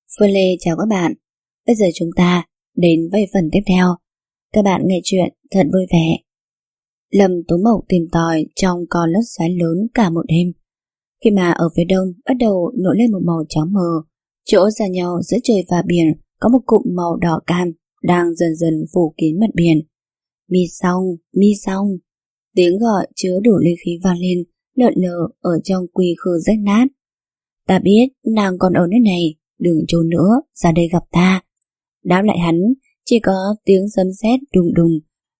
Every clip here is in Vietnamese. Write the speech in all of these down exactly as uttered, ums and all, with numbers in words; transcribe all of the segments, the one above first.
Phương Lê chào các bạn. Bây giờ chúng ta đến với phần tiếp theo. Các bạn nghe chuyện thật vui vẻ. Lâm Tú Mộc tìm tòi trong con lốc xoáy lớn cả một đêm. Khi mà ở phía đông bắt đầu nổi lên một màu trắng mờ, chỗ ra nhau giữa trời và biển có một cụm màu đỏ cam đang dần dần phủ kín mặt biển. Mi Song, Mi Song. Tiếng gọi chứa đủ linh khí vang lên, lợn lờ ở trong quy khư rách nát. Ta biết nàng còn ở nơi này, đừng trốn nữa, ra đây gặp ta. Đáp lại hắn chỉ có tiếng sấm sét đùng đùng.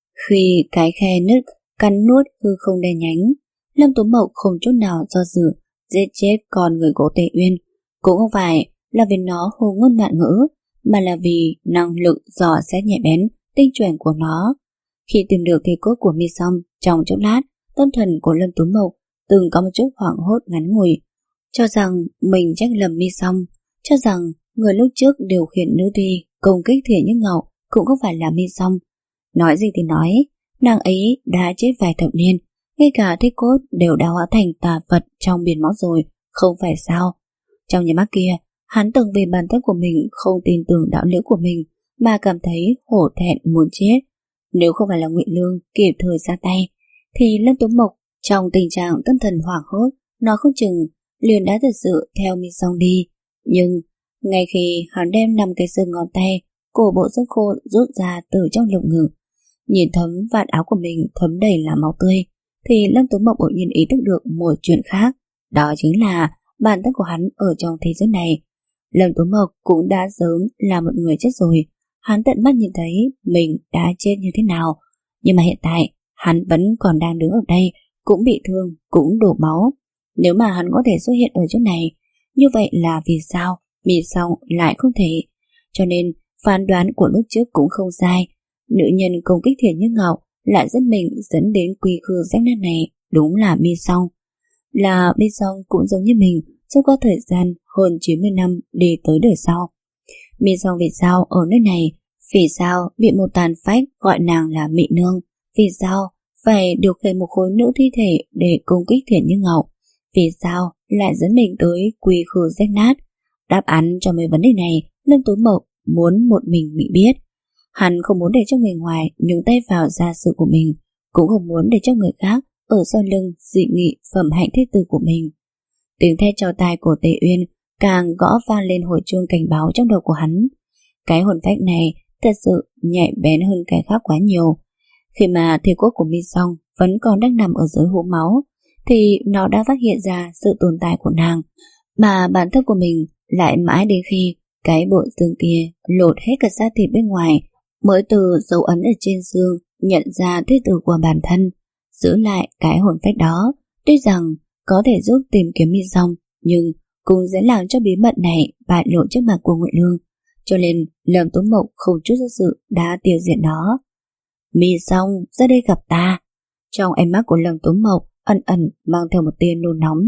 Khi cái khe nứt cắn nuốt hư không đen nhánh, Lâm Tú Mộc không chút nào do dự giết chết con người của Tề Uyên. Cũng không phải là vì nó hồ ngôn loạn ngữ, mà là vì năng lực dò xét nhạy bén tinh chuẩn của nó. Khi tìm được thi cốt của Mi Song, trong chốc lát tâm thần của Lâm Tú Mộc từng có một chút hoảng hốt ngắn ngủi, cho rằng mình trách lầm Mi Song, cho rằng người lúc trước điều khiển nữ thi công kích Thiển Như Ngọc cũng không phải là Mi Song. Nói gì thì nói, nàng ấy đã chết vài thập niên, ngay cả thi cốt đều đã hóa thành tà vật trong biển máu rồi, không phải sao? Trong nhà mắt kia, hắn từng vì bản thân của mình không tin tưởng đạo lữ của mình mà cảm thấy hổ thẹn muốn chết. Nếu không phải là Ngụy Lương kịp thời ra tay, thì Lâm Tú Mộc trong tình trạng tâm thần hoảng hốt, nó không chừng liền đã thật sự theo Mi Song đi. Nhưng ngay khi hắn đem năm cái xương ngón tay, cổ bộ xương khô rút ra từ trong lồng ngực, nhìn thấm vạt áo của mình thấm đầy là máu tươi, thì Lâm Tú Mộc bỗng nhiên ý thức được một chuyện khác, đó chính là bản thân của hắn ở trong thế giới này. Lâm Tú Mộc cũng đã sớm là một người chết rồi, hắn tận mắt nhìn thấy mình đã chết như thế nào, nhưng mà hiện tại hắn vẫn còn đang đứng ở đây, cũng bị thương, cũng đổ máu. Nếu mà hắn có thể xuất hiện ở chỗ này, như vậy là vì sao Mi Song lại không thể? Cho nên phán đoán của lúc trước cũng không sai. Nữ nhân công kích Thiển Như Ngọc lại dẫn mình dẫn đến quy khư rách nát này, đúng là Mi Song. Là Mi Song cũng giống như mình, trong qua thời gian hơn chín mươi năm đi tới đời sau. Mi Song vì sao ở nơi này? Vì sao bị một tàn phách gọi nàng là Mị Nương? Vì sao phải điều khiển một khối nữ thi thể để công kích Thiển Như Ngọc? Vì sao lại dẫn mình tới quy khư rách nát? Đáp án cho mấy vấn đề này Lâm Tú Mộc muốn một mình bị biết. Hắn không muốn để cho người ngoài nhúng tay vào gia sự của mình, cũng không muốn để cho người khác ở sau lưng dị nghị phẩm hạnh thế tử của mình. Tiếng thét chói tai của Tề Uyên càng gõ vang lên hồi chuông cảnh báo trong đầu của hắn. Cái hồn phách này thật sự nhạy bén hơn cái khác quá nhiều. Khi mà thi cốt của Mi Song vẫn còn đang nằm ở dưới hố máu, thì nó đã phát hiện ra sự tồn tại của nàng, mà bản thân của mình lại mãi đến khi cái bộ xương kia lột hết cả da thịt bên ngoài mới từ dấu ấn ở trên xương nhận ra thế tử của bản thân. Giữ lại cái hồn phách đó tuy rằng có thể giúp tìm kiếm Mi Song, nhưng cũng dễ làm cho bí mật này bại lộ trước mặt của Ngụy Lương, cho nên Lâm Tú Mộc không chút do dự đã tiêu diệt nó. Mi Song, ra đây gặp ta. Trong ánh mắt của Lâm Tú Mộc ẩn ẩn mang theo một tia nôn nóng.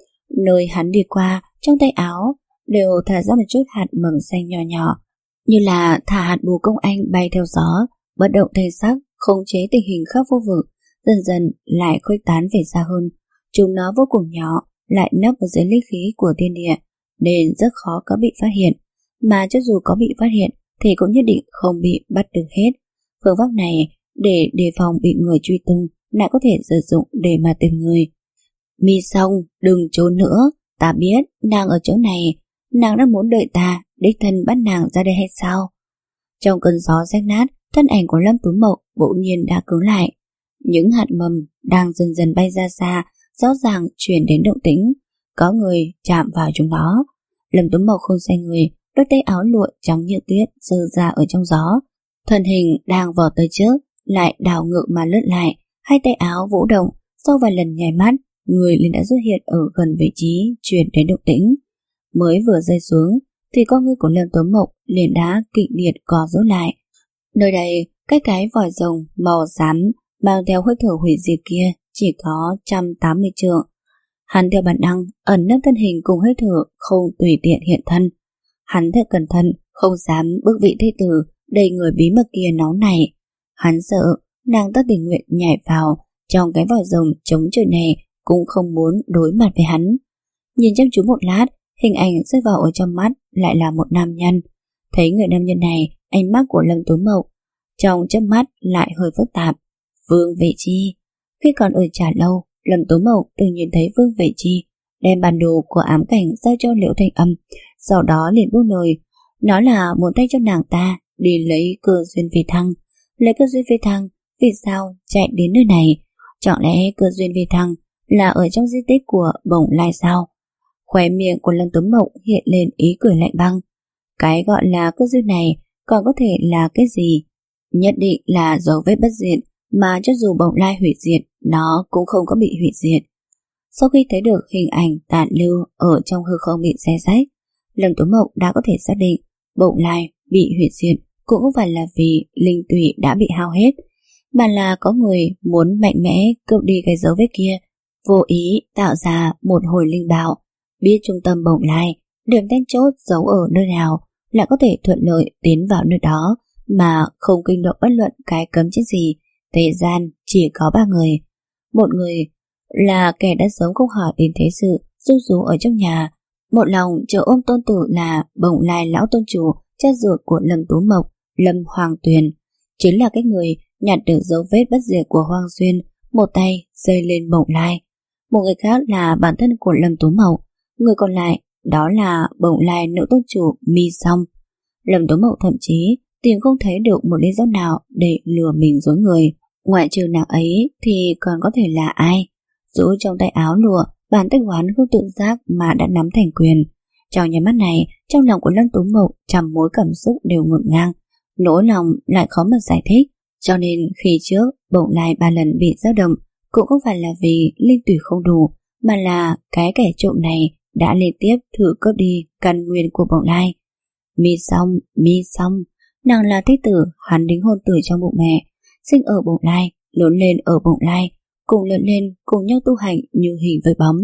Nơi hắn đi qua, trong tay áo đều thả ra một chút hạt mầm xanh nhỏ nhỏ, như là thả hạt bồ công anh bay theo gió, bất động thanh sắc, khống chế tình hình khắp vô vực, dần dần lại khuếch tán về xa hơn. Chúng nó vô cùng nhỏ, lại nấp ở dưới linh khí của thiên địa, nên rất khó có bị phát hiện, mà cho dù có bị phát hiện thì cũng nhất định không bị bắt được hết. Phương pháp này để đề phòng bị người truy tung lại có thể sử dụng để mà tìm người. Mi Song, đừng trốn nữa, ta biết nàng ở chỗ này, nàng đã muốn đợi ta đích thân bắt nàng ra đây hay sao? Trong cơn gió rách nát, thân ảnh của Lâm Tú Mộc bỗng nhiên đã cứng lại. Những hạt mầm đang dần dần bay ra xa, rõ ràng truyền đến động tĩnh, có người chạm vào chúng nó. Lâm Tú Mộc không xoay người, đôi tay áo lụa trắng như tuyết giơ ra ở trong gió, thân hình đang vọt tới trước lại đảo ngược mà lướt lại, hai tay áo vũ động, sau vài lần nháy mắt, người liền đã xuất hiện ở gần vị trí truyền đến động tĩnh. Mới vừa rơi xuống thì con ngươi của Lâm Tú Mộc liền đã kịch liệt co rúm lại. Nơi đây, cách cái vòi rồng màu xám mang theo hơi thở hủy diệt kia chỉ có một trăm tám mươi trượng. Hắn theo bản năng ẩn nấp thân hình cùng hơi thở, không tùy tiện hiện thân. Hắn thật cẩn thận, không dám bước vị thế tử đầy người bí mật kia nóng này. Hắn sợ nàng ta tình nguyện nhảy vào trong cái vòi rồng chống trời này cũng không muốn đối mặt với hắn. Nhìn chăm chú một lát, Hình ảnh rơi vào ở trong mắt lại là một nam nhân. Thấy người nam nhân này, ánh mắt của Lâm Tú Mậu trong chớp mắt lại hơi phức tạp. Vương Vệ Chi. Khi còn ở Trà Lâu, Lâm Tú Mậu từng nhìn thấy Vương Vệ Chi đem bản đồ của ám cảnh giao cho Liễu Thanh Âm, sau đó liền buông lời, nói là muốn tay cho nàng ta đi lấy cơ duyên phi thăng. Lấy cơ duyên phi thăng, vì sao chạy đến nơi này? Chẳng lẽ cơ duyên phi thăng là ở trong di tích của Bổng Lai sao? Khóe miệng của Lâm Tú Mậu hiện lên ý cười lạnh băng. Cái gọi là cơ duyên này còn có thể là cái gì? Nhất định là dấu vết bất diệt, mà cho dù Bổng Lai hủy diệt, nó cũng không có bị hủy diệt. Sau khi thấy được hình ảnh tàn lưu ở trong hư không bị xé rách, Lâm Tú Mậu đã có thể xác định Bổng Lai bị hủy diệt cũng không phải là vì linh tủy đã bị hao hết, mà là có người muốn mạnh mẽ cướp đi cái dấu vết kia, vô ý tạo ra một hồi linh bảo. Biết trung tâm Bổng Lai, điểm then chốt giấu ở nơi nào, lại có thể thuận lợi tiến vào nơi đó mà không kinh động bất luận cái cấm chế gì. Thế gian chỉ có ba người. Một người là kẻ đã sống không hỏi đến thế sự, ru rú ở trong nhà, một lòng chờ ôm tôn tử là Bổng Lai lão tôn chủ, cha ruột của Lâm Tú Mộc, Lâm Hoàng Tuyền, chính là cái người nhặt được dấu vết bất diệt của Hoang Duyên, một tay dây lên Bổng Lai. Một người khác là bản thân của Lâm Tú Mộc, người còn lại đó là Bổng Lai nữ tôn chủ Mi Song. Lâm Tú Mộc thậm chí tìm không thấy được một lý do nào để lừa mình dối người. Ngoại trừ nàng ấy thì còn có thể là ai? Giữ trong tay áo lụa, bàn tay hoán không tự giác mà đã nắm thành quyền. Trong nháy mắt này, trong lòng của Lâm Tú Mộc trăm mối cảm xúc đều ngổn ngang, nỗi lòng lại khó mà giải thích. Cho nên khi trước Bổng Lai ba lần bị dao động cũng không phải là vì linh tủy không đủ, mà là cái kẻ trộm này đã liên tiếp thử cướp đi căn nguyên của Bổng Lai. Mi Song, Mi Song, nàng là thế tử hắn đính hôn tử trong bụng mẹ, sinh ở Bổng Lai, lớn lên ở Bổng Lai, cùng lớn lên cùng nhau tu hành như hình với bóng.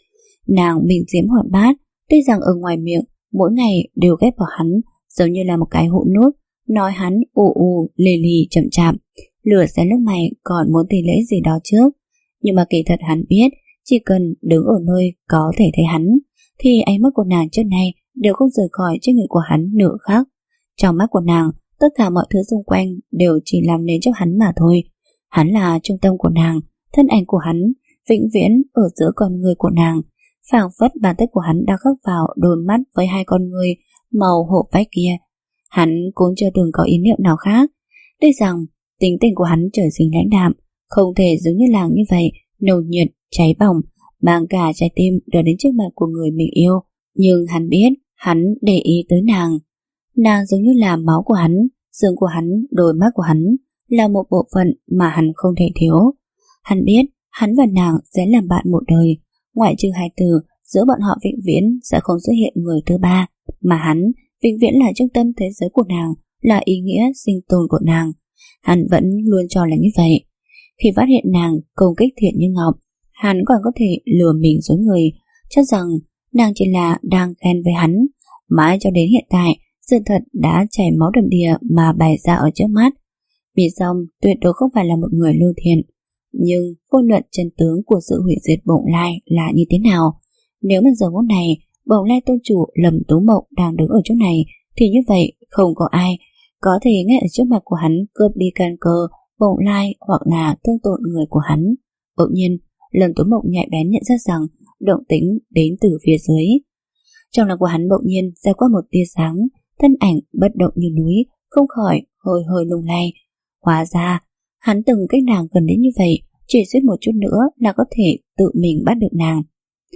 Nàng bình diễm hoạt bát, tuy rằng ở ngoài miệng mỗi ngày đều ghép vào hắn giống như là một cái hũ nước, nói hắn ù ù lì lì chậm chạp, lửa xé lúc mày còn muốn tỷ lễ gì đó trước. Nhưng mà kỳ thật hắn biết, chỉ cần đứng ở nơi có thể thấy hắn, thì ánh mắt của nàng trước nay đều không rời khỏi trên người của hắn nửa khác. Trong mắt của nàng, tất cả mọi thứ xung quanh đều chỉ làm nên cho hắn mà thôi. Hắn là trung tâm của nàng, thân ảnh của hắn vĩnh viễn ở giữa con người của nàng, phảng phất bản chất của hắn đã khắc vào đôi mắt với hai con người màu hổ phách kia. Hắn cũng chưa từng có ý niệm nào khác. Tuy rằng tính tình của hắn trời sinh lãnh đạm, không thể giống như làng như vậy, nồng nhiệt, cháy bỏng, mang cả trái tim đưa đến trước mặt của người mình yêu. Nhưng hắn biết, hắn để ý tới nàng. Nàng giống như là máu của hắn, xương của hắn, đôi mắt của hắn, là một bộ phận mà hắn không thể thiếu. Hắn biết, hắn và nàng sẽ làm bạn một đời, ngoại trừ hai từ, giữa bọn họ vĩnh viễn sẽ không xuất hiện người thứ ba, mà hắn vĩnh viễn là trung tâm thế giới của nàng, là ý nghĩa sinh tồn của nàng. Hắn vẫn luôn cho là như vậy. Khi phát hiện nàng công kích Thiện Như Ngọc, hắn còn có thể lừa mình dối người, cho rằng nàng chỉ là đang khen với hắn. Mãi cho đến hiện tại, sự thật đã chảy máu đầm đìa mà bày ra ở trước mắt. Vì xong tuyệt đối không phải là một người lương thiện. Nhưng vô luận chân tướng của sự hủy diệt Bổng Lai là như thế nào, nếu mà giờ phút này Bổng Lai tôn chủ Lâm Tú Mộng đang đứng ở chỗ này, thì như vậy không có ai có thể ngay ở trước mặt của hắn cướp đi căn cơ Bổng Lai hoặc là thương tổn người của hắn. Bỗng nhiên Lâm Tú Mộng nhạy bén nhận ra rằng động tĩnh đến từ phía dưới. Trong lòng của hắn bỗng nhiên ra qua một tia sáng, thân ảnh bất động như núi, không khỏi hơi hơi lung lay. Hóa ra hắn từng cách nàng gần đến như vậy, chỉ suýt một chút nữa là có thể tự mình bắt được nàng.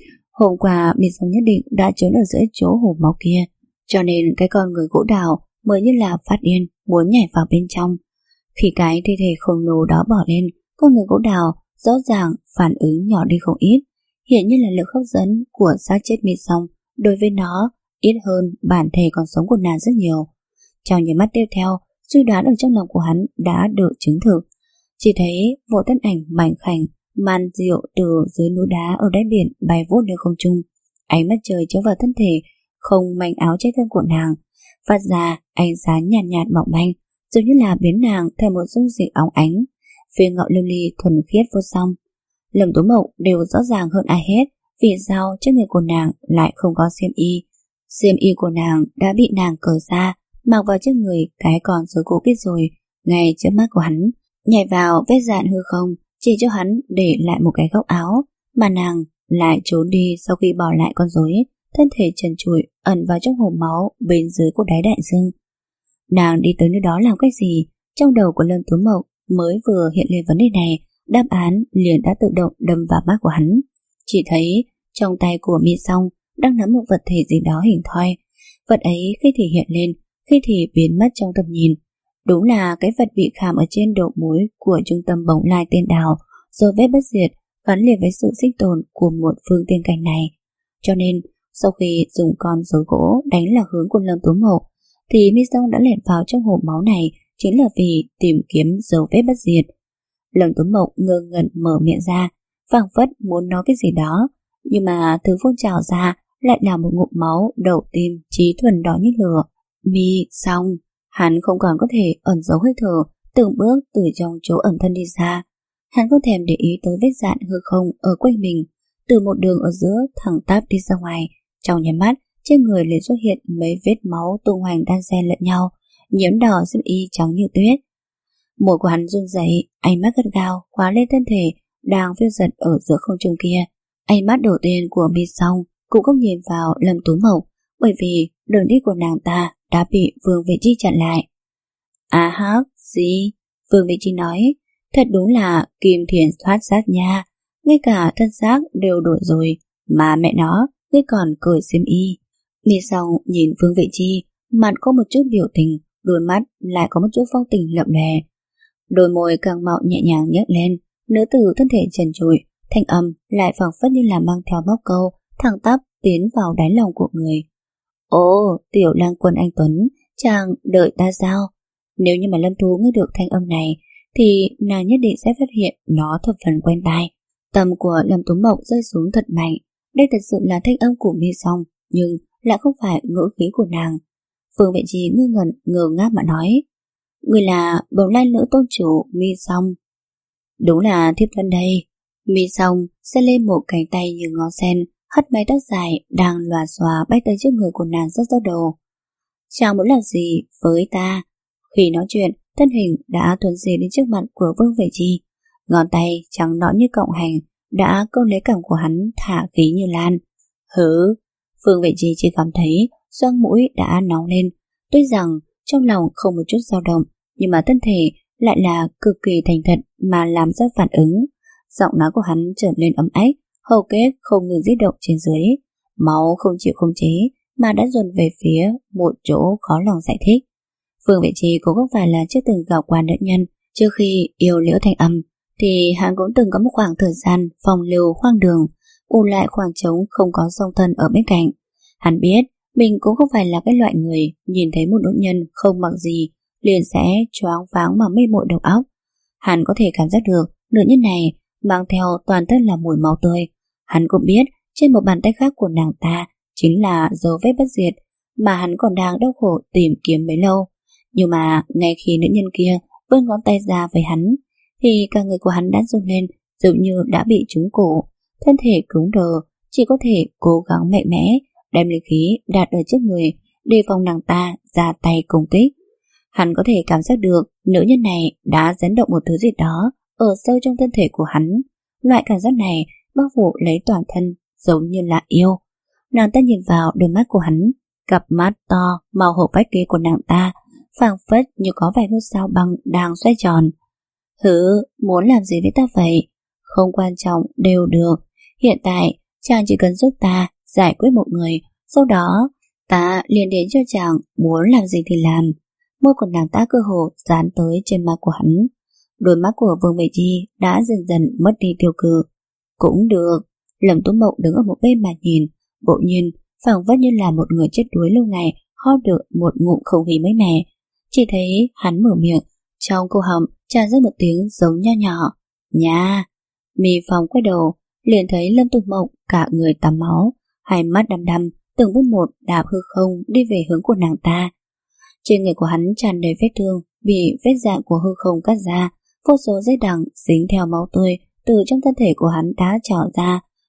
Hôm qua Mi Song nhất định đã trốn ở giữa chỗ hồ máu kia, cho nên cái con người gỗ đào mới như là phát điên muốn nhảy vào bên trong. Khi cái thi thể khổng lồ đó bỏ lên, con người gỗ đào rõ ràng phản ứng nhỏ đi không ít, hiện như là lực hấp dẫn của xác chết Mi Song đối với nó ít hơn bản thể còn sống của nàng rất nhiều. Trong nháy mắt tiếp theo, suy đoán ở trong lòng của hắn đã được chứng thực. Chỉ thấy một thân ảnh mảnh khảnh man diệu từ dưới núi đá ở đáy biển bay vút lên không trung. Ánh mắt trời chiếu vào thân thể không manh áo che thân của nàng, phát ra ánh sáng nhàn nhạt, nhạt mỏng manh, giống như là biến nàng thành một dung dịch óng ánh, phiên ngạo lưu ly thuần khiết vô song. Lâm Tú Mộng đều rõ ràng hơn ai hết vì sao trên người của nàng lại không có xiêm y. Xiêm y của nàng đã bị nàng cởi ra, mặc vào trên người cái còn rối cũ kia rồi, ngay trước mắt của hắn, nhảy vào vết dạn hư không, chỉ cho hắn để lại một cái góc áo, mà nàng lại trốn đi sau khi bỏ lại con rối, thân thể trần trụi ẩn vào trong hồ máu bên dưới của đáy đại dương. Nàng đi tới nơi đó làm cái gì? Trong đầu của Lâm Tú Mộc mới vừa hiện lên vấn đề này, đáp án liền đã tự động đâm vào mắt của hắn. Chỉ thấy trong tay của Mi Song đang nắm một vật thể gì đó hình thoi. Vật ấy khi thì hiện lên, khi thì biến mất trong tầm nhìn. Đúng là cái vật bị khảm ở trên đầu mối của trung tâm bóng lai tên Đào, rồi vết bất diệt gắn liền với sự sinh tồn của một phương tiên cảnh này. Cho nên sau khi dùng con rối gỗ đánh lạc hướng của Lâm Tú Mộc, thì Mi Song đã lẻn vào trong hồ máu này chính là vì tìm kiếm dấu vết bất diệt. Lâm Tú Mộc ngơ ngẩn mở miệng ra, phảng phất muốn nói cái gì đó, nhưng mà thứ phun trào ra lại là một ngụm máu đầu tim trí thuần đỏ như lửa. Mi Song, hắn không còn có thể ẩn giấu hơi thở, từng bước từ trong chỗ ẩn thân đi ra. Hắn không thèm để ý tới vết dạn hư không ở quanh mình, từ một đường ở giữa thẳng tắp đi ra ngoài. Trong nháy mắt, trên người liền xuất hiện mấy vết máu tung hoành đan xen lẫn nhau, nhiễm đỏ xiêm y trắng như tuyết. Môi của hắn run rẩy, ánh mắt gắt gao khóa lên thân thể đang phiêu dật ở giữa không trung kia. Ánh mắt đầu tiên của Mi Song cũng không nhìn vào Lâm Tú Mộc, bởi vì đường đi của nàng ta đã bị Vương Vị Chi chặn lại. À hắc, gì? Vương Vị Chi nói, thật đúng là kim thiền thoát xác nha, ngay cả thân xác đều đổi rồi, mà mẹ nó, ngươi còn cởi xiêm y. Mi Song nhìn Vương Vị Chi, mặt có một chút biểu tình, đôi mắt lại có một chút phong tình lậm lè. Đôi môi càng mọng nhẹ nhàng nhếch lên, nữ tử thân thể trần trụi, thanh âm lại phảng phất như là mang theo móc câu, thẳng tắp tiến vào đáy lòng của người. Ồ, tiểu lang quân anh Tuấn, chàng đợi ta sao? Nếu như mà Lâm Tú nghe được thanh âm này, thì nàng nhất định sẽ phát hiện nó thập phần quen tai. Tâm của Lâm Tú Mộc rơi xuống thật mạnh. Đây thật sự là thanh âm của Mi Song, nhưng lại không phải ngữ khí của nàng. Phương Vệ Trì ngơ ngẩn ngơ ngác mà nói, người là bồng lai nữ tôn chủ Mi Song. Đúng là thiếp thân đây. Mi Song sẽ lên một cánh tay như ngó sen, hất mái tóc dài đang lòa xòa bay tới trước người của nàng rất rất đầu. Chàng muốn làm gì với ta? Khi nói chuyện, thân hình đã thuần di đến trước mặt của Vương Vệ Chi, ngón tay trắng nõn như cọng hành đã câu lấy cằm của hắn, thả khí như lan. Hứ! Vương Vệ Chi chỉ cảm thấy xoang mũi đã nóng lên. Tuy rằng trong lòng không một chút dao động, nhưng mà thân thể lại là cực kỳ thành thật mà làm ra phản ứng. Giọng nói của hắn trở nên ấm ách, hầu kết không ngừng rít động trên dưới, máu không chịu khống chế mà đã dồn về phía một chỗ khó lòng giải thích. Vương Vệ Trì cũng không phải là chưa từng gặp qua nữ nhân. Trước khi yêu Liễu Thanh Âm thì hắn cũng từng có một khoảng thời gian phong lưu hoang đường, bù lại khoảng trống không có song thân ở bên cạnh. Hắn biết mình cũng không phải là cái loại người nhìn thấy một nữ nhân không mặc gì liền sẽ choáng váng mà mê mội đầu óc. Hắn có thể cảm giác được nữ nhân này mang theo toàn thân là mùi máu tươi. Hắn cũng biết trên một bàn tay khác của nàng ta chính là dấu vết bất diệt mà hắn còn đang đau khổ tìm kiếm bấy lâu. Nhưng mà ngay khi nữ nhân kia vươn ngón tay ra với hắn thì cả người của hắn đã run lên, giống như đã bị trúng cổ, thân thể cứng đờ, chỉ có thể cố gắng mạnh mẽ đem linh khí đặt ở trước người đề phòng nàng ta ra tay công kích. Hắn có thể cảm giác được nữ nhân này đã dẫn động một thứ gì đó ở sâu trong thân thể của hắn. Loại cảm giác này bao phủ lấy toàn thân, giống như là yêu. Nàng ta nhìn vào đôi mắt của hắn, cặp mắt to màu hổ phách kia của nàng ta phảng phất như có vài ngôi sao băng đang xoay tròn. Hứ, muốn làm gì với ta vậy? Không quan trọng, đều được. Hiện tại chàng chỉ cần giúp ta giải quyết một người, sau đó ta liền đến cho chàng muốn làm gì thì làm. Môi của nàng ta cơ hồ dán tới trên má của hắn. Đôi mắt của Vương Vệ Chi đã dần dần mất đi tiêu cự. Cũng được. Lâm Tú Mộc đứng ở một bên mà nhìn, bỗng nhiên phảng phất như là một người chết đuối lâu ngày ho được một ngụm không khí mới mẻ. Chỉ thấy hắn mở miệng, trong cổ họng tràn ra một tiếng giống nho nhỏ. Nha! Mi Phong quay đầu, liền thấy Lâm Tú Mộc cả người tắm máu, hai mắt đăm đăm, từng bước một đạp hư không đi về hướng của nàng ta. Trên người của hắn tràn đầy vết thương, bị vết dạn của hư không cắt ra, vô số dây đằng dính theo máu tươi từ trong thân thể của hắn đã trào ra,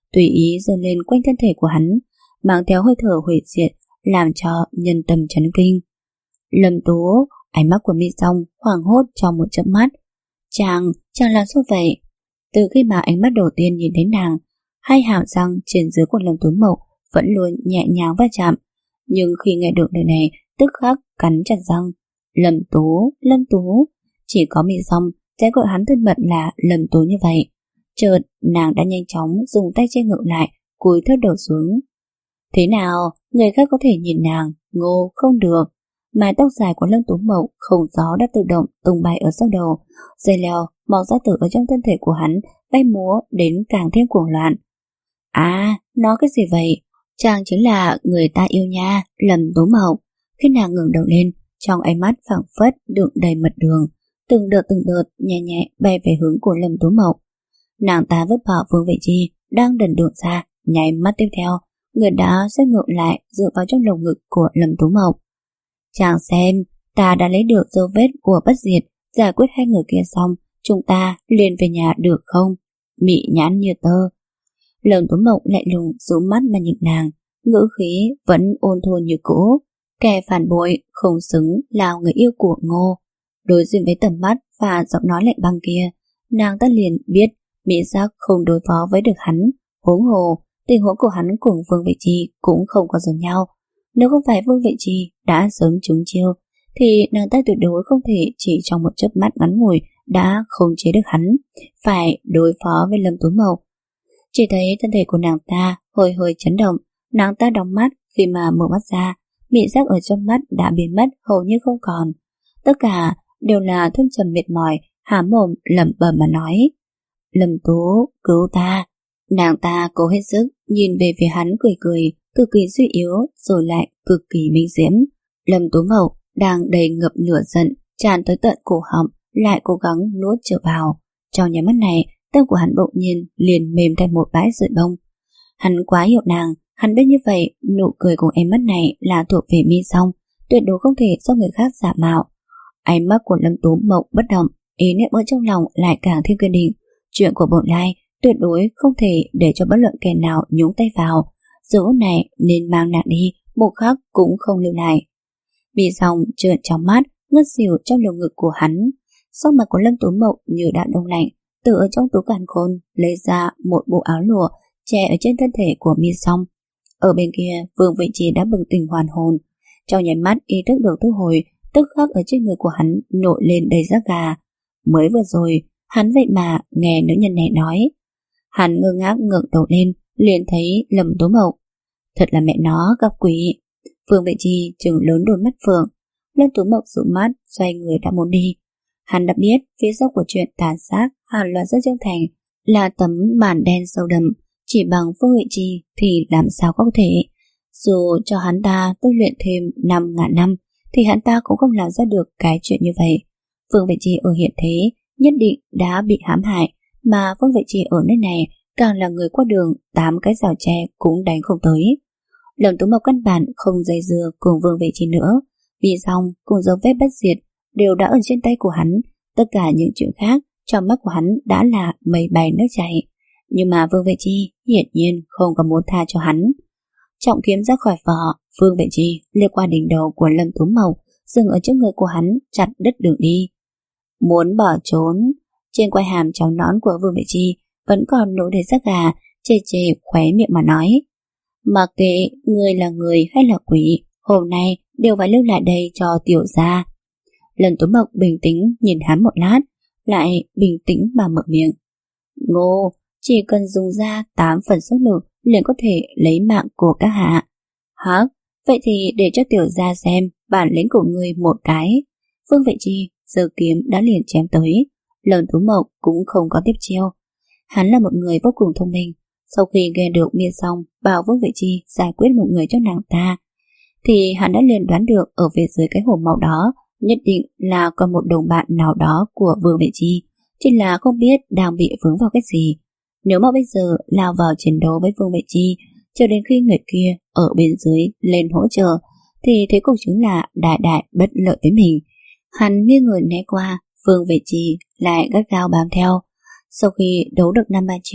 tùy ý dâng lên quanh thân thể của hắn, mang theo hơi thở hủy diệt, làm cho nhân tâm chấn kinh. Lâm Tú, ánh mắt của Mi Song hoảng hốt trong một chớp mắt. Chàng, chàng làm sao vậy? Từ khi mà ánh mắt đầu tiên nhìn thấy nàng, hai hàm răng trên dưới của Lâm Tú Mộc vẫn luôn nhẹ nhàng va chạm, nhưng khi nghe được lời này, tức khắc cắn chặt răng. Lâm Tú, Lâm Tú, chỉ có Mi Song sẽ gọi hắn thân mật là Lâm Tú như vậy. Chợt nàng đã nhanh chóng dùng tay che ngược lại, cúi thấp đầu xuống. Thế nào, người khác có thể nhìn nàng, ngô không được. Mái tóc dài của Lâm Tú Mộc không gió đã tự động tung bay ở sau đầu, dây leo mọc ra từ ở trong thân thể của hắn, bay múa đến càng thêm cuồng loạn. À, nói cái gì vậy? Chàng chính là người ta yêu nha, Lâm Tú Mộc. Khi nàng ngẩng đầu lên, trong ánh mắt phảng phất đựng đầy mật đường, từng đợt từng đợt nhẹ nhẹ bay về hướng của Lâm Tú Mộc. Nàng ta vứt bỏ Vương Vệ Chi đang đần độn ra, nháy mắt tiếp theo, người đã xoay ngược lại dựa vào trong lồng ngực của Lâm Tú Mộc. Chàng xem, ta đã lấy được dấu vết của bất diệt, giải quyết hai người kia xong, chúng ta liền về nhà được không? Mị nhãn như tơ. Lâm Tú Mộc lại lùng rũ mắt mà nhìn nàng, ngữ khí vẫn ôn thôn như cũ. Kẻ phản bội không xứng là người yêu của Ngô. Đối diện với tầm mắt và giọng nói lạnh băng kia, nàng ta liền biết mỹ giác không đối phó với được hắn. Huống hồ, tình huống của hắn cùng Vương Vệ Chi cũng không có giống nhau. Nếu không phải Vương Vệ Chi đã sớm trúng chiêu, thì nàng ta tuyệt đối không thể chỉ trong một chớp mắt ngắn ngủi đã khống chế được hắn, phải đối phó với Lâm Tú Mộc. Chỉ thấy thân thể của nàng ta hồi hồi chấn động, nàng ta đóng mắt, khi mà mở mắt ra, mị giác ở trong mắt đã biến mất hầu như không còn. Tất cả đều là thâm trầm mệt mỏi, há mồm lẩm bẩm mà nói: Lâm Tú, cứu ta. Nàng ta cố hết sức nhìn về phía hắn, cười cười, cực kỳ suy yếu rồi lại cực kỳ minh diễm. Lâm Tú Mộc đang đầy ngập lửa giận tràn tới tận cổ họng, lại cố gắng nuốt trở vào. Trong nháy mắt này, tâm của hắn bỗng nhiên liền mềm thành một bãi sợi bông. Hắn quá hiểu nàng, hắn biết như vậy nụ cười cùng ánh mắt này là thuộc về Mi Song, tuyệt đối không thể do người khác giả mạo. Ánh mắt của Lâm Tú Mộc bất động, ý niệm ở trong lòng lại càng thêm kiên định. Chuyện của Bổn Lai tuyệt đối không thể để cho bất luận kẻ nào nhúng tay vào. Dù này nên mang nàng đi, một khắc cũng không lưu lại. Mi Song trợn trong mắt, ngất xỉu trong lồng ngực của hắn. Sắc mặt của Lâm Tú Mộc như đã đông lạnh, từ ở trong túi càn khôn lấy ra một bộ áo lụa che ở trên thân thể của Mi Song. Ở bên kia, Vương Vệ Chi đã bừng tỉnh hoàn hồn, trong nháy mắt ý thức được thu hồi, tức khắc ở trên người của hắn nổi lên đầy da gà. Mới vừa rồi, hắn vậy mà nghe nữ nhân này nói. Hắn ngơ ngác ngẩng đầu lên, liền thấy Lâm Tú Mộc. Thật là mẹ nó gặp quỷ. Vương Vệ Chi trừng lớn đôi mắt phượng. Lâm Tú Mộc dụi mắt, xoay người đã muốn đi. Hắn đã biết phía sau của chuyện tàn sát hàng loạt dân Trương Thành là tấm màn đen sâu đậm, chỉ bằng Vương Vệ Chi thì làm sao có thể. Dù cho hắn ta tu luyện thêm năm ngàn năm thì hắn ta cũng không làm ra được cái chuyện như vậy. Vương Vệ Chi ở hiện thế nhất định đã bị hãm hại, mà Vương Vệ Chi ở nơi này càng là người qua đường tám cái rào tre cũng đánh không tới. Lâm Tú Mộc căn bản không dây dưa cùng Vương Vệ Chi nữa, vì xong cùng dấu vết bất diệt đều đã ở trên tay của hắn. Tất cả những chuyện khác trong mắt của hắn đã là mây bay nước chảy, nhưng mà Vương Vệ Chi hiển nhiên không có muốn tha cho hắn. Trọng kiếm ra khỏi vỏ, Vương Vệ Chi lướt qua đỉnh đầu của Lâm Tú Mộc, dừng ở trước người của hắn, chặt đứt đường đi. Muốn bỏ trốn. Trên quai hàm trắng nõn của Vương Vệ Chi vẫn còn nổi đầy da gà, chê chê khóe miệng mà nói: Mặc kệ người là người hay là quỷ, hôm nay đều phải lưu lại đây cho tiểu gia. Lâm Tú Mộc bình tĩnh nhìn hắn một lát, lại bình tĩnh mà mở miệng: Ngô, chỉ cần dùng ra tám phần sức lực liền có thể lấy mạng của các hạ. Hả? Vậy thì để cho tiểu gia xem bản lĩnh của ngươi một cái. Vương Vệ Chi giơ kiếm đã liền chém tới. Lâm Tú Mộc cũng không có tiếp chiêu. Hắn là một người vô cùng thông minh. Sau khi nghe được Mi Song bảo Vương Vệ Chi giải quyết một người cho nàng ta, thì hắn đã liền đoán được ở phía dưới cái hồ màu đó nhất định là còn một đồng bạn nào đó của Vương Vệ Chi, chỉ là không biết đang bị vướng vào cái gì. Nếu mà bây giờ lao vào chiến đấu với Vương Vệ Chi, cho đến khi người kia ở bên dưới lên hỗ trợ, thì thế cục chính là đại đại bất lợi với mình. Hắn nghiêng người né qua, Vương Vệ Chi lại gắt gao bám theo. Sau khi đấu được năm ba chiêu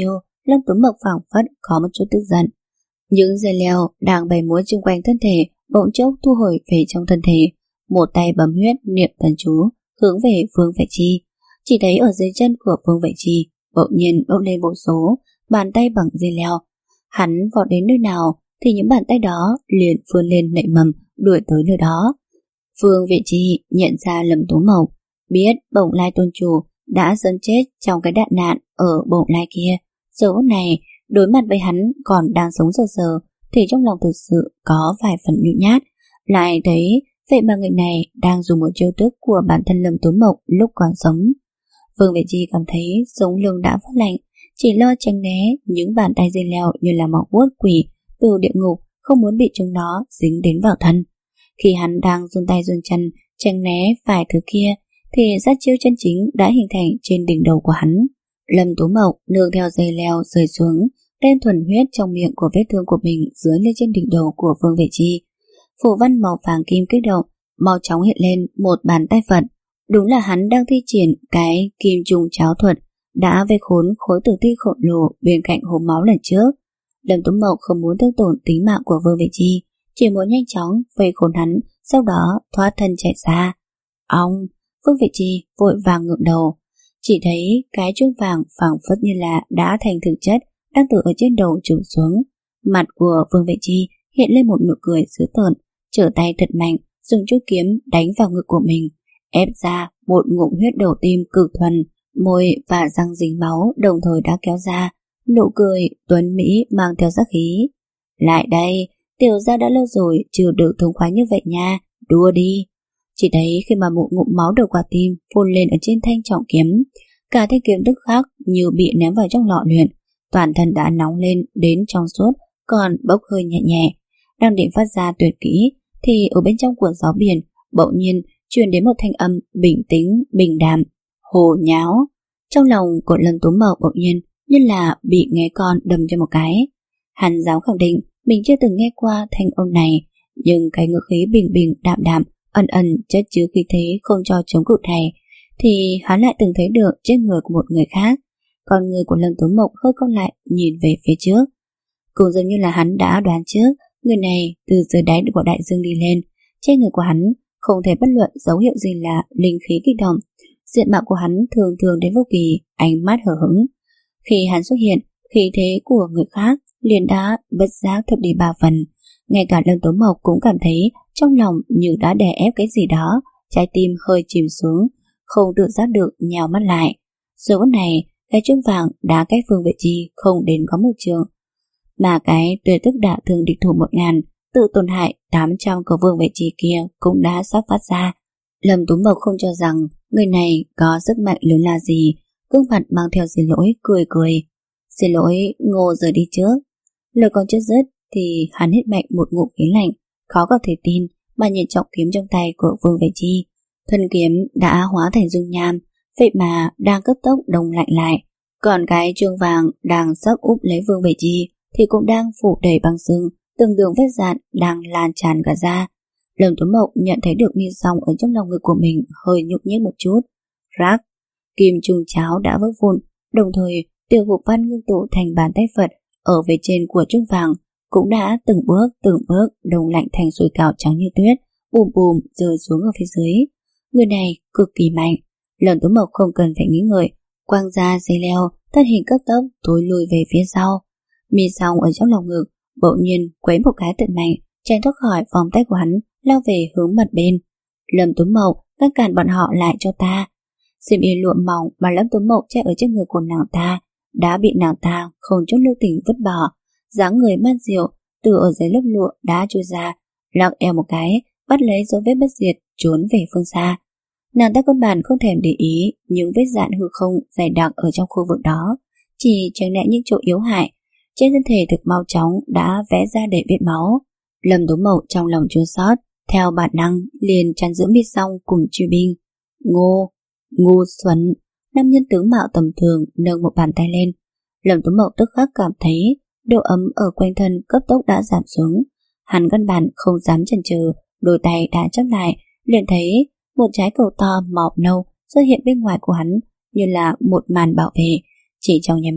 Lâm Tuấn Mộc phảng phất có một chút tức giận. Những dây leo đang bày múa xung quanh thân thể bỗng chốc thu hồi về trong thân thể, một tay bấm huyết niệm thần chú hướng về Vương Vệ Chi. Chỉ thấy ở dưới chân của Vương Vệ Chi bỗng nhiên bốc lên một số bàn tay bằng dây leo. Hắn vọt đến nơi nào thì những bàn tay đó liền vươn lên nảy mầm đuổi tới nơi đó. Vương Vệ Chi nhận ra Lâm Tú Mộc, biết Bổng Lai tôn chủ đã dấn chết trong cái đạn nạn ở Bổng Lai kia. Giờ phút này đối mặt với hắn còn đang sống sờ sờ thì trong lòng thực sự có vài phần nhút nhát. Lại thấy vậy mà người này đang dùng một chiêu thức của bản thân Lâm Tú Mộc lúc còn sống. Vương Vệ Chi cảm thấy sống lưng đã phát lạnh, chỉ lo tránh né những bàn tay dây leo như là móng vuốt quỷ từ địa ngục, không muốn bị chúng nó dính đến vào thân. Khi hắn đang run tay run chân tránh né vài thứ kia thì sát chiêu chân chính đã hình thành trên đỉnh đầu của hắn. Lâm Tú Mộc nương theo dây leo rơi xuống, đem thuần huyết trong miệng của vết thương của mình dưới lên trên đỉnh đầu của Vương Vệ Chi. Phù văn màu vàng kim kích động, mau chóng hiện lên một bàn tay Phật. Đúng là hắn đang thi triển cái kim trùng cháo thuật đã vây khốn khối tử thi khổng lồ bên cạnh hố máu lần trước. Lâm Tú Mộc không muốn thương tổn tính mạng của Vương Vệ Chi, chỉ muốn nhanh chóng vây khốn hắn, sau đó thoát thân chạy xa. Ông, Vương Vệ Chi vội vàng ngượng đầu, chỉ thấy cái chuông vàng phảng phất như là đã thành thực chất đang từ ở trên đầu trụm xuống. Mặt của Vương Vệ Chi hiện lên một nụ cười dữ tợn, trở tay thật mạnh dùng chuôi kiếm đánh vào ngực của mình, ép ra một ngụm huyết đầu tim cực thuần, môi và răng dính máu đồng thời đã kéo ra, nụ cười tuấn mỹ mang theo sát khí. Lại đây, tiểu gia đã lâu rồi chưa được thống khoái như vậy nha, đua đi. Chỉ thấy khi mà một ngụm máu đầu quả tim phun lên ở trên thanh trọng kiếm, cả thanh kiếm tức khắc như bị ném vào trong lò luyện, toàn thân đã nóng lên đến trong suốt, còn bốc hơi nhẹ nhẹ. Đang định phát ra tuyệt kỹ thì ở bên trong của gió biển bỗng nhiên truyền đến một thanh âm bình tĩnh, bình đạm, hồ nháo. Trong lòng của Lâm Tú Mộc bỗng nhiên như là bị nghe con đâm cho một cái. Hắn dám khẳng định mình chưa từng nghe qua thanh âm này, nhưng cái ngữ khí bình bình đạm đạm, ẩn ẩn chất chứa khí thế không cho chống cự này thì hắn lại từng thấy được trên người của một người khác. Còn người của Lâm Tú Mộc hơi cong lại nhìn về phía trước, cũng giống như là hắn đã đoán trước, người này từ dưới đáy của đại dương đi lên. Trên người của hắn không thể bất luận dấu hiệu gì là linh khí kích động. Diện mạo của hắn thường thường đến vô kỳ, ánh mắt hờ hững. Khi hắn xuất hiện, khí thế của người khác liền đã bất giác thấp đi ba phần. Ngay cả Lâm Tú Mộc cũng cảm thấy trong lòng như đã đè ép cái gì đó, trái tim hơi chìm xuống, không tự giác được nhào mắt lại. Giờ phút này, cái chuông vàng đã cách Vương Vệ Chi không đến có một trường, mà cái tuyệt thức đả thương địch thủ một ngàn, tự tổn hại tám trăm của Vương Vệ Chi kia cũng đã sắp phát ra. Lâm Tú Mộc không cho rằng người này có sức mạnh lớn là gì, gương mặt mang theo xin lỗi, cười cười. Xin lỗi, Ngô rời đi trước. Lời còn chưa dứt thì hắn hít mạnh một ngụm khí lạnh, khó có thể tin mà nhìn trọng kiếm trong tay của Vương Vệ Chi. Thân kiếm đã hóa thành dung nham, vậy mà đang cấp tốc đông lạnh lại. Còn cái chuông vàng đang sắp úp lấy Vương Vệ Chi thì cũng đang phủ đầy băng sương, từng đường vết dạn đang lan tràn cả ra. Lâm Tuấn Mộc nhận thấy được mi song ở trong lòng ngực của mình hơi nhúc nhích một chút. Rác, kim trung cháo đã vỡ vụn, đồng thời tiểu vụ văn ngưng tụ thành bàn tay Phật ở về trên của chuông vàng cũng đã từng bước từng bước đông lạnh thành sủi cảo trắng như tuyết, bùm bùm rơi xuống ở phía dưới. Người này cực kỳ mạnh. Lâm Tuấn Mộc không cần phải nghĩ ngợi, quăng ra dây leo, thân hình cấp tốc tối lùi về phía sau. Mi song ở trong lòng ngực bỗng nhiên quấy một cái thật mạnh, tránh thoát khỏi vòng tay của hắn, lao về hướng mặt bên. Lâm Tuấn Mộc, ngăn cản bọn họ lại cho ta. Xiêm y lụa mỏng mà Lâm Tuấn Mộc che ở trên người của nàng ta đã bị nàng ta không chút lưu tình vứt bỏ. Dáng người man diệu từ ở dưới lớp lụa đã chui ra, lắc eo một cái, bắt lấy dấu vết bất diệt, trốn về phương xa. Nàng ta căn bản không thèm để ý những vết dạn hư không dày đặc ở trong khu vực đó, chỉ tránh né những chỗ yếu hại. Trên thân thể thực mau chóng đã vẽ ra đầy vết máu. Lâm Tú Mộc trong lòng chua xót, theo bản năng liền chắn giữa mi song cùng truy binh. Ngô, ngu xuẩn. Nam nhân tướng mạo tầm thường nâng một bàn tay lên. Lâm Tú Mộc tức khắc cảm thấy độ ấm ở quanh thân cấp tốc đã giảm xuống. Hắn căn bản không dám chần chừ, đôi tay đã chắp lại, liền thấy một trái cầu to màu nâu xuất hiện bên ngoài của hắn như là một màn bảo vệ. Chỉ trong nháy mắt,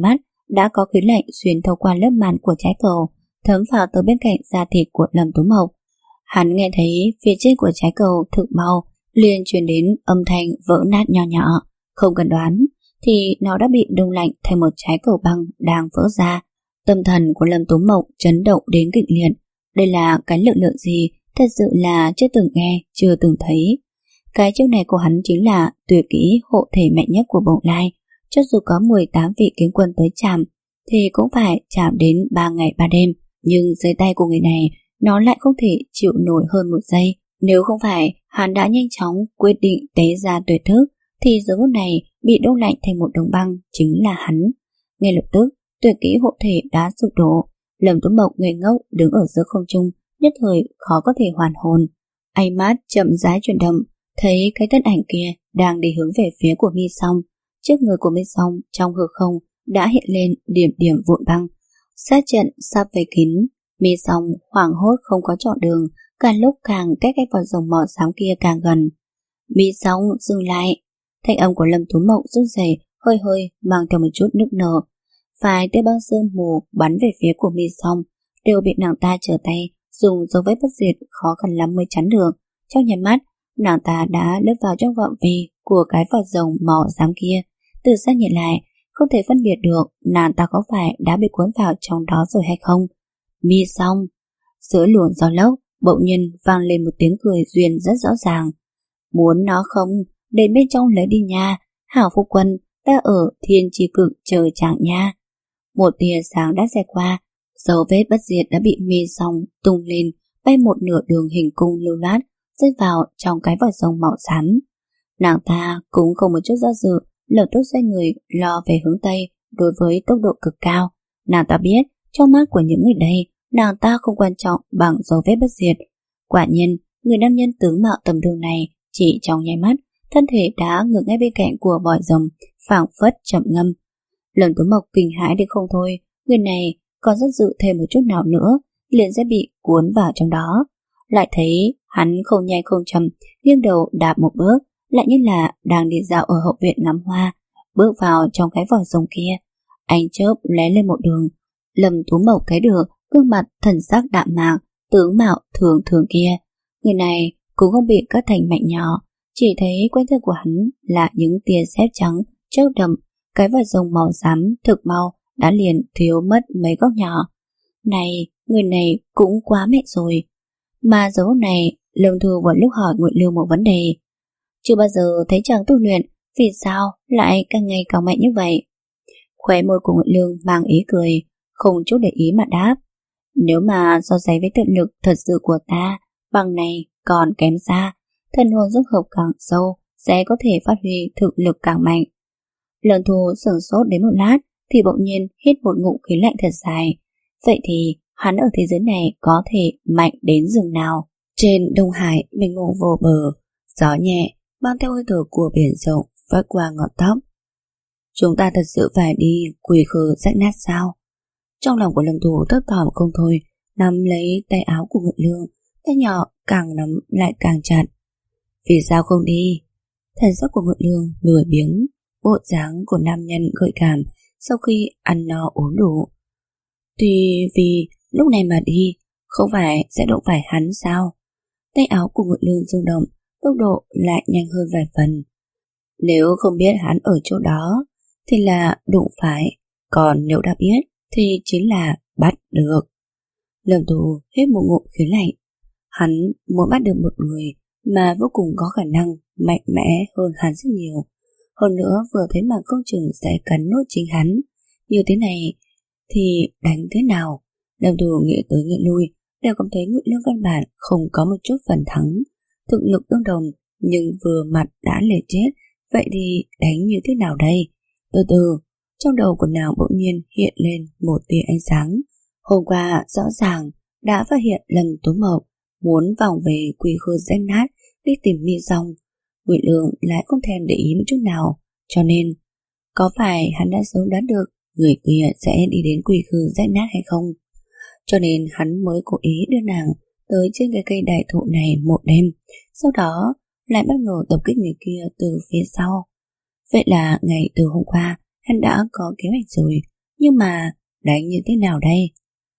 đã có khí lạnh xuyên thấu qua lớp màng của trái cầu, thấm vào tới bên cạnh da thịt của Lâm Tú Mộc. Hắn nghe thấy phía trên của trái cầu thực mau liền truyền đến âm thanh vỡ nát nho nhỏ. Không cần đoán thì nó đã bị đông lạnh thành một trái cầu băng đang vỡ ra. Tâm thần của Lâm Tú Mộc chấn động đến kịch liệt. Đây là cái lực lượng gì thật sự là chưa từng nghe, chưa từng thấy. Cái chiêu này của hắn chính là tuyệt kỹ hộ thể mạnh nhất của Bồng Lai. Cho dù có mười tám vị kiếm quân tới chạm thì cũng phải chạm đến ba ngày ba đêm. Nhưng dưới tay của người này nó lại không thể chịu nổi hơn một giây. Nếu không phải hắn đã nhanh chóng quyết định tế ra tuyệt thức thì giờ phút này bị đông lạnh thành một đống băng chính là hắn. Ngay lập tức tuyệt kỹ hộ thể đã sụp đổ. Lâm Tú Mộc ngây ngốc đứng ở giữa không trung, nhất thời khó có thể hoàn hồn. Ánh mắt chậm rãi chuyển động, thấy cái thân ảnh kia đang đi hướng về phía của Mi Song. Trước người của Mi Song trong hư không đã hiện lên điểm điểm vụn băng. Sát trận sắp vây kín. Mi Song hoảng hốt không có chọn đường, càng lúc càng cách cái vòi rồng màu xám kia càng gần. Mi Song dừng lại. Thanh âm của Lâm Tú Mộc run rẩy, hơi hơi mang theo một chút nức nở. Vài tia băng sương mù bắn về phía của Mi Song đều bị nàng ta trở tay dùng dấu vết bất diệt khó khăn lắm mới chắn được. Trong nháy mắt nàng ta đã lướt vào trong phạm vi của cái vòi rồng màu xám kia. Từ xa nhìn lại không thể phân biệt được nàng ta có phải đã bị cuốn vào trong đó rồi hay không. Mi Song. Giữa luồng gió lốc bỗng nhiên vang lên một tiếng cười duyên rất rõ ràng. Muốn nó không, đến bên trong lấy đi nha. Hảo phu quân, ta ở thiên chi cực chờ chàng nha. Một tia sáng đã xẹt qua, dấu vết bất diệt đã bị Mi Song tung lên, bay một nửa đường hình cung lưu loát, rơi vào trong cái vòi rồng màu xám. Nàng ta cũng không một chút do dự, lập tức xoay người lo về hướng tây đối với tốc độ cực cao. Nàng ta biết trong mắt của những người đây, nàng ta không quan trọng bằng dấu vết bất diệt. Quả nhiên, người nam nhân tướng mạo tầm thường này chỉ trong nháy mắt, thân thể đã ngược ngay bên cạnh của vòi rồng, phảng phất chậm ngâm. Lâm Tú Mộc kinh hãi đến không thôi, người này còn rất dự thêm một chút nào nữa, liền sẽ bị cuốn vào trong đó. Lại thấy hắn không nhanh không chậm, nghiêng đầu đạp một bước, lại như là đang đi dạo ở hậu viện ngắm hoa, bước vào trong cái vòi rồng kia. Ánh chớp lóe lên một đường, Lâm Tú Mộc thấy được gương mặt thần sắc đạm mạc, tướng mạo thường thường kia. Người này cũng không bị cắt thành mảnh nhỏ, chỉ thấy quanh thân của hắn là những tia sét trắng chớp đậm. Cái vòi rồng màu xám thực mau đã liền thiếu mất mấy góc nhỏ. Này, người này cũng quá mệt rồi. Mà dấu này, Lâm Thu vẫn lúc hỏi Nguyệt Lương một vấn đề. Chưa bao giờ thấy chàng tu luyện, vì sao lại càng ngày càng mạnh như vậy? Khóe môi của Nguyệt Lương mang ý cười, không chút để ý mà đáp. Nếu mà so sánh với thực lực thật sự của ta, bằng này còn kém xa, thần hồn dung hợp càng sâu sẽ có thể phát huy thực lực càng mạnh. Lâm Thu sửng sốt đến một lát thì bỗng nhiên hít một ngụm khí lạnh thật dài. Vậy thì hắn ở thế giới này có thể mạnh đến rừng nào? Trên Đông Hải mênh mông vô bờ, gió nhẹ mang theo hơi thở của biển rộng phất qua ngọn tóc. Chúng ta thật sự phải đi quỳ khư rách nát sao? Trong lòng của Lâm Thu thấp thỏm không thôi, nắm lấy tay áo của Nguyệt Lương, tay nhỏ càng nắm lại càng chặt. Vì sao không đi? Thần sắc của Nguyệt Lương lười biếng, bộ dáng của nam nhân gợi cảm sau khi ăn no uống đủ. Thì vì lúc này mà đi, không phải sẽ đụng phải hắn sao? Tay áo của Nguyệt Lương rung động, tốc độ lại nhanh hơn vài phần. Nếu không biết hắn ở chỗ đó thì là đụng phải, còn nếu đã biết thì chính là bắt được. Lâm Tú hít một ngụm khí lạnh. Hắn muốn bắt được một người mà vô cùng có khả năng mạnh mẽ hơn hắn rất nhiều. Hơn nữa vừa thấy mà không chừng sẽ cắn nốt chính hắn. Như thế này thì đánh thế nào? Lâm Tú nghĩ tới nghĩ lui, đều cảm thấy Nguyệt Lương căn bản không có một chút phần thắng. Thực lực tương đồng nhưng vừa mặt đã lệ chết. Vậy thì đánh như thế nào đây? Từ từ, trong đầu của nàng bỗng nhiên hiện lên một tia ánh sáng. Hôm qua rõ ràng đã phát hiện Lâm Tú Mộc muốn vòng về quỳ khư rách nát đi tìm Mi Song. Nguyệt Lương lại không thèm để ý một chút nào, cho nên có phải hắn đã sớm đoán được người kia sẽ đi đến quỳ khư rách nát hay không? Cho nên hắn mới cố ý đưa nàng tới trên cái cây đại thụ này một đêm, sau đó lại bất ngờ tập kích người kia từ phía sau. Vậy là ngày từ hôm qua hắn đã có kế hoạch rồi. Nhưng mà đánh như thế nào đây?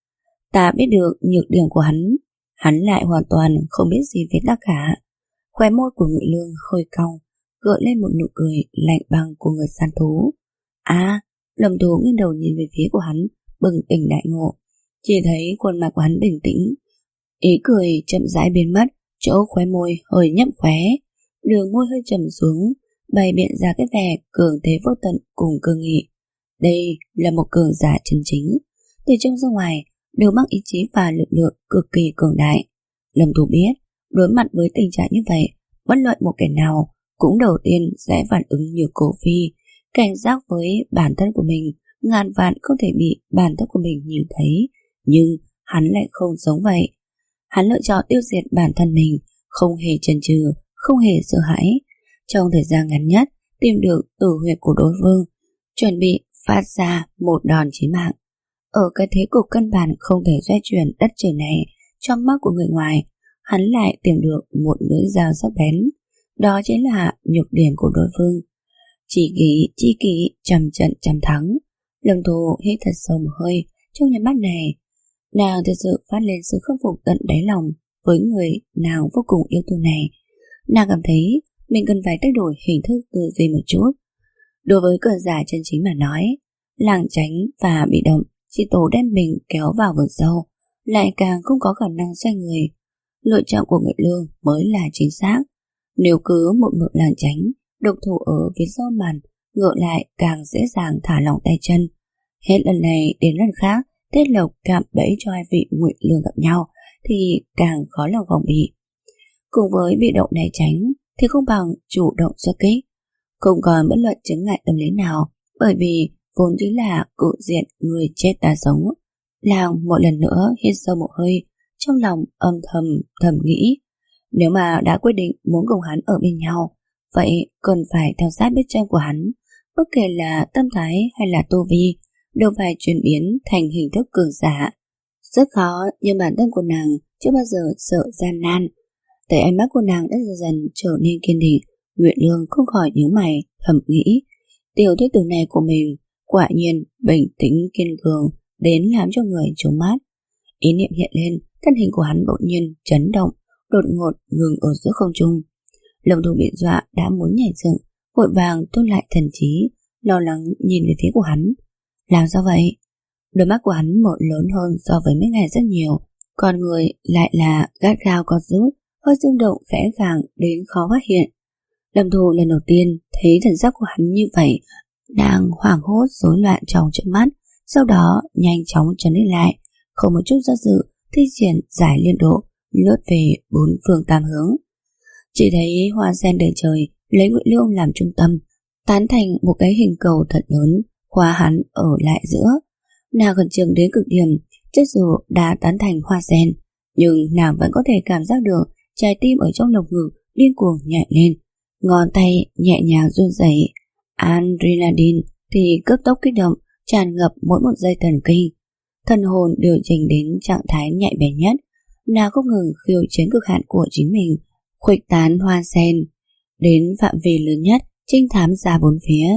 Ta biết được nhược điểm của hắn, hắn lại hoàn toàn không biết gì về ta cả. Khóe môi của Ngụy Lương hơi cong, gợi lên một nụ cười lạnh băng của người săn thú. À, Lâm Tú nghiêng đầu nhìn về phía của hắn, bừng tỉnh đại ngộ. Chỉ thấy khuôn mặt của hắn bình tĩnh, ý cười chậm rãi biến mất, chỗ khóe môi hơi nhấp khóe, đường môi hơi trầm xuống, bày biện ra cái vẻ cường thế vô tận cùng cương nghị. Đây là một cường giả chân chính, từ trong ra ngoài đều mang ý chí và lực lượng cực kỳ cường đại. Lâm Tú biết, đối mặt với tình trạng như vậy, bất luận một kẻ nào cũng đầu tiên sẽ phản ứng như Cố Phi, cảnh giác với bản thân của mình, ngàn vạn không thể bị bản thân của mình nhìn thấy. Nhưng hắn lại không giống vậy. Hắn lựa chọn tiêu diệt bản thân mình, không hề chần chừ, không hề sợ hãi. Trong thời gian ngắn nhất, tìm được tử huyệt của đối phương, chuẩn bị phát ra một đòn chí mạng. Ở cái thế cục căn bản không thể xoay chuyển đất trời này, trong mắt của người ngoài, hắn lại tìm được một lưỡi dao sắc bén. Đó chính là nhược điểm của đối phương. Chỉ kỷ, chi kỷ, trăm trận trăm thắng. Lâm Thu hít thật sâu một hơi. Trong nhà mắt này, nàng thực sự phát lên sự khâm phục tận đáy lòng với người nàng vô cùng yêu thương này. Nàng cảm thấy mình cần phải thay đổi hình thức tư duy một chút. Đối với cờ giả chân chính mà nói, lảng tránh và bị động chỉ tổ đem mình kéo vào vực sâu, lại càng không có khả năng xoay người. Lựa chọn của Ngụy Lương mới là chính xác. Nếu cứ một mực lảng tránh, độc thủ ở phía sau màn, ngược lại càng dễ dàng thả lỏng tay chân. Hết lần này đến lần khác, Tiết Lộc cạm bẫy cho hai vị Ngụy Lương gặp nhau thì càng khó lòng phòng bị. Cùng với bị động né tránh thì không bằng chủ động xuất kích. Không còn bất luận chứng ngại tâm lý nào, bởi vì vốn chính là cự diện người chết ta sống. Làng một lần nữa hít sâu một hơi, trong lòng âm thầm thầm nghĩ, nếu mà đã quyết định muốn cùng hắn ở bên nhau, vậy cần phải theo sát bước chân của hắn. Bất kể là tâm thái hay là tu vi, đều phải chuyển biến thành hình thức cường giả. Rất khó, nhưng bản thân của nàng chưa bao giờ sợ gian nan. Thấy ánh mắt của nàng đã dần dần trở nên kiên định, Nguyệt Lương không khỏi nhíu mày thầm nghĩ, tiểu thuyết tử này của mình quả nhiên bình tĩnh kiên cường đến làm cho người trốn mát. Ý niệm hiện lên, thân hình của hắn bỗng nhiên chấn động, đột ngột ngừng ở giữa không trung. Lâm Thu bị dọa đã muốn nhảy dựng, vội vàng tôn lại thần trí, lo lắng nhìn về phía của hắn. Làm sao vậy? Đôi mắt của hắn mở lớn hơn so với mấy ngày rất nhiều, còn người lại là gắt gao có rút, hơi rung động khẽ khàng đến khó phát hiện. Lâm Thu lần đầu tiên thấy thần sắc của hắn như vậy, đang hoảng hốt rối loạn trong trước mắt, sau đó nhanh chóng trấn lên lại, không một chút do dự, thi triển giải liên độ, lướt về bốn phương tám hướng. Chỉ thấy hoa sen đầy trời lấy Ngụy Lương làm trung tâm, tán thành một cái hình cầu thật lớn, khóa hắn ở lại giữa. Nàng khẩn trương đến cực điểm, chứ dù đã tán thành hoa sen, nhưng nàng vẫn có thể cảm giác được trái tim ở trong lồng ngực điên cuồng nhảy lên, ngón tay nhẹ nhàng run rẩy, adrenaline thì cấp tốc kích động, tràn ngập mỗi một dây thần kinh. Thần hồn điều chỉnh đến trạng thái nhạy bén nhất, nàng không ngừng khiêu chiến cực hạn của chính mình, khuếch tán hoa sen đến phạm vi lớn nhất, trinh thám ra bốn phía.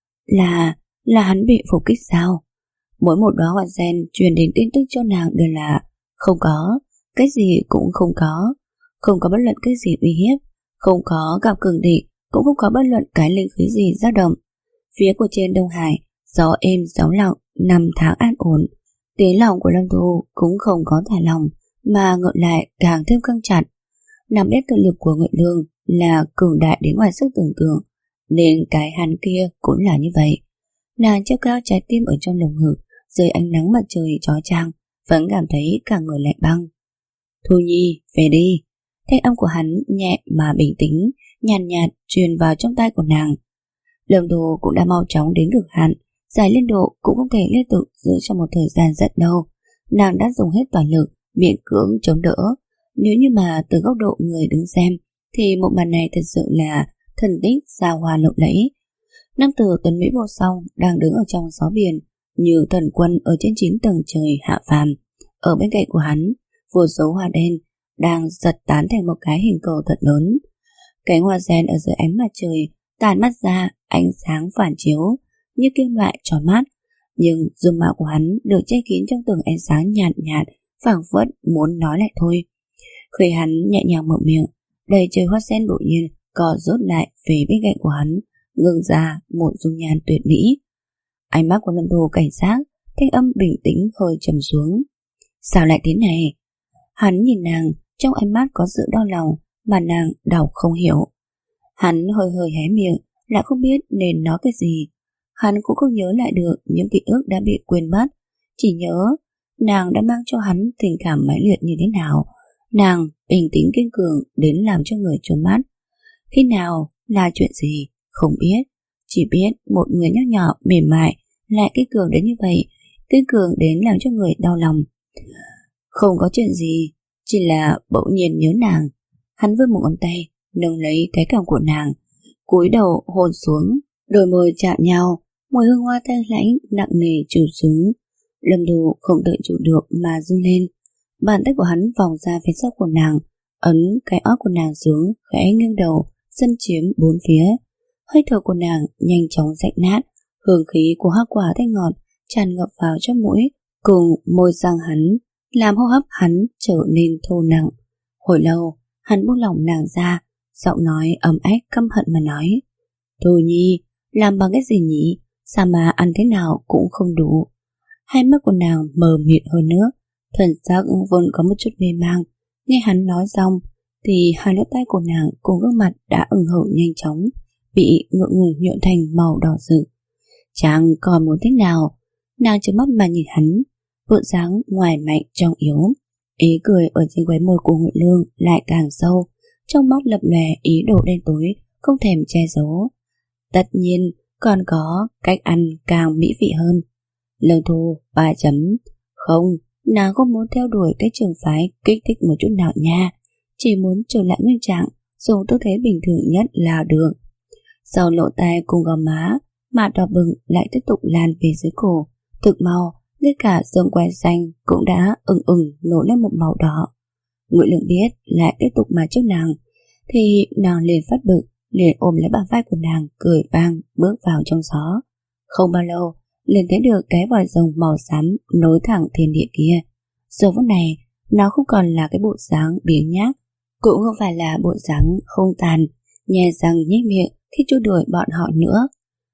Là, là hắn bị phục kích sao? Mỗi một đóa hoa sen truyền đến tin tức cho nàng đều là không có, cái gì cũng không có, không có bất luận cái gì uy hiếp, không có gặp cường địch, cũng không có bất luận cái linh khí gì dao động. Phía của trên Đông Hải, gió êm gió lặng, năm tháng an ổn. Tiếng lòng của Lâm Thu cũng không có thả lòng, mà ngược lại càng thêm căng chặt. Nàng biết thực lực của Ngụy Lương là cường đại đến ngoài sức tưởng tượng, nên cái hắn kia cũng là như vậy. Nàng treo cao trái tim ở trong lồng ngực, dưới ánh nắng mặt trời chói chang, vẫn cảm thấy cả người lạnh băng. Thu Nhi, về đi. Thanh âm của hắn nhẹ mà bình tĩnh, nhàn nhạt, nhạt truyền vào trong tai của nàng. Lâm Thu cũng đã mau chóng đến cực hạn, giải liên độ cũng không thể liên tục giữ trong một thời gian rất lâu. Nàng đã dùng hết toàn lực, miễn cưỡng chống đỡ. Nếu như mà từ góc độ người đứng xem, thì một màn này thật sự là thần tích xa hoa lộng lẫy. Nam tử tuấn mỹ vô song đang đứng ở trong gió biển, như thần quân ở trên chín tầng trời hạ phàm. Ở bên cạnh của hắn, vô số hoa đen đang giật tán thành một cái hình cầu thật lớn. Cánh hoa sen ở dưới ánh mặt trời tàn mắt ra ánh sáng phản chiếu như kim loại chói mắt, nhưng dung mạo của hắn được che kín trong tầng ánh sáng nhạt nhạt, phảng phất muốn nói lại thôi. Khi hắn nhẹ nhàng mở miệng, đầy trời hoa sen đột nhiên co rút lại về bên cạnh của hắn, ngưng ra một dung nhan tuyệt mỹ. Ánh mắt của Lâm Thu cảnh giác, thanh âm bình tĩnh hơi trầm xuống. Sao lại thế này? Hắn nhìn nàng, trong ánh mắt có sự đau lòng mà nàng đọc không hiểu. Hắn hơi hơi hé miệng, lại không biết nên nói cái gì. Hắn cũng không nhớ lại được những ký ức đã bị quên mất, chỉ nhớ nàng đã mang cho hắn tình cảm mãnh liệt như thế nào. Nàng bình tĩnh kiên cường đến làm cho người trốn mắt. Khi nào, là chuyện gì, không biết. Chỉ biết một người nhóc nhỏ mềm mại lại kiên cường đến như vậy, kiên cường đến làm cho người đau lòng. Không có chuyện gì, chỉ là bỗng nhiên nhớ nàng. Hắn vươn một ngón tay nâng lấy cái cằm của nàng, cúi đầu hôn xuống, đôi môi chạm nhau, mùi hương hoa thanh lãnh nặng nề trùm xuống. Lâm Thu không tự chủ được mà run lên. Bàn tay của hắn vòng ra phía sau của nàng, ấn cái ót của nàng xuống, khẽ nghiêng đầu xâm chiếm bốn phía. Hơi thở của nàng nhanh chóng rách nát, hương khí của hoa quả thanh ngọt tràn ngập vào trong mũi, cùng môi răng hắn, làm hô hấp hắn trở nên thô nặng. Hồi lâu, hắn buông lỏng nàng ra, giọng nói ấm ách căm hận mà nói: Thu Nhi, làm bằng cái gì nhỉ? Sao mà ăn thế nào cũng không đủ. Hai mắt của nàng mờ mịt hơn nữa, thần sắc vốn có một chút mê mang. Nghe hắn nói xong thì hai lỗ tai của nàng cùng gương mặt đã ửng hồng nhanh chóng, bị ngượng ngùng nhuộm thành màu đỏ rực. Chẳng còn muốn thế nào. Nàng trợn mắt mà nhìn hắn, vợ dáng ngoài mạnh trong yếu. Ý cười ở trên khóe môi của Ngụy Lương lại càng sâu, trong mắt lập lòe ý đồ đen tối, không thèm che giấu. Tất nhiên còn có cách ăn càng mỹ vị hơn. Lâm Thu ba chấm. Không, nàng không muốn theo đuổi cái trường phái kích thích một chút nào nha, chỉ muốn trở lại nguyên trạng, dùng tư thế bình thường nhất là được. Sau lỗ tai cùng gò má, mặt đỏ bừng lại tiếp tục lan về dưới cổ. Thực mau, ngay cả xương quai xanh cũng đã ửng ửng nổi lên một màu đỏ. Ngụy Lượng biết lại tiếp tục mà trước nàng, thì nàng liền phát bực, liền ôm lấy bả vai của nàng, cười vang bước vào trong gió. Không bao lâu, liền thấy được cái vòi rồng màu xám nối thẳng thiên địa kia. Giờ phút này, nó không còn là cái bộ dáng biếng nhác, cũng không phải là bộ dáng không tàn, nhe răng nhếch miệng khi trêu đuổi bọn họ nữa.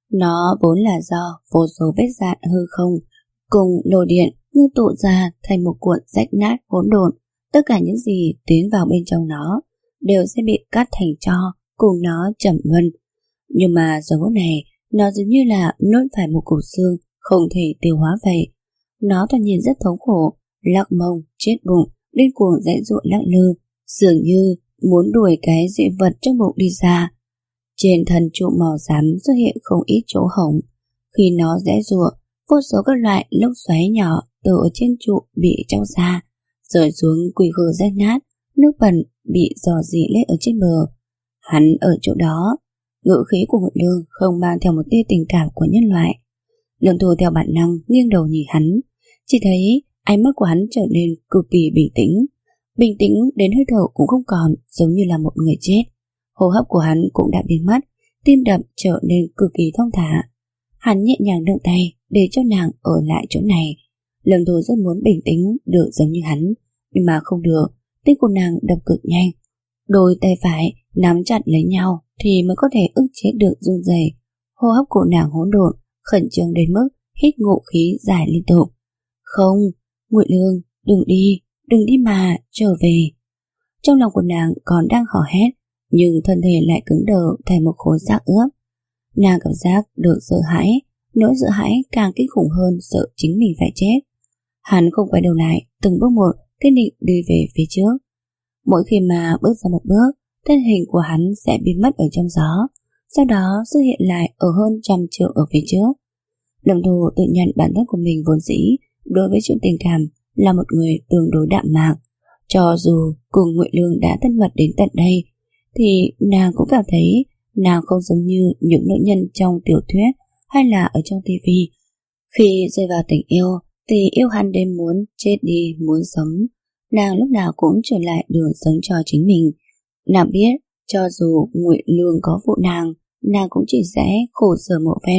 Nó vốn là do vô số vết dạn hư không cùng lôi điện ngưng tụ ra thành một cuộn rách nát hỗn độn. Tất cả những gì tiến vào bên trong nó đều sẽ bị cắt thành tro, cùng nó chẩm luân. Nhưng mà giờ phút này, nó dường như là nuốt phải một cục xương không thể tiêu hóa vậy. Nó toàn nhìn rất thống khổ, lắc mông, chết bụng, điên cuồng dãy dụa lắc lư, dường như muốn đuổi cái dị vật trong bụng đi ra. Trên thân trụ màu xám xuất hiện không ít chỗ hổng. Khi nó dãy dụa, vô số các loại lốc xoáy nhỏ từ ở trên trụ bị trao ra, rơi xuống quỳ gờ rách nát, nước bẩn bị rò rỉ lên ở trên bờ. Hắn ở chỗ đó, ngữ khí của Ngụy Lương không mang theo một tia tình cảm của nhân loại. Lâm Thu theo bản năng nghiêng đầu nhìn hắn, chỉ thấy ánh mắt của hắn trở nên cực kỳ bình tĩnh, bình tĩnh đến hơi thở cũng không còn, giống như là một người chết. Hô hấp của hắn cũng đã biến mất, tim đập trở nên cực kỳ thong thả. Hắn nhẹ nhàng nâng tay để cho nàng ở lại chỗ này. Lâm Thu rất muốn bình tĩnh được giống như hắn, nhưng mà không được. Tim của nàng đập cực nhanh, đôi tay phải nắm chặt lấy nhau thì mới có thể ức chế được run rẩy. Hô hấp của nàng hỗn độn, khẩn trương đến mức hít ngụ khí dài liên tục. Không, Ngụy Lương, đừng đi, đừng đi mà, trở về. Trong lòng của nàng còn đang hò hét, nhưng thân thể lại cứng đờ thành một khối xác ướp. Nàng cảm giác được sợ hãi, nỗi sợ hãi càng kinh khủng hơn sợ chính mình phải chết. Hắn không quay đầu lại, từng bước một kiên định đi về phía trước. Mỗi khi mà bước ra một bước, thân hình của hắn sẽ biến mất ở trong gió, sau đó xuất hiện lại ở hơn trăm trượng ở phía trước. Lâm Thu tự nhận bản thân của mình vốn dĩ đối với chuyện tình cảm là một người tương đối đạm mạc. Cho dù cùng Ngụy Lương đã thân mật đến tận đây, thì nàng cũng cảm thấy nàng không giống như những nữ nhân trong tiểu thuyết hay là ở trong tivi. Khi rơi vào tình yêu thì yêu hắn đến muốn chết đi muốn sống. Nàng lúc nào cũng trở lại đường sống cho chính mình. Nàng biết cho dù Ngụy Lương có phụ nàng, nàng cũng chỉ sẽ khổ sở một phen,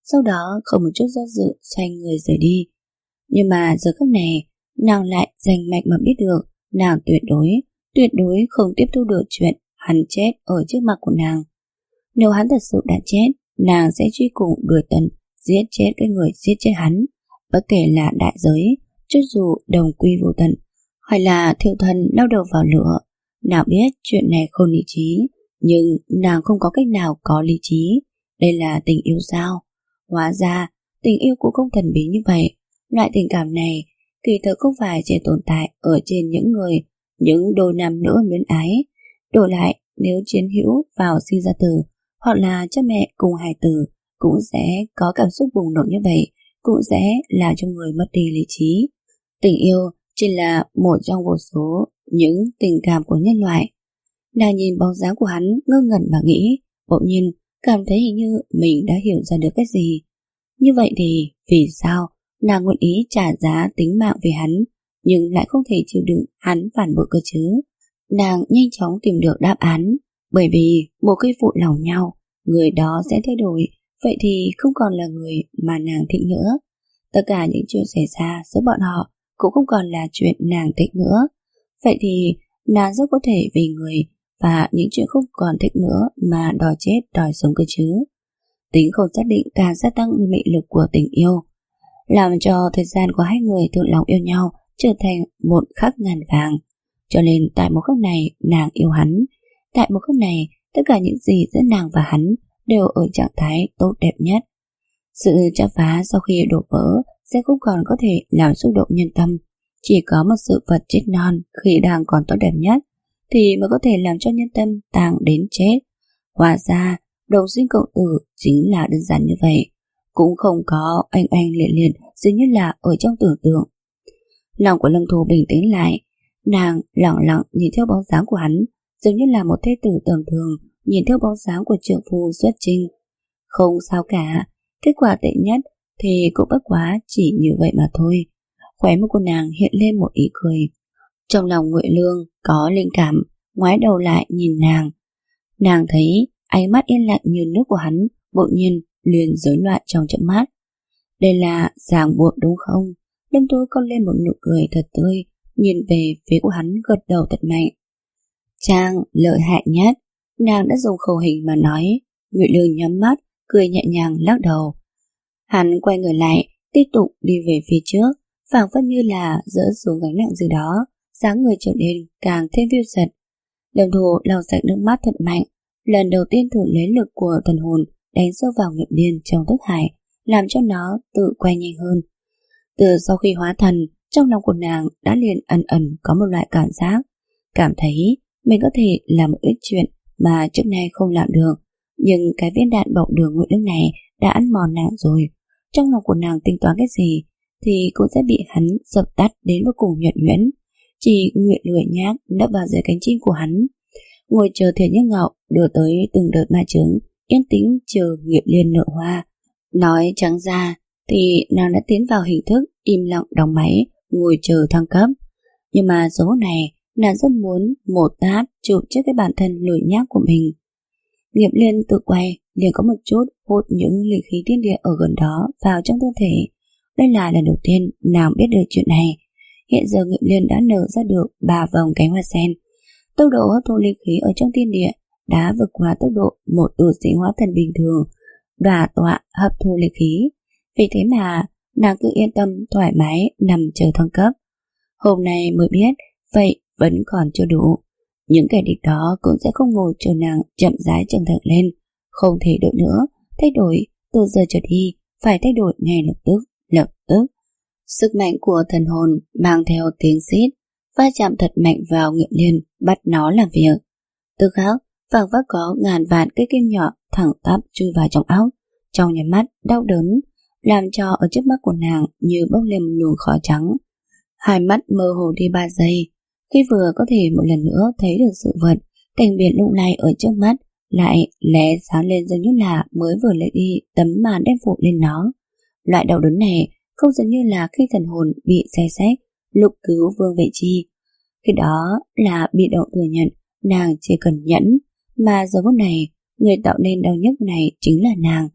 sau đó không một chút do dự xoay người rời đi. Nhưng mà giờ khắc này, nàng lại rành mạch mà biết được nàng tuyệt đối, tuyệt đối không tiếp thu được chuyện hắn chết ở trước mặt của nàng. Nếu hắn thật sự đã chết, nàng sẽ truy cùng đuổi tận, giết chết cái người giết chết hắn, bất kể là đại giới, cho dù đồng quy vô tận, hay là thiêu thân lao đầu vào lửa. Nào biết chuyện này không lý trí, nhưng nàng không có cách nào có lý trí. Đây là tình yêu sao? Hóa ra, tình yêu cũng không thần bí như vậy. Loại tình cảm này kỳ thực không phải chỉ tồn tại ở trên những người, những đôi nam nữ luyến ái. Đổi lại, nếu chiến hữu vào sinh ra tử, hoặc là cha mẹ cùng hài tử, cũng sẽ có cảm xúc bùng nổ như vậy, cũng sẽ làm cho người mất đi lý trí. Tình yêu chỉ là một trong vô số những tình cảm của nhân loại. Nàng nhìn bóng dáng của hắn ngơ ngẩn mà nghĩ, bỗng nhiên cảm thấy hình như mình đã hiểu ra được cái gì. Như vậy thì vì sao nàng nguyện ý trả giá tính mạng vì hắn, nhưng lại không thể chịu đựng hắn phản bội cơ chứ? Nàng nhanh chóng tìm được đáp án, bởi vì một khi phụ lòng nhau, người đó sẽ thay đổi, vậy thì không còn là người mà nàng thích nữa. Tất cả những chuyện xảy ra giữa bọn họ cũng không còn là chuyện nàng thích nữa. Vậy thì nàng rất có thể vì người và những chuyện không còn thích nữa mà đòi chết đòi sống cơ chứ. Tính không xác định càng gia tăng mị lực của tình yêu, làm cho thời gian của hai người tự lòng yêu nhau trở thành một khắc ngàn vàng. Cho nên tại một khắc này nàng yêu hắn, tại một khắc này tất cả những gì giữa nàng và hắn đều ở trạng thái tốt đẹp nhất. Sự chắp phá sau khi đổ vỡ sẽ không còn có thể làm xúc động nhân tâm. Chỉ có một sự vật chết non khi đang còn tốt đẹp nhất thì mới có thể làm cho nhân tâm tàng đến chết. Hóa ra đồng sinh cộng tử chính là đơn giản như vậy, cũng không có oanh oanh liệt liệt dường như là ở trong tưởng tượng. Lòng của Lâm Thu bình tĩnh lại, nàng lặng lặng nhìn theo bóng dáng của hắn, giống như là một thế tử tầm thường nhìn theo bóng dáng của trượng phu xuất trinh. Không sao cả, kết quả tệ nhất thì cũng bất quá chỉ như vậy mà thôi. Khóe môi của nàng hiện lên một ý cười. Trong lòng Ngụy Lương có linh cảm, ngoái đầu lại nhìn nàng. Nàng thấy ánh mắt yên lặng như nước của hắn bỗng nhiên liền rối loạn trong chớp mắt. Đây là ràng buộc đúng không? Lâm Tú cong lên một nụ cười thật tươi, nhìn về phía của hắn gật đầu thật mạnh. Chàng lợi hại nhất. Nàng đã dùng khẩu hình mà nói. Ngụy Lương nhắm mắt, cười nhẹ nhàng lắc đầu. Hắn quay người lại, tiếp tục đi về phía trước, phảng phất như là dỡ xuống gánh nặng gì đó, dáng người trở nên càng thêm phiêu dật. Lâm Thu lau sạch nước mắt thật mạnh, lần đầu tiên thử lấy lực của thần hồn đánh sâu vào Nghiệp Liên trong thức hải, làm cho nó tự quay nhanh hơn. Từ sau khi hóa thần, trong lòng của nàng đã liền ẩn ẩn có một loại cảm giác, cảm thấy mình có thể làm một ít chuyện mà trước nay không làm được, nhưng cái viên đạn bọc đường Ngụy Lương này đã ăn mòn nàng rồi. Trong lòng của nàng tính toán cái gì thì cũng sẽ bị hắn dập tắt đến vô cùng nhuần nhuyễn. Chỉ nguyện lười nhác nấp vào dưới cánh chim của hắn, ngồi chờ Thiền Như Ngọc đưa tới từng đợt ma trứng, yên tĩnh chờ Nghiệp Liên nở hoa. Nói trắng ra thì nàng đã tiến vào hình thức im lặng đóng máy, ngồi chờ thăng cấp. Nhưng mà số này nàng rất muốn một tát chụp trước cái bản thân lười nhác của mình. Nghiệp Liên tự quay liền có một chút hút những linh khí thiên địa ở gần đó vào trong cơ thể. Đây là lần đầu tiên nàng biết được chuyện này. Hiện giờ Nghiệp Liên đã nở ra được ba vòng cánh hoa sen. Tốc độ hấp thu linh khí ở trong thiên địa đã vượt qua tốc độ một tu sĩ hóa thần bình thường đả tọa hấp thu linh khí. Vì thế mà nàng cứ yên tâm thoải mái nằm chờ thăng cấp. Hôm nay mới biết vậy vẫn còn chưa đủ. Những kẻ địch đó cũng sẽ không ngồi chờ nàng chậm rãi trưởng thành lên. Không thể đợi nữa, thay đổi từ giờ trở đi, phải thay đổi ngay lập tức, lập tức. Sức mạnh của thần hồn mang theo tiếng xít va chạm thật mạnh vào Nghiệp Liên, bắt nó làm việc. Từ khắc phảng phất có ngàn vạn cái kim nhỏ thẳng tắp chui vào trong óc, trong nháy mắt đau đớn, làm cho ở trước mắt của nàng như bốc lên một luồng khói trắng. Hai mắt mơ hồ đi ba giây, khi vừa có thể một lần nữa thấy được sự vật, cảnh biển lúc này ở trước mắt lại lóe sáng lên giống như là mới vừa lấy đi tấm màn đen phủ lên nó. Loại đau đớn này không giống như là khi thần hồn bị xé xách lục cứu Vương Vệ Chi. Khi đó là bị động thừa nhận nàng chỉ cần nhẫn, mà giờ phút này người tạo nên đau nhức này chính là nàng.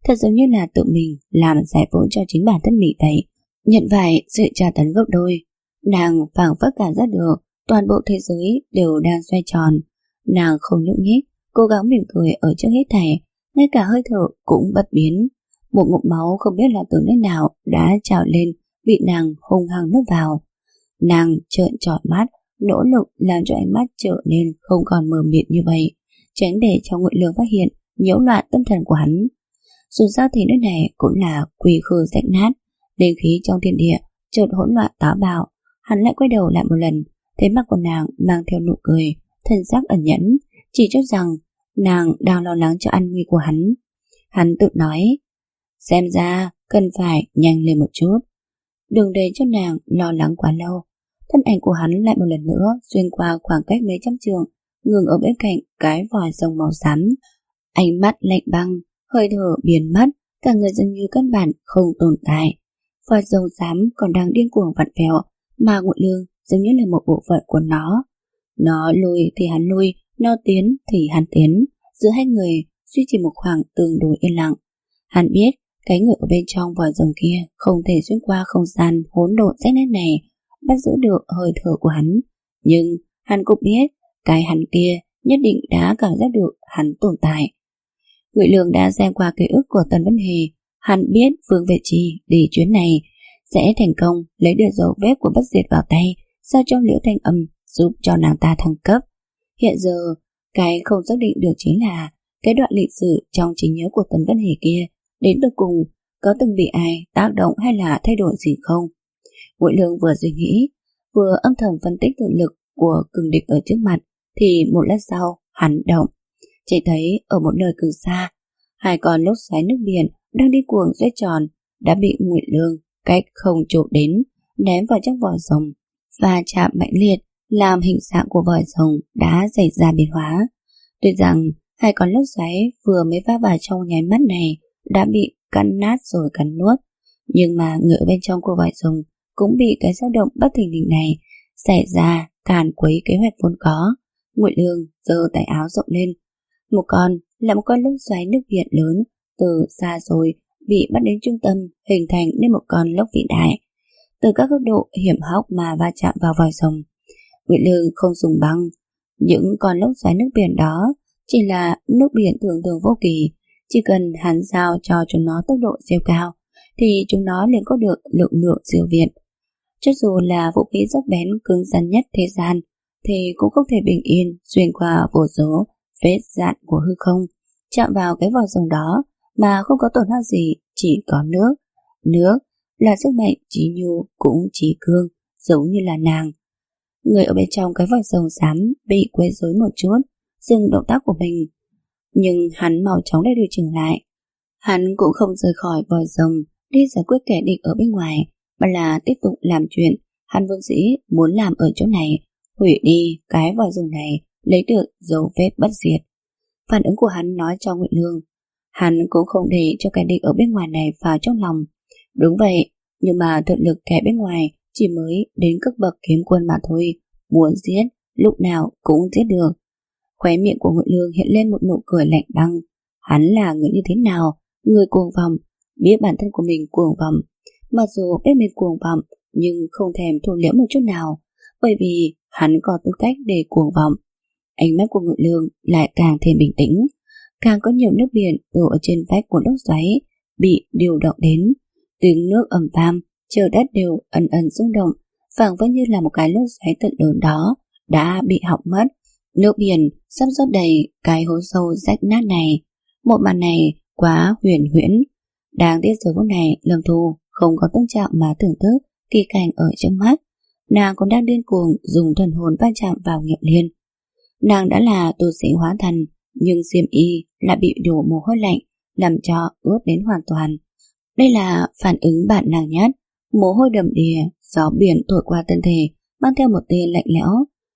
thật giống như là tự mình làm giải phẫu cho chính bản thân mình vậy, nhận phải sự tra tấn gấp đôi. Nàng phảng phất cảm giác được toàn bộ thế giới đều đang xoay tròn. Nàng không nhúc nhích, cố gắng mỉm cười ở trước hết thảy, ngay cả hơi thở cũng bất biến. Một ngụm máu không biết là từ nơi nào đã trào lên, bị nàng hung hăng nuốt vào. Nàng trợn tròn mắt, nỗ lực làm cho ánh mắt trở nên không còn mờ mịt như vậy, tránh để cho Ngụy Lương phát hiện nhiễu loạn tâm thần của hắn. Dù sao thì nơi này cũng là quỷ khư rách nát, linh khí trong thiên địa chợt hỗn loạn táo bạo. Hắn lại quay đầu lại một lần, thấy mặt của nàng mang theo nụ cười, thân xác ẩn nhẫn, chỉ cho rằng nàng đang lo lắng cho an nguy của hắn. Hắn tự nói, xem ra cần phải nhanh lên một chút, đừng để cho nàng lo lắng quá lâu. Thân ảnh của hắn lại một lần nữa xuyên qua khoảng cách mấy trăm trường, ngừng ở bên cạnh cái vòi rồng màu xám. Ánh mắt lạnh băng, hơi thở biến mất, cả người dường như căn bản không tồn tại. Vòi rồng xám còn đang điên cuồng vặn vẹo, mà Ngụy Lương giống như là một bộ phận của nó. Nó lùi thì hắn lui, nó tiến thì hắn tiến. Giữa hai người duy trì một khoảng tương đối yên lặng. Hắn biết cái người ở bên trong vòi rồng kia không thể xuyên qua không gian hỗn độn rách nát này, bắt giữ được hơi thở của hắn. Nhưng hắn cũng biết cái hắn kia nhất định đã cảm giác được hắn tồn tại. Ngụy Lương đã xem qua ký ức của Tần Vân Hề. Hắn biết Vương Vệ Trì đi chuyến này sẽ thành công lấy được dấu vết của Bất Diệt vào tay, sao cho Liễu Thanh Âm giúp cho nàng ta thăng cấp. Hiện giờ cái không xác định được chính là cái đoạn lịch sử trong trí nhớ của Tần Vân Hề kia đến từ cùng có từng bị ai tác động hay là thay đổi gì không. Ngụy Lương vừa suy nghĩ, vừa âm thầm phân tích thực lực của cường địch ở trước mặt, thì một lát sau hắn động. Chỉ thấy ở một nơi cực xa, hai con lốc xoáy nước biển đang đi cuồng xoay tròn đã bị Ngụy Lương cách không chụp đến, ném vào trong vòi rồng, và chạm mạnh liệt làm hình dạng của vòi rồng đã xảy ra biến hóa. Tuy rằng hai con lốc xoáy vừa mới va vào trong nháy mắt này đã bị cắn nát rồi cắn nuốt, nhưng mà người ở bên trong của vòi rồng cũng bị cái dao động bất thình lình này xảy ra càn quấy kế hoạch vốn có. Ngụy Lương giơ tay áo rộng lên, một con là một con lốc xoáy nước biển lớn từ xa rồi bị bắt đến trung tâm, hình thành nên một con lốc vĩ đại. Từ các góc độ hiểm hóc mà va chạm vào vòi rồng, Ngụy Lương không dùng băng. Những con lốc xoáy nước biển đó chỉ là nước biển thường thường vô kỳ, chỉ cần hắn giao cho chúng nó tốc độ siêu cao thì chúng nó liền có được lượng lượng siêu việt. Cho dù là vũ khí sắc bén cứng rắn nhất thế gian thì cũng không thể bình yên xuyên qua vô số vết dạn của hư không, chạm vào cái vòi rồng đó mà không có tổn hao gì. Chỉ có nước. Nước là sức mạnh trí nhu cũng trí cương, giống như là nàng. Người ở bên trong cái vòi rồng xám bị quấy rối một chút, dừng động tác của mình, nhưng hắn mau chóng đã điều chỉnh lại. Hắn cũng không rời khỏi vòi rồng đi giải quyết kẻ địch ở bên ngoài, mà là tiếp tục làm chuyện hắn vốn dĩ muốn làm ở chỗ này, hủy đi cái vòi rồng này, lấy được dấu vết bất diệt. Phản ứng của hắn nói cho Ngụy Lương, hắn cũng không để cho kẻ địch ở bên ngoài này vào trong lòng. Đúng vậy, nhưng mà thực lực kẻ bên ngoài chỉ mới đến cấp bậc kiếm quân mà thôi, muốn giết lúc nào cũng giết được. Khóe miệng của Ngụy Lương hiện lên một nụ cười lạnh băng. Hắn là người như thế nào? Người cuồng vọng, biết bản thân của mình cuồng vọng. Mặc dù biết mình cuồng vọng nhưng không thèm thu liễm một chút nào, bởi vì hắn có tư cách để cuồng vọng. Ánh mắt của Ngụy Lương lại càng thêm bình tĩnh, càng có nhiều nước biển đổ ở trên vách của lốc xoáy bị điều động đến. Tiếng nước ầm vang, trời đất đều ẩn ẩn rung động, phảng phất như là một cái lốc xoáy thật lớn đó đã bị hỏng mất. Nước biển sắp rót đầy cái hố sâu rách nát này. Một màn này quá huyền huyễn. Đáng tiếc giờ phút này Lâm Thu không có tâm trạng mà thưởng thức kỳ cảnh ở trước mắt. Nàng còn đang điên cuồng dùng thần hồn va chạm vào Nghiệp Liên. Nàng đã là tu sĩ hóa thần, nhưng xiêm y lại bị đổ mồ hôi lạnh, làm cho ướt đến hoàn toàn. Đây là phản ứng bản năng nhất. Mồ hôi đầm đìa, gió biển thổi qua thân thể, mang theo một tia lạnh lẽo,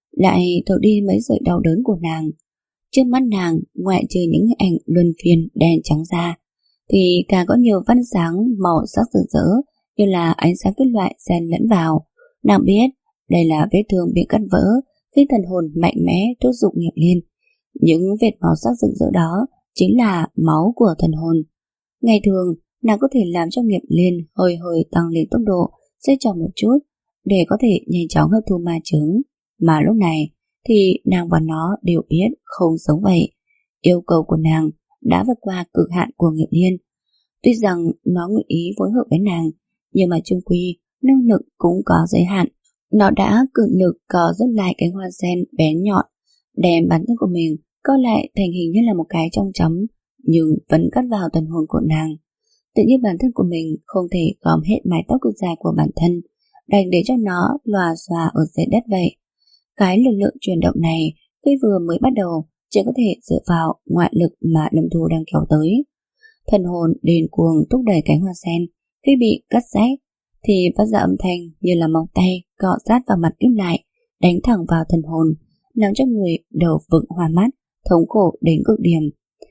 lại thổi đi mấy sợi đau đớn của nàng. Trước mắt nàng, ngoại trừ những hình ảnh luân phiên đen trắng ra, thì càng có nhiều văn sáng màu sắc rực rỡ, như là ánh sáng kim loại xen lẫn vào. Nàng biết đây là vết thương bị cắt vỡ khi thần hồn mạnh mẽ thúc giục Nghiệp Liên. Những vệt màu sắc rực rỡ đó chính là máu của thần hồn. Ngày thường, nàng có thể làm cho Nghiệp Liên hơi hơi tăng lên tốc độ, sẽ cho một chút, để có thể nhanh chóng hấp thu ma chứng. Mà lúc này, thì nàng và nó đều biết không giống vậy. Yêu cầu của nàng đã vượt qua cực hạn của Nghiệp Liên. Tuy rằng nó nguyện ý phối hợp với nàng, nhưng mà chung quy, năng lực cũng có giới hạn. Nó đã cự lực có rút lại cánh hoa sen bén nhọn, đem bản thân của mình co lại thành hình như là một cái trong chấm, nhưng vẫn cắt vào thần hồn của nàng. Tự nhiên bản thân của mình không thể gom hết mái tóc cực dài của bản thân, đành để cho nó lòa xòa ở dưới đất vậy. Cái lực lượng chuyển động này khi vừa mới bắt đầu chỉ có thể dựa vào ngoại lực mà Lâm Thu đang kéo tới. Thần hồn điên cuồng thúc đẩy cánh hoa sen, khi bị cắt rách thì phát ra âm thanh như là móng tay cọ sát vào mặt kim lại, đánh thẳng vào thần hồn, làm cho người đầu vựng hoa mắt, thống khổ đến cực điểm.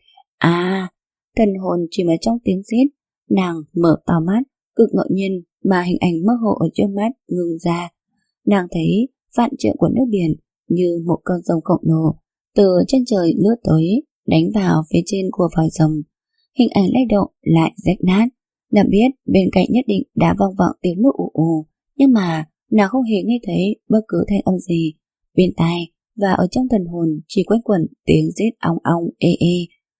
À, thần hồn chìm ở trong tiếng rít, nàng mở to mắt, cực ngẫu nhiên mà hình ảnh mơ hồ ở trước mắt ngừng ra. Nàng thấy vạn trượng của nước biển như một cơn rồng khổng lồ từ trên trời lướt tới, đánh vào phía trên của vòi rồng. Hình ảnh lay động lại rách nát. Nàng biết bên cạnh nhất định đã vang vọng tiếng nước ù ù, nhưng mà nàng không hề nghe thấy bất cứ thanh âm gì. Bên tai và ở trong thần hồn chỉ quanh quẩn tiếng rít ong ong ê ê.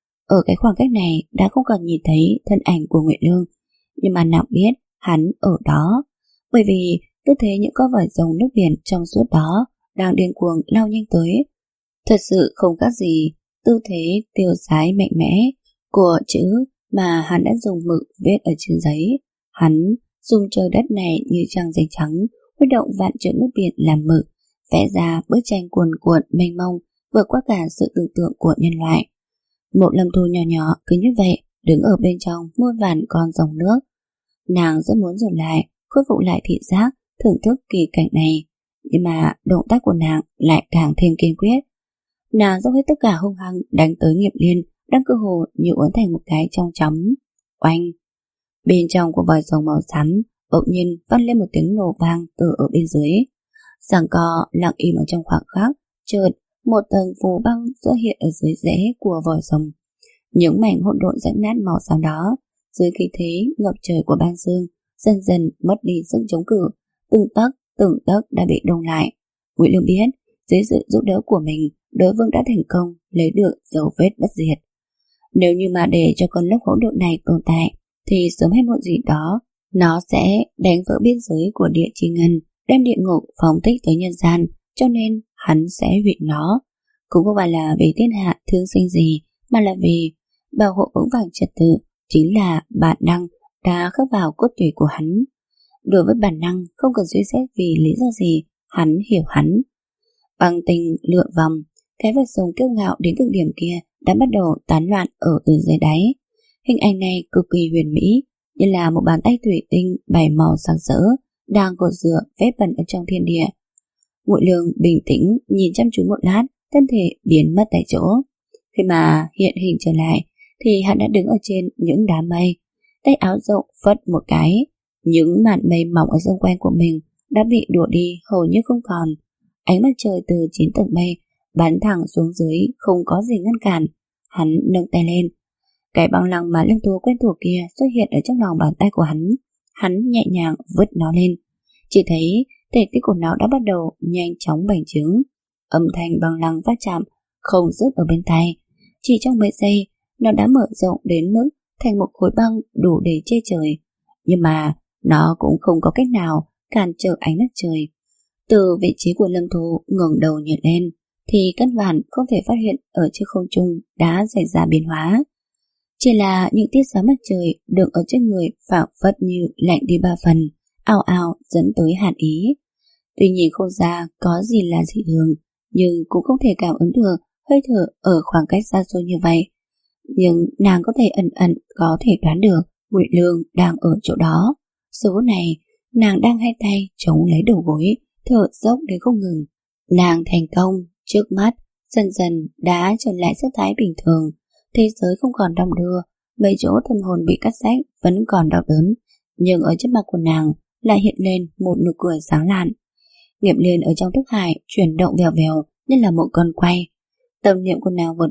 Ở cái khoảng cách này đã không còn nhìn thấy thân ảnh của Nguyệt Lương, nhưng mà nàng biết hắn ở đó, bởi vì tư thế những con vòi rồng nước biển trong suốt đó đang điên cuồng lao nhanh tới. Thật sự không khác gì tư thế tiêu sái mạnh mẽ của chữ mà hắn đã dùng mực viết ở trên giấy. Hắn dùng trời đất này như trang giấy trắng, huy động vạn trượng nước biển làm mực, vẽ ra bức tranh cuồn cuộn mênh mông vượt qua cả sự tưởng tượng của nhân loại. Một Lâm Thu nhỏ nhỏ cứ như vậy đứng ở bên trong muôn vàn con dòng nước. Nàng rất muốn dừng lại, khôi phục lại thị giác, thưởng thức kỳ cảnh này, nhưng mà động tác của nàng lại càng thêm kiên quyết. Nàng dốc hết tất cả hung hăng đánh tới Nghiệp Liên đang cơ hồ như uốn thành một cái trong chấm. Oanh! Bên trong của vòi rồng màu xám bỗng nhiên vang lên một tiếng nổ vang từ ở bên dưới. Giằng co lặng im ở trong khoảng khắc, chợt một tầng phù băng xuất hiện ở dưới rễ của vòi rồng. Những mảnh hỗn độn rách nát màu xám đó, dưới khí thế ngập trời của băng sương, dần dần mất đi sức chống cự, từng tấc từng tấc đã bị đông lại. Ngụy Lương biết, dưới sự giúp đỡ của mình, đối phương đã thành công lấy được dấu vết bất diệt. Nếu như mà để cho con lốc hỗn độn này tồn tại, thì sớm hay muộn gì đó, nó sẽ đánh vỡ biên giới của địa chi ngân, đem địa ngục phóng thích tới nhân gian, cho nên hắn sẽ hủy nó. Cũng không phải là vì thiên hạ thương sinh gì, mà là vì bảo hộ vững vàng trật tự, chính là bản năng đã khắc vào cốt tủy của hắn. Đối với bản năng không cần suy xét vì lý do gì, hắn hiểu hắn. Băng tinh lượn vòng, cái vật sống kiêu ngạo đến cực điểm kia đã bắt đầu tán loạn ở từ dưới đáy. Hình ảnh này cực kỳ huyền mỹ, như là một bàn tay thủy tinh bảy màu sáng rỡ đang gột rửa vết bẩn ở trong thiên địa. Ngụy Lương bình tĩnh nhìn chăm chú một lát, thân thể biến mất tại chỗ. Khi mà hiện hình trở lại, thì hắn đã đứng ở trên những đám mây, tay áo rộng phất một cái, những màn mây mỏng ở xung quanh của mình đã bị đùa đi hầu như không còn. Ánh mặt trời từ chín tầng mây bắn thẳng xuống dưới, không có gì ngăn cản. Hắn nâng tay lên, cái băng lăng mà Lâm Thu quen thuộc kia xuất hiện ở trong lòng bàn tay của hắn. Hắn nhẹ nhàng vứt nó lên, chỉ thấy thể tích của nó đã bắt đầu nhanh chóng bành trướng. Âm thanh băng lăng va chạm không dứt ở bên tai. Chỉ trong mấy giây, nó đã mở rộng đến mức thành một khối băng đủ để che trời. Nhưng mà nó cũng không có cách nào cản trở ánh mặt trời. Từ vị trí của Lâm Thu ngẩng đầu nhìn lên, thì căn bản không thể phát hiện ở trên không trung đã xảy ra biến hóa. Chỉ là những tia sáng mặt trời được ở trên người phảng phất như lạnh đi ba phần, ào ào dẫn tới hàn ý. Tuy nhìn không ra có gì là dị thường, nhưng cũng không thể cảm ứng được hơi thở ở khoảng cách xa xôi như vậy. Nhưng nàng có thể ẩn ẩn có thể đoán được Ngụy Lương đang ở chỗ đó. Số này, nàng đang hai tay chống lấy đầu gối, thở dốc đến không ngừng. Nàng thành công, trước mắt dần dần đã trở lại sắc thái bình thường. Thế giới không còn đong đưa, mấy chỗ thần hồn bị cắt rách vẫn còn đau đớn, nhưng ở trước mặt của nàng lại hiện lên một nụ cười sáng lạn. Nghiệp Liên ở trong thức hải chuyển động vèo vèo như là một con quay. Tâm niệm của nàng vừa động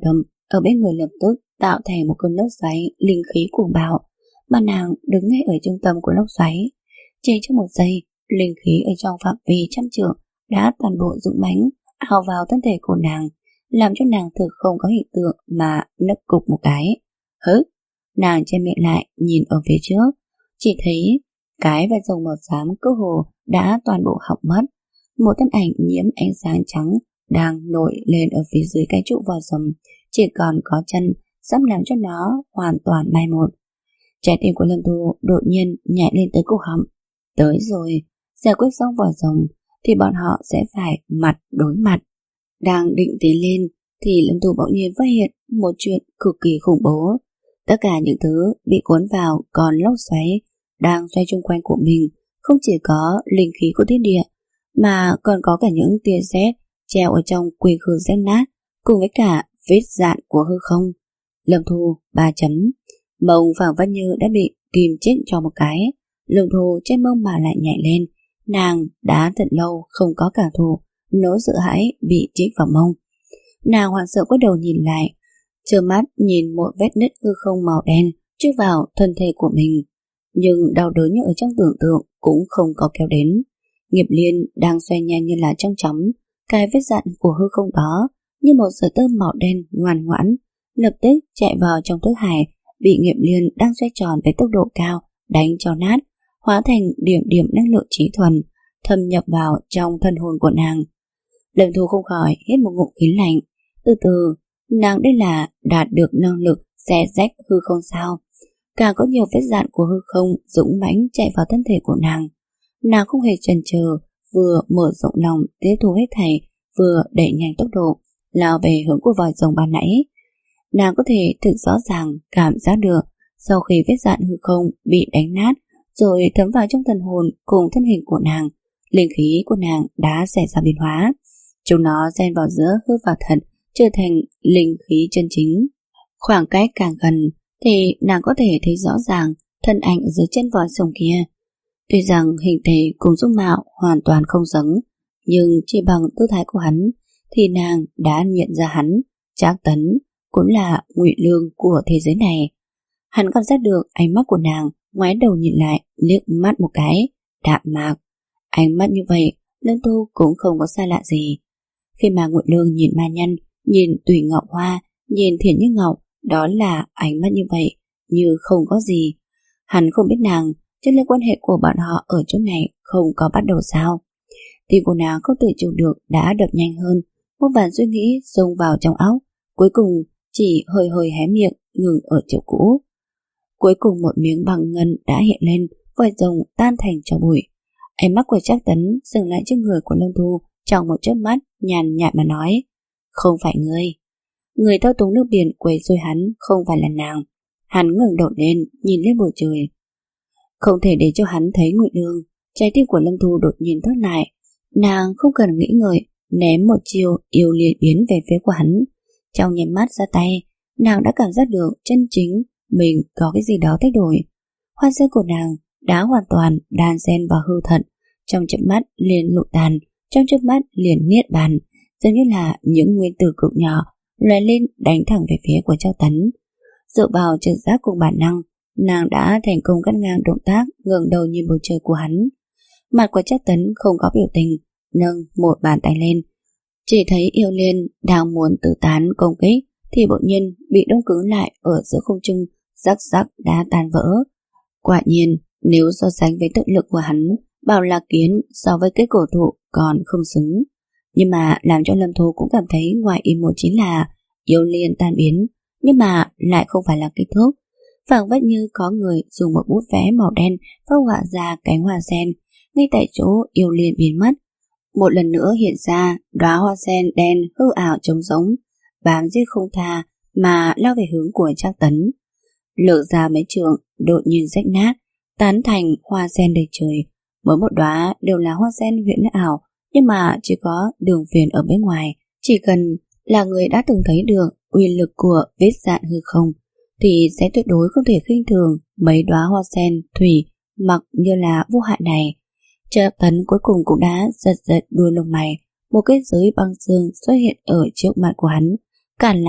ở bên người lập tức tạo thành một cơn lốc xoáy linh khí cuồng bạo, mà nàng đứng ngay ở trung tâm của lốc xoáy. Chỉ trong một giây, linh khí ở trong phạm vi trăm trượng đã toàn bộ dũng mãnh ào vào thân thể của nàng, làm cho nàng thực không có hiện tượng mà nấp cục một cái. Hứ! Nàng che miệng lại nhìn ở phía trước, chỉ thấy cái vòi rồng màu xám cơ hồ đã toàn bộ hỏng mất. Một thân ảnh nhiễm ánh sáng trắng đang nổi lên ở phía dưới cái trụ vòi rồng, chỉ còn có chân, sắp làm cho nó hoàn toàn mai một. Trái tim của Lâm Thu đột nhiên nhảy lên tới cổ họng. Tới rồi, giải quyết xong vòi rồng thì bọn họ sẽ phải mặt đối mặt. Đang định tiến lên thì Lâm Thu bỗng nhiên phát hiện một chuyện cực kỳ khủng bố. Tất cả những thứ bị cuốn vào con lốc xoáy đang xoay chung quanh của mình không chỉ có linh khí của thiên địa, mà còn có cả những tia sét treo ở trong quy khư rách nát, cùng với cả vết dạn của hư không. Lâm Thu ba chấm. Mông phảng phất như đã bị kìm chết cho một cái. Lâm Thu trên mông mà lại nhảy lên. Nàng đã thật lâu không có cảm thụ nỗi sợ hãi bị trích vào mông. Nàng hoảng sợ quay đầu nhìn lại, trơ mắt nhìn một vết nứt hư không màu đen chui vào thân thể của mình. Nhưng đau đớn như ở trong tưởng tượng cũng không có kéo đến. Nghiệp liên đang xoay nhanh như là trong chóng, cái vết dạn của hư không đó như một sợi tơ màu đen ngoan ngoãn lập tức chạy vào trong thức hải, bị nghiệp liên đang xoay tròn với tốc độ cao đánh cho nát, hóa thành điểm điểm năng lượng trí thuần thâm nhập vào trong thân hồn của nàng. Lâm Thu không khỏi hít một ngụm khí lạnh. Từ từ, nàng đây là đạt được năng lực xé rách hư không sao? Càng có nhiều vết dạn của hư không dũng mãnh chạy vào thân thể của nàng. Nàng không hề chần chừ, vừa mở rộng lòng tiếp thu hết thảy, vừa đẩy nhanh tốc độ lao về hướng của vòi rồng ban nãy. Nàng có thể thực rõ ràng cảm giác được sau khi vết dạn hư không bị đánh nát rồi thấm vào trong thần hồn cùng thân hình của nàng, linh khí của nàng đã xảy ra biến hóa. Chúng nó xen vào giữa hư và thật, trở thành linh khí chân chính. Khoảng cách càng gần thì nàng có thể thấy rõ ràng thân ảnh dưới chân vòi rồng kia. Tuy rằng hình thể cùng dung mạo hoàn toàn không giống, nhưng chỉ bằng tư thái của hắn thì nàng đã nhận ra hắn, Trác Tấn, cũng là Ngụy Lương của thế giới này. Hắn cảm giác được ánh mắt của nàng, ngoái đầu nhìn lại, liếc mắt một cái, đạm mạc. Ánh mắt như vậy, Lâm Thu cũng không có xa lạ gì. Khi mà Ngụy Lương nhìn ma nhân, nhìn Tùy Ngọc Hoa, nhìn Thiện Như Ngọc, đó là ánh mắt như vậy, như không có gì. Hắn không biết nàng, cho nên quan hệ của bọn họ ở chỗ này không có bắt đầu sao. Tim của nàng không tự chủ được đã đập nhanh hơn, một vài suy nghĩ xông vào trong óc, cuối cùng chỉ hơi hơi hé miệng ngừng ở chỗ cũ. Cuối cùng một miếng bằng ngân đã hiện lên, vòi rồng tan thành tro bụi. Ánh mắt của Trác Tấn dừng lại trên người của Lâm Thu trong một chớp mắt, nhàn nhạt mà nói: "Không phải ngươi." Người thao túng nước biển quấy rối hắn không phải là nàng. Hắn ngẩng đầu lên nhìn lên bầu trời. Không thể để cho hắn thấy Ngụy Lương. Trái tim của Lâm Thu đột nhiên thắt lại. Nàng không cần nghĩ ngợi, ném một chiêu yêu liệt biến về phía của hắn. Trong nháy mắt ra tay, nàng đã cảm giác được chân chính mình có cái gì đó thay đổi. Hoa sen của nàng đã hoàn toàn đan xen vào hư thật, trong chớp mắt liền lụ tàn, trong chớp mắt liền niết bàn, giống như là những nguyên tử cực nhỏ lóe lên đánh thẳng về phía của Trác Tấn. Dựa vào trực giác cùng bản năng, nàng đã thành công cắt ngang động tác ngẩng đầu nhìn bầu trời của hắn. Mặt của Trác Tấn không có biểu tình, nâng một bàn tay lên. Chỉ thấy Yêu Liên đang muốn tự tán công kích thì bỗng nhiên bị đông cứng lại ở giữa không trung, rắc rắc đã tan vỡ. Quả nhiên, nếu so sánh với tự lực của hắn, Bảo Lạc Kiến so với cái cổ thụ còn không xứng. Nhưng mà làm cho Lâm Thu cũng cảm thấy ngoài ý muốn chính là Yêu Liên tan biến, nhưng mà lại không phải là kết thúc. Phảng phất như có người dùng một bút vẽ màu đen phác họa ra cánh hoa sen, ngay tại chỗ Yêu Liên biến mất. Một lần nữa hiện ra đóa hoa sen đen hư ảo trống rỗng, bám giết không tha mà lao về hướng của Trác Tấn. Lược ra mấy trường đột nhiên rách nát, tán thành hoa sen đầy trời. Mỗi một đóa đều là hoa sen huyễn ảo, nhưng mà chỉ có đường viền ở bên ngoài. Chỉ cần là người đã từng thấy được uy lực của vết dạn hư không thì sẽ tuyệt đối không thể khinh thường mấy đóa hoa sen thủy mặc như là vô hại này. Trác Tấn cuối cùng cũng đã giật giật đuôi lông mày. Một kết giới băng xương xuất hiện ở trước mặt của hắn, cản lại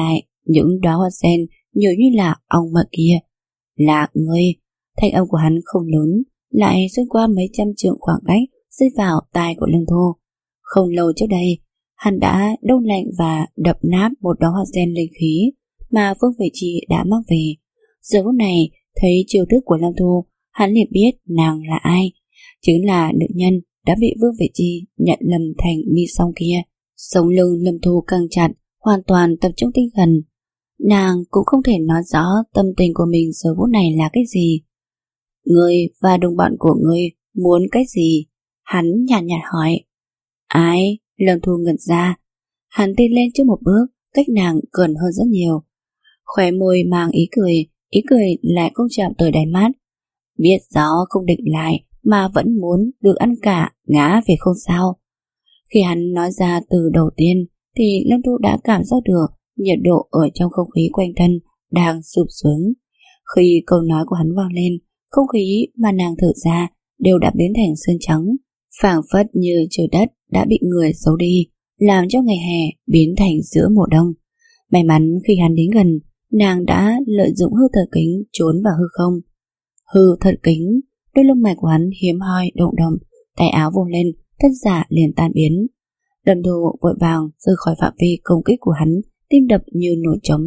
những đóa hoa sen nhiều như là ong mật kia. Là ngươi. Thanh âm của hắn không lớn, lại xuyên qua mấy trăm trượng khoảng cách, rơi vào tai của Lâm Thu. Không lâu trước đây, hắn đã đông lạnh và đập nát một đóa hoa sen linh khí mà Vương Vệ Chi đã mang về. Giờ phút này, thấy chiêu thức của Lâm Thu, hắn liền biết nàng là ai. Chính là nữ nhân đã bị Vương Vệ Chi nhận lầm thành mi song kia. Sống lưng Lâm Thu căng chặt, hoàn toàn tập trung tinh thần. Nàng cũng không thể nói rõ tâm tình của mình giờ phút này là cái gì. Ngươi và đồng bọn của ngươi muốn cái gì? Hắn nhàn nhạt hỏi. Ai? Lâm Thu ngẩn ra. Hắn tiến lên trước một bước, cách nàng gần hơn rất nhiều. Khóe môi mang ý cười, ý cười lại không chạm tới đáy mắt. Biết rõ không định lại mà vẫn muốn được ăn cả, ngã về không sao. Khi hắn nói ra từ đầu tiên thì Lâm Thu đã cảm giác được nhiệt độ ở trong không khí quanh thân đang sụp xuống. Khi câu nói của hắn vang lên, không khí mà nàng thở ra đều đã biến thành sương trắng, phảng phất như trời đất đã bị người giấu đi, làm cho ngày hè biến thành giữa mùa đông. May mắn khi hắn đến gần, nàng đã lợi dụng hư thật kính trốn vào hư không. Hư thật kính, đôi lông mày của hắn hiếm hoi động động, tay áo vung lên, thân giả liền tan biến. Lâm Thu vội vàng rời khỏi phạm vi công kích của hắn, tim đập như nổi trống.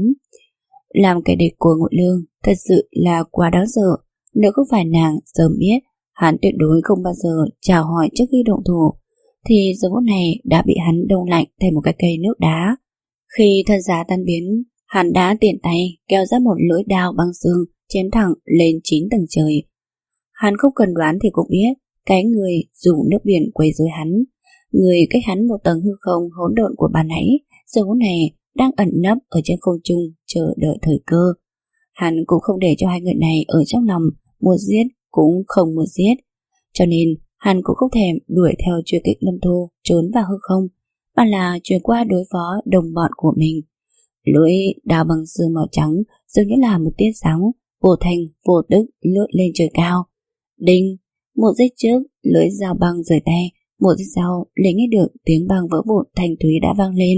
Làm kẻ địch của Ngụy Lương thật sự là quá đáng sợ. Nếu không phải nàng sớm biết hắn tuyệt đối không bao giờ chào hỏi trước khi động thủ, thì giờ phút này đã bị hắn đông lạnh thành một cái cây nước đá. Khi thân giá tan biến, hắn đã tiện tay kéo ra một lưỡi đao băng xương chém thẳng lên chín tầng trời. Hắn không cần đoán thì cũng biết cái người dùng nước biển quấy rối hắn, người cách hắn một tầng hư không hỗn độn của ban nãy, giờ phút này đang ẩn nấp ở trên không trung chờ đợi thời cơ. Hắn cũng không để cho hai người này ở trong lòng, muốn giết cũng không muốn giết, cho nên hắn cũng không thèm đuổi theo truy kích Lâm Thu trốn vào hư không, mà là chuyển qua đối phó đồng bọn của mình. Lưỡi đao bằng xương màu trắng dường như là một tia sáng vô thành vô tức lướt lên trời cao. Đinh! Một giây trước, lưỡi dao băng rời tay, một giây sau liền nghe được tiếng băng vỡ vụn thanh thúy đã vang lên.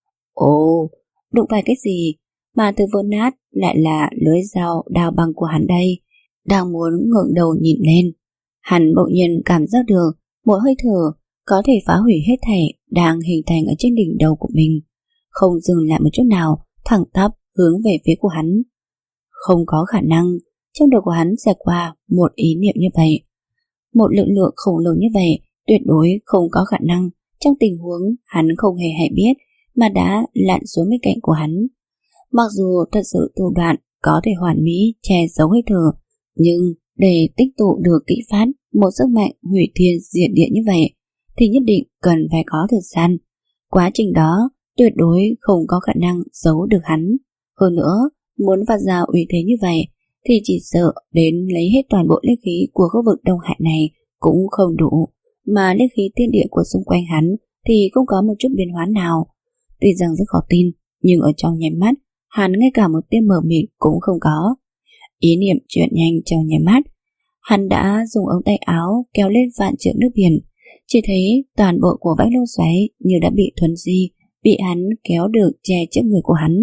Ồ, đụng phải cái gì mà từ vỡ nát lại là lưỡi dao đao băng của hắn đây? Đang muốn ngẩng đầu nhìn lên, hắn bỗng nhiên cảm giác được một hơi thở có thể phá hủy hết thảy đang hình thành ở trên đỉnh đầu của mình, không dừng lại một chút nào, thẳng tắp hướng về phía của hắn. Không có khả năng. Trong đầu của hắn xẹt qua một ý niệm như vậy. Một lực lượng khổng lồ như vậy tuyệt đối không có khả năng trong tình huống hắn không hề hay biết mà đã lặn xuống bên cạnh của hắn. Mặc dù thật sự thủ đoạn có thể hoàn mỹ che giấu hơi thở, nhưng để tích tụ được kỹ phát một sức mạnh hủy thiên diệt địa như vậy thì nhất định cần phải có thời gian. Quá trình đó tuyệt đối không có khả năng giấu được hắn. Hơn nữa, muốn phát ra uy thế như vậy thì chỉ sợ đến lấy hết toàn bộ linh khí của khu vực Đông Hải này cũng không đủ, mà linh khí thiên địa của xung quanh hắn thì không có một chút biến hóa nào. Tuy rằng rất khó tin, nhưng ở trong nháy mắt hắn ngay cả một tia mờ mịt cũng không có. Ý niệm chuyển nhanh trong nháy mắt, hắn đã dùng ống tay áo kéo lên vạn trượng nước biển. Chỉ thấy toàn bộ của vách lô xoáy như đã bị thuần di, bị hắn kéo được che trước người của hắn.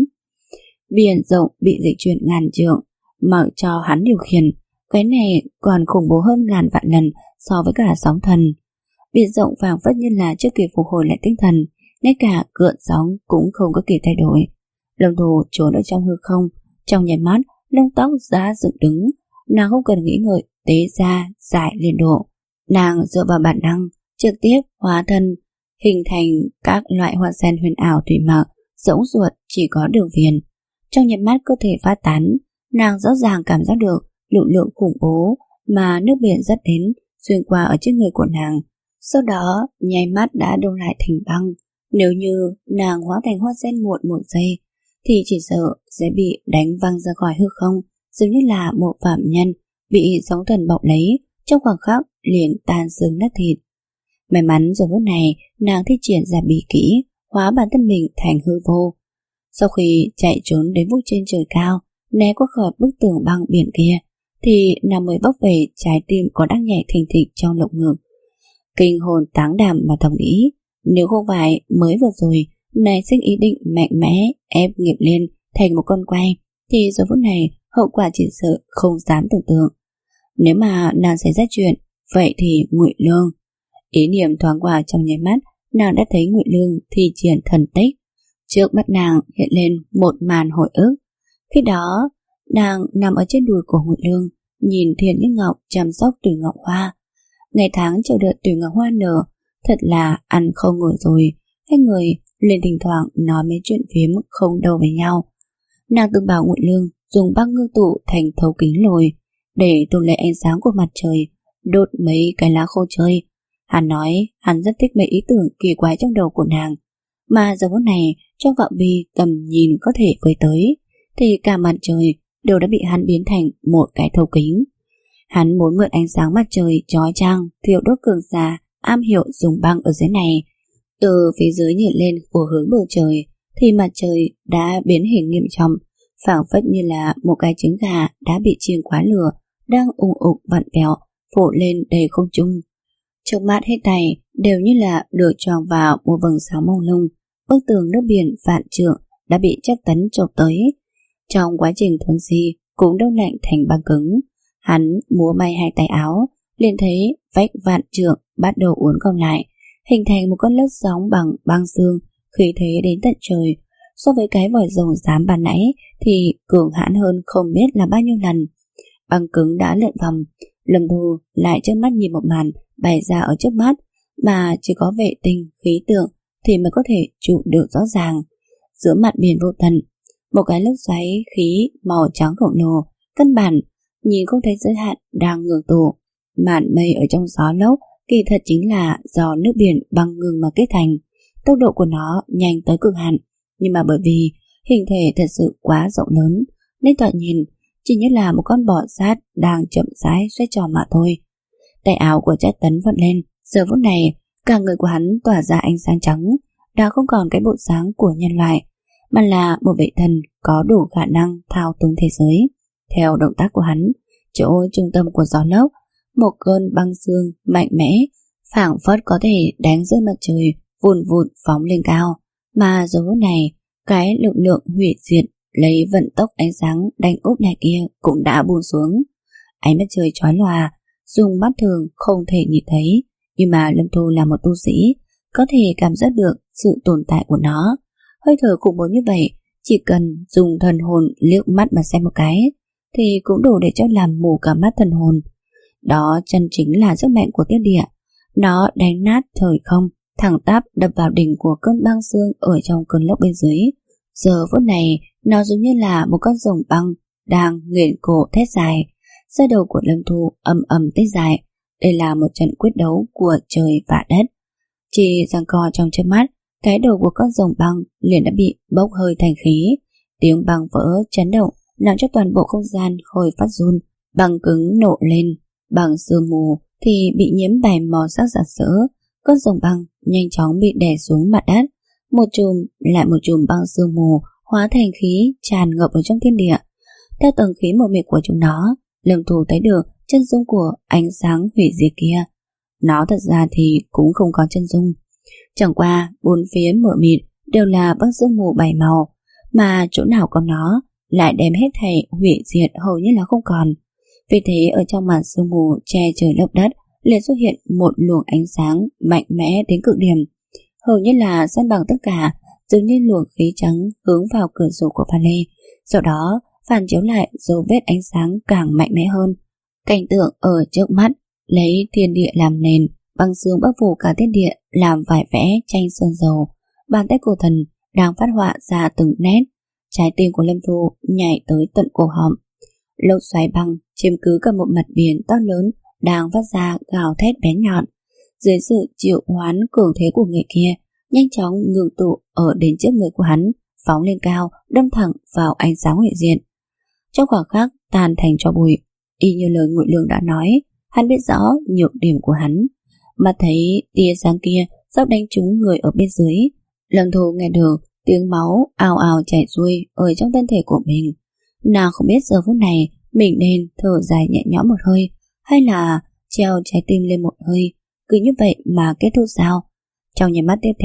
Biển rộng bị dịch chuyển ngàn trượng, mặc cho hắn điều khiển. Cái này còn khủng bố hơn ngàn vạn lần so với cả sóng thần. Biển rộng phảng phất như là chưa kịp phục hồi lại tinh thần, ngay cả gợn sóng cũng không có kịp thay đổi. Lâm Thu trốn ở trong hư không, trong nháy mắt lông tóc giá dựng đứng. Nàng không cần nghĩ ngợi, tế ra giải liên độ. Nàng dựa vào bản năng trực tiếp hóa thân hình thành các loại hoa sen huyền ảo thủy mặc, rỗng ruột chỉ có đường viền. Trong nháy mắt cơ thể phát tán, nàng rõ ràng cảm giác được lực lượng khủng bố mà nước biển dắt đến xuyên qua ở trên người của nàng. Sau đó nháy mắt đã đông lại thành băng. Nếu như nàng hóa thành hoa sen muộn một giây thì chỉ sợ sẽ bị đánh văng ra khỏi hư không, giống như là một phạm nhân bị sóng thần bọc lấy, trong khoảng khắc liền tan xương nát thịt. May mắn giờ phút này nàng thi triển ra bí kỹ, hóa bản thân mình thành hư vô. Sau khi chạy trốn đến vút trên trời cao, né qua khỏi bức tường băng biển kia, thì nàng mới bốc về trái tim có đang nhảy thình thịch trong lồng ngực. Kinh hồn táng đảm mà thầm nghĩ, nếu không phải mới vừa rồi nảy sinh ý định mạnh mẽ ép nghiệp lên thành một con quay, thì giờ phút này hậu quả chỉ sợ không dám tưởng tượng. Nếu mà nàng xảy ra chuyện, vậy thì Ngụy Lương. Ý niệm thoáng qua trong nháy mắt, nàng đã thấy Ngụy Lương thi triển thần tích. Trước mắt nàng hiện lên một màn hồi ức. Khi đó, nàng nằm ở trên đùi của Ngụy Lương, nhìn Thiền Như Ngọc chăm sóc Tùy Ngọc Hoa. Ngày tháng chờ đợi Tùy Ngọc Hoa nở, thật là ăn không ngồi rồi. Hai người liền thỉnh thoảng nói mấy chuyện phiếm không đâu với nhau. Nàng từng bảo Ngụy Lương dùng băng ngưng tụ thành thấu kính lồi để tôn lấy ánh sáng của mặt trời, đốt mấy cái lá khô chơi. Hắn nói hắn rất thích mấy ý tưởng kỳ quái trong đầu của nàng, mà giờ phút này trong phạm vi tầm nhìn có thể với tới, thì cả mặt trời đều đã bị hắn biến thành một cái thấu kính. Hắn muốn mượn ánh sáng mặt trời chói chang thiêu đốt cường giả am hiểu dùng băng ở dưới này. Từ phía dưới nhìn lên của hướng bầu trời thì mặt trời đã biến hình nghiêm trọng, phảng phất như là một cái trứng gà đã bị chiên quá lửa, đang ùng ục vặn vẹo phủ lên đầy không trung. Trong mắt hết thảy đều như là được tròn vào một vầng sáng mông lung. Bức tường nước biển vạn trượng đã bị chất tấn chộp tới. Trong quá trình thuần di cũng đông lạnh thành băng cứng. Hắn múa may hai tay áo, liền thấy vách vạn trượng bắt đầu uốn cong lại, hình thành một con lốc sóng bằng băng xương, khí thế đến tận trời. So với cái vòi rồng xám ban nãy thì cường hãn hơn không biết là bao nhiêu lần. Băng cứng đã lượn vòng, Lâm Thu lại trợn mắt nhìn một màn bày ra ở trước mắt, mà chỉ có vệ tinh khí tượng thì mới có thể chụp được rõ ràng. Giữa mặt biển vô tận, một cái lốc xoáy khí màu trắng khổng lồ, căn bản nhìn không thấy giới hạn đang ngược tụ. Màn mây ở trong gió lốc kỳ thật chính là do nước biển băng ngưng mà kết thành. Tốc độ của nó nhanh tới cực hạn, nhưng mà bởi vì hình thể thật sự quá rộng lớn nên thoạt nhìn chỉ như là một con bò sát đang chậm rãi xoay tròn mà thôi. Tay áo của Trác Tấn vặn lên, giờ phút này cả người của hắn tỏa ra ánh sáng trắng, đã không còn cái bộ dáng của nhân loại, mà là một vị thần có đủ khả năng thao túng thế giới. Theo động tác của hắn, chỗ trung tâm của gió lốc, một cơn băng xương mạnh mẽ phảng phất có thể đánh rơi mặt trời vùn vụn phóng lên cao, mà giờ phút này cái lực lượng hủy diệt lấy vận tốc ánh sáng đánh úp này kia cũng đã buông xuống. Ánh mặt trời chói lòa, dùng mắt thường không thể nhìn thấy, nhưng mà Lâm Thu là một tu sĩ, có thể cảm giác được sự tồn tại của nó. Hơi thở khủng bố như vậy, chỉ cần dùng thần hồn liếc mắt mà xem một cái thì cũng đủ để cho làm mù cả mắt thần hồn. Đó chân chính là sức mạnh của thiên địa. Nó đánh nát thời không, thẳng tắp đập vào đỉnh của cơn băng xương ở trong cơn lốc bên dưới. Giờ phút này, nó giống như là một con rồng băng đang nghiền cổ thét dài. Da đầu của Lâm Thu ầm ầm tít dài. Đây là một trận quyết đấu của trời và đất. Chỉ giằng co trong chớp mắt, cái đầu của con rồng băng liền đã bị bốc hơi thành khí. Tiếng băng vỡ chấn động làm cho toàn bộ không gian khôi phát run. Băng cứng nổ lên, bằng sương mù thì bị nhiễm bày màu sắc rạng rỡ. Con rồng băng nhanh chóng bị đè xuống mặt đất. Một chùm lại một chùm băng sương mù hóa thành khí tràn ngập ở trong thiên địa. Theo tầng khí mờ mịt của chúng nó, Lâm Thu thấy được chân dung của ánh sáng hủy diệt kia. Nó thật ra thì cũng không có chân dung, chẳng qua bốn phía mờ mịt đều là băng sương mù bảy màu, mà chỗ nào có nó lại đem hết thảy hủy diệt hầu như là không còn. Vì thế ở trong màn sương mù che trời lấp đất liền xuất hiện một luồng ánh sáng mạnh mẽ đến cực điểm, hầu như là san bằng tất cả, giống như luồng khí trắng hướng vào cửa sổ của pha lê, sau đó phản chiếu lại dấu vết ánh sáng càng mạnh mẽ hơn. Cảnh tượng ở trước mắt lấy thiên địa làm nền, băng sương bao phủ cả thiên địa làm vải vẽ tranh sơn dầu. Bàn tay của thần đang phát họa ra từng nét. Trái tim của Lâm Thu nhảy tới tận cổ họng. Lốc xoáy băng chiếm cứ cả một mặt biển to lớn đang phát ra gào thét bén nhọn. Dưới sự triệu hoán cường thế của người kia, nhanh chóng ngưng tụ ở đến trước người của hắn, phóng lên cao, đâm thẳng vào ánh sáng hủy diệt. Trong khoảng khắc tan thành tro bụi. Y như lời Ngụy Lương đã nói, hắn biết rõ nhược điểm của hắn, mà thấy tia sáng kia sắp đánh trúng người ở bên dưới. Lâm Thu nghe được tiếng máu ào ào chảy xuôi ở trong thân thể của mình. Nàng không biết giờ phút này mình nên thở dài nhẹ nhõm một hơi, hay là treo trái tim lên một hơi, cứ như vậy mà kết thúc sao? Trong nháy mắt tiếp theo,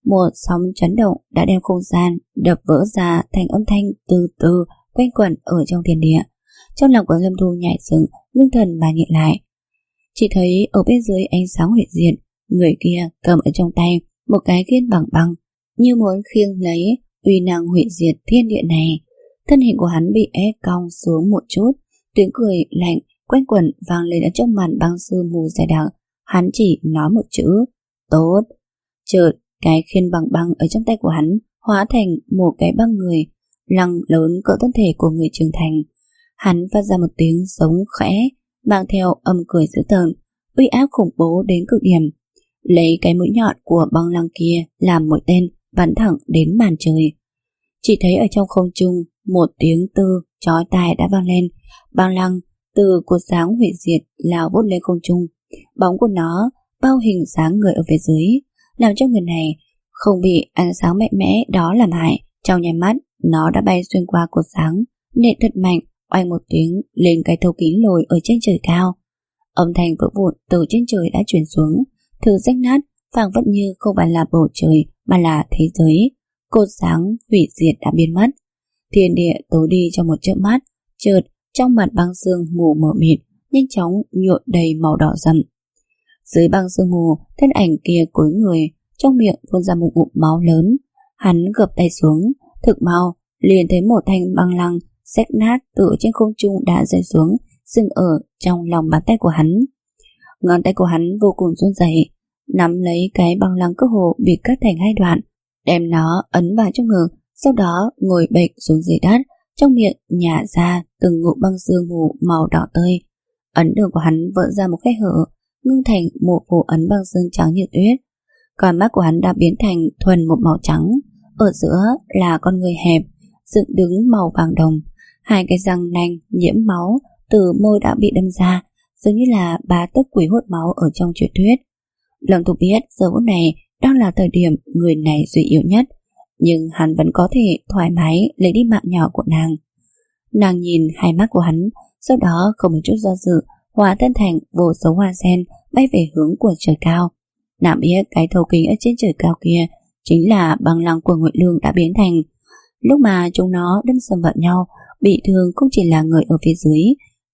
Một sóng chấn động đã đem không gian đập vỡ ra thành âm thanh từ từ quanh quẩn ở trong thiên địa. Trong lòng của Lâm Thu nhảy dựng, ngưng thần mà nhìn lại. Chỉ thấy ở bên dưới ánh sáng huyệt diệt, người kia cầm ở trong tay một cái khiên bằng băng, như muốn khiêng lấy uy năng hủy diệt thiên địa này. Thân hình của hắn bị ép cong xuống một chút, tiếng cười lạnh quanh quẩn vang lên ở trong màn băng sương mù dày đặc. Hắn chỉ nói một chữ: tốt. Chợt cái khiên bằng băng ở trong tay của hắn hóa thành một cái băng người, lăng lớn cỡ thân thể của người trưởng thành. Hắn phát ra một tiếng giống khẽ, mang theo âm cười dữ tợn, uy áp khủng bố đến cực điểm. Lấy cái mũi nhọn của băng lăng kia làm mũi tên, bắn thẳng đến màn trời. Chỉ thấy ở trong không trung, một tiếng tư chói tai đã vang lên. Băng lăng từ cột sáng hủy diệt lao vút lên không trung. Bóng của nó bao hình dáng người ở phía dưới, làm cho người này không bị ánh sáng mạnh mẽ đó làm hại. Trong nháy mắt, nó đã bay xuyên qua cột sáng, nện thật mạnh, oanh một tiếng lên cái thấu kính lồi ở trên trời cao. Âm thanh vỡ vụn từ trên trời đã truyền xuống, thứ rách nát, phảng phất như không phải là bầu trời mà là thế giới. Cột sáng hủy diệt đã biến mất, thiên địa tối đi trong một chớp mắt. Chợt trong mặt băng sương mù mờ mịt nhanh chóng nhuộm đầy màu đỏ rậm. Dưới băng sương mù, thân ảnh kia cúi người, trong miệng phun ra một ngụm máu lớn. Hắn gập tay xuống, thực mau liền thấy một thanh băng lăng rách nát từ trên không trung đã rơi xuống, dừng ở trong lòng bàn tay của hắn. Ngón tay của hắn vô cùng run rẩy, nắm lấy cái băng lăng cơ hồ bị cắt thành hai đoạn, đem nó ấn vào trong ngực, sau đó ngồi bệt xuống dưới đất, trong miệng nhả ra từng ngụm băng sương mù màu đỏ tươi. Ấn đường của hắn vỡ ra một khe hở, ngưng thành một phủ ấn băng sương trắng như tuyết. Con mắt của hắn đã biến thành thuần một màu trắng, ở giữa là con người hẹp, dựng đứng màu vàng đồng. Hai cái răng nanh nhiễm máu từ môi đã bị đâm ra, giống như là bá tước quỷ hút máu ở trong truyền thuyết. Lâm Thu biết giờ phút này đang là thời điểm người này suy yếu nhất, nhưng hắn vẫn có thể thoải mái lấy đi mạng nhỏ của nàng. Nàng nhìn hai mắt của hắn, sau đó không một chút do dự, hóa thân thành vô số hoa sen bay về hướng của trời cao. Nàng biết cái thấu kính ở trên trời cao kia chính là băng lăng của Ngụy Lương đã biến thành. Lúc mà chúng nó đâm sầm vào nhau, bị thương không chỉ là người ở phía dưới,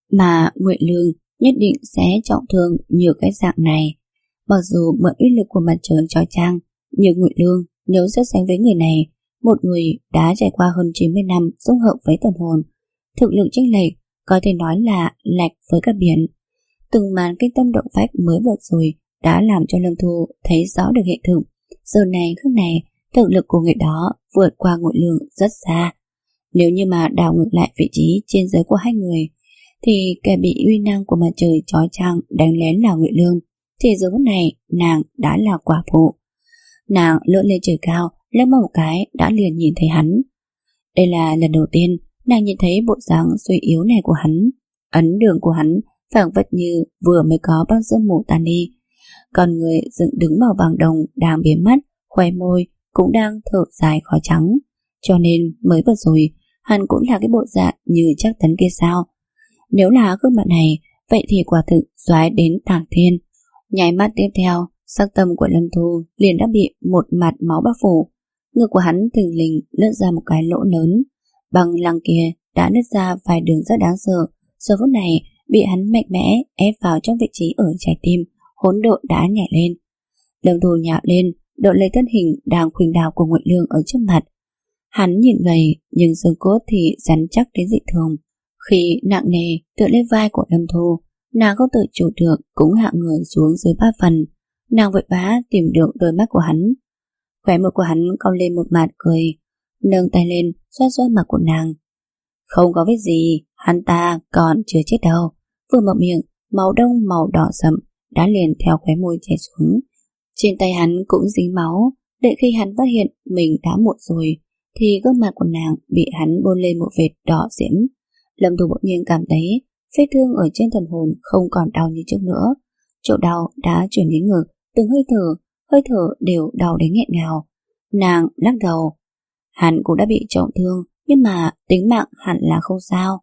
mà Ngụy Lương nhất định sẽ trọng thương như cái dạng này. Mặc dù mượn uy lực của mặt trời chói chang, nhưng Ngụy Lương nếu so sánh với người này, một người đã trải qua hơn chín mươi năm dung hợp với thần hồn, thực lực chênh lệch có thể nói là lệch với cả biển. Từng màn kinh tâm động phách mới vừa rồi đã làm cho Lâm Thu thấy rõ được hiện thực. Giờ này khắc này, thực lực của người đó vượt qua Ngụy Lương rất xa. Nếu như mà đảo ngược lại vị trí trên giới của hai người, thì kẻ bị uy năng của mặt trời chói chang đánh lén là Ngụy Lương, thì giờ phút này nàng đã là quả phụ. Nàng lượn lên trời cao, lướt một cái đã liền nhìn thấy hắn. Đây là lần đầu tiên nàng nhìn thấy bộ dáng suy yếu này của hắn. Ấn đường của hắn phảng phất như vừa mới có băng sương mù tan đi. Còn người dựng đứng màu vàng đồng đang biến mất, khóe môi cũng đang thở dài khó trắng. Cho nên mới vừa rồi hắn cũng là cái bộ dạng như Trác Tấn kia sao? Nếu là gương mặt này, vậy thì quả thực doái đến tàng thiên. Nháy mắt tiếp theo, sắc tâm của Lâm Thu liền đã bị một mặt máu bao phủ. Ngực của hắn thình lình nứt ra một cái lỗ lớn. Băng lăng kia đã nứt ra vài đường rất đáng sợ. Giờ phút này bị hắn mạnh mẽ ép vào trong vị trí ở trái tim, hỗn độn đã nhảy lên. Lâm Thu nhạo lên, đội lấy thân hình đang khuỳnh đảo của Ngụy Lương ở trước mặt. Hắn nhìn gầy nhưng xương cốt thì rắn chắc đến dị thường. Khi nặng nề tựa lên vai của Lâm Thu, nàng không tự chủ được cũng hạ người xuống dưới ba phần. Nàng vội vã tìm được đôi mắt của hắn. Khóe môi của hắn cong lên một mặt cười, nâng tay lên xoa xoa mặt của nàng. Không có việc gì, hắn ta còn chưa chết đâu. Vừa mở miệng, máu đông màu đỏ sậm đã liền theo khóe môi chảy xuống. Trên tay hắn cũng dính máu. Đợi khi hắn phát hiện mình đã muộn rồi, thì gương mặt của nàng bị hắn bôi lên một vệt đỏ diễm. Lâm Thu bỗng nhiên cảm thấy vết thương ở trên thần hồn không còn đau như trước nữa. Chỗ đau đã chuyển đến ngực, từng hơi thở, hơi thở đều đau đến nghẹn ngào. Nàng lắc đầu. Hắn cũng đã bị trọng thương, nhưng mà tính mạng hẳn là không sao.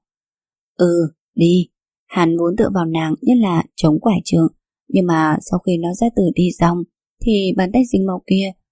Ừ, đi. Hắn muốn tựa vào nàng như là chống quải trường, nhưng mà sau khi nó ra từ đi xong, thì bàn tay dính máu kia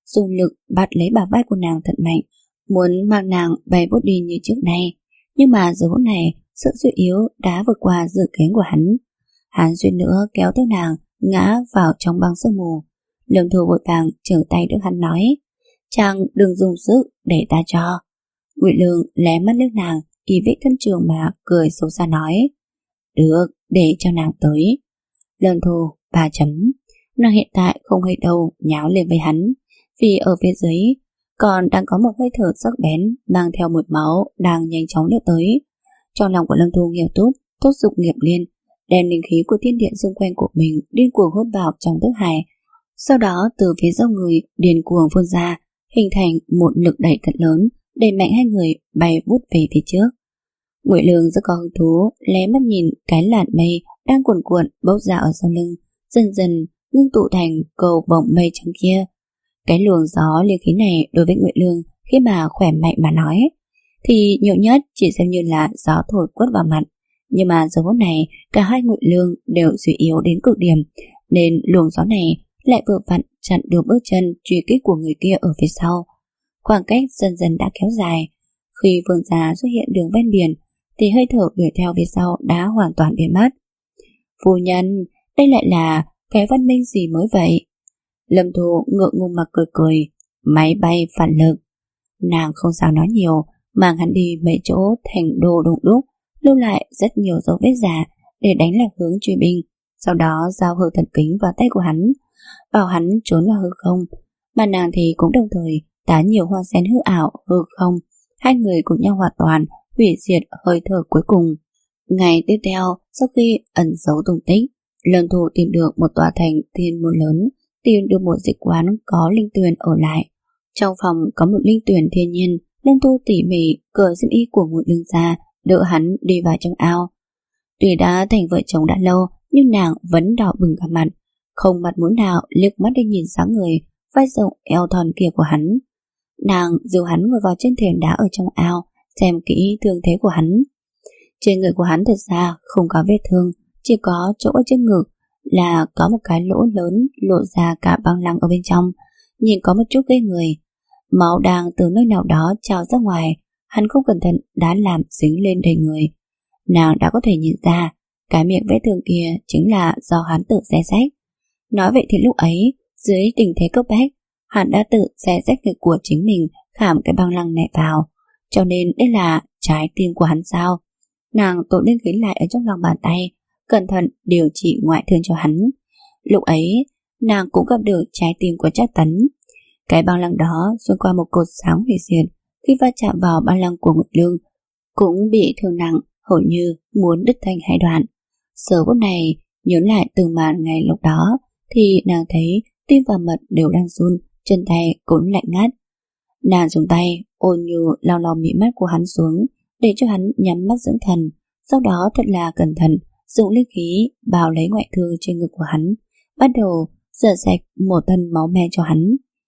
dùng lực bắt lấy bả vai của nàng thật mạnh, muốn mang nàng bay vút đi như trước nay. Nhưng mà giờ phút này, sự suy yếu đã vượt qua dự kiến của hắn. Hắn suýt nữa kéo theo nàng ngã vào trong băng sương mù. Lâm Thu vội vàng trở tay đỡ hắn nói: "Chàng đừng dùng sức, để ta cho." Ngụy Lương lé mắt liếc nàng, kỳ vĩ thân trường mà cười xấu xa nói: "Được, để cho nàng tới." Lâm Thu ba chấm. Nàng hiện tại không hơi đâu nháo lên với hắn, vì ở phía dưới còn đang có một hơi thở sắc bén mang theo mùi máu đang nhanh chóng lướt tới. Trong lòng của Lâm Thu nghiêm túc, thốt dục nghiệp liên, đem linh khí của thiên địa xung quanh của mình điên cuồng hút vào trong thức hải. Sau đó từ phía sau người điên cuồng phun ra, hình thành một lực đẩy thật lớn, đẩy mạnh hai người bay vút về phía trước. Ngụy Lương rất có hứng thú, lé mắt nhìn cái làn mây đang cuồn cuộn bốc ra ở sau lưng, dần dần ngưng tụ thành cầu vòng mây trắng kia. Cái luồng gió linh khí này đối với Ngụy Lương khi mà khỏe mạnh mà nói thì nhiều nhất chỉ xem như là gió thổi quất vào mặt, nhưng mà giờ phút này cả hai Ngụy Lương đều suy yếu đến cực điểm, nên luồng gió này lại vừa vặn chặn được bước chân truy kích của người kia ở phía sau. Khoảng cách dần dần đã kéo dài. Khi vương gia xuất hiện đường ven biển thì hơi thở đuổi theo phía sau đã hoàn toàn biến mất. "Phu nhân, đây lại là cái văn minh gì mới vậy?" Lâm Thu ngượng ngùng mà cười cười. "Máy bay phản lực." Nàng không sao nói nhiều, mang hắn đi mấy chỗ thành đồ đụng đúc, lưu lại rất nhiều dấu vết giả để đánh lạc hướng truy binh, sau đó giao hư thần kính vào tay của hắn, bảo hắn trốn vào hư không, mà nàng thì cũng đồng thời tá nhiều hoa sen hư ảo hư không. Hai người cùng nhau hoàn toàn hủy diệt hơi thở cuối cùng. Ngày tiếp theo, sau khi ẩn giấu tung tích, Lâm Thu tìm được một tòa thành thiên môn lớn, tìm được một dịch quán có linh tuyền ở lại. Trong phòng có một linh tuyền thiên nhiên. Lâm Thu tỉ mỉ cởi xiêm y của Ngụy Lương ra, đỡ hắn đi vào trong ao. Tuy đã thành vợ chồng đã lâu, nhưng nàng vẫn đỏ bừng cả mặt, không mặt mũi nào liếc mắt đi nhìn sáng người vai rộng eo thon kia của hắn. Nàng dìu hắn ngồi vào trên thềm đá ở trong ao, xem kỹ thương thế của hắn. Trên người của hắn thật ra không có vết thương, chỉ có chỗ ở trên ngực là có một cái lỗ lớn lộ ra cả băng lăng ở bên trong, nhìn có một chút ghê người. Máu đang từ nơi nào đó trào ra ngoài, hắn không cẩn thận đã làm dính lên đầy người. Nàng đã có thể nhìn ra cái miệng vết thương kia chính là do hắn tự xé rách. Nói vậy thì lúc ấy, dưới tình thế cấp bách, hắn đã tự xé rách ngực của chính mình, khảm cái băng lăng này vào. Cho nên đây là trái tim của hắn sao? Nàng tụt lên ghế lại ở trong lòng bàn tay, cẩn thận điều trị ngoại thương cho hắn. Lúc ấy, nàng cũng gặp được trái tim của Trác Tấn. Cái băng lăng đó xuyên qua một cột sáng hủy diệt, khi va chạm vào băng lăng của Ngụy Lương cũng bị thương nặng, hầu như muốn đứt thành hai đoạn. Giờ phút này nhớ lại từng màn ngày lúc đó thì nàng thấy tim và mật đều đang run, chân tay cũng lạnh ngắt. Nàng dùng tay ôn nhu lau lau mí mắt của hắn xuống để cho hắn nhắm mắt dưỡng thần, sau đó thật là cẩn thận dùng linh khí bào lấy ngoại thương trên ngực của hắn, bắt đầu rửa sạch một thân máu me cho hắn.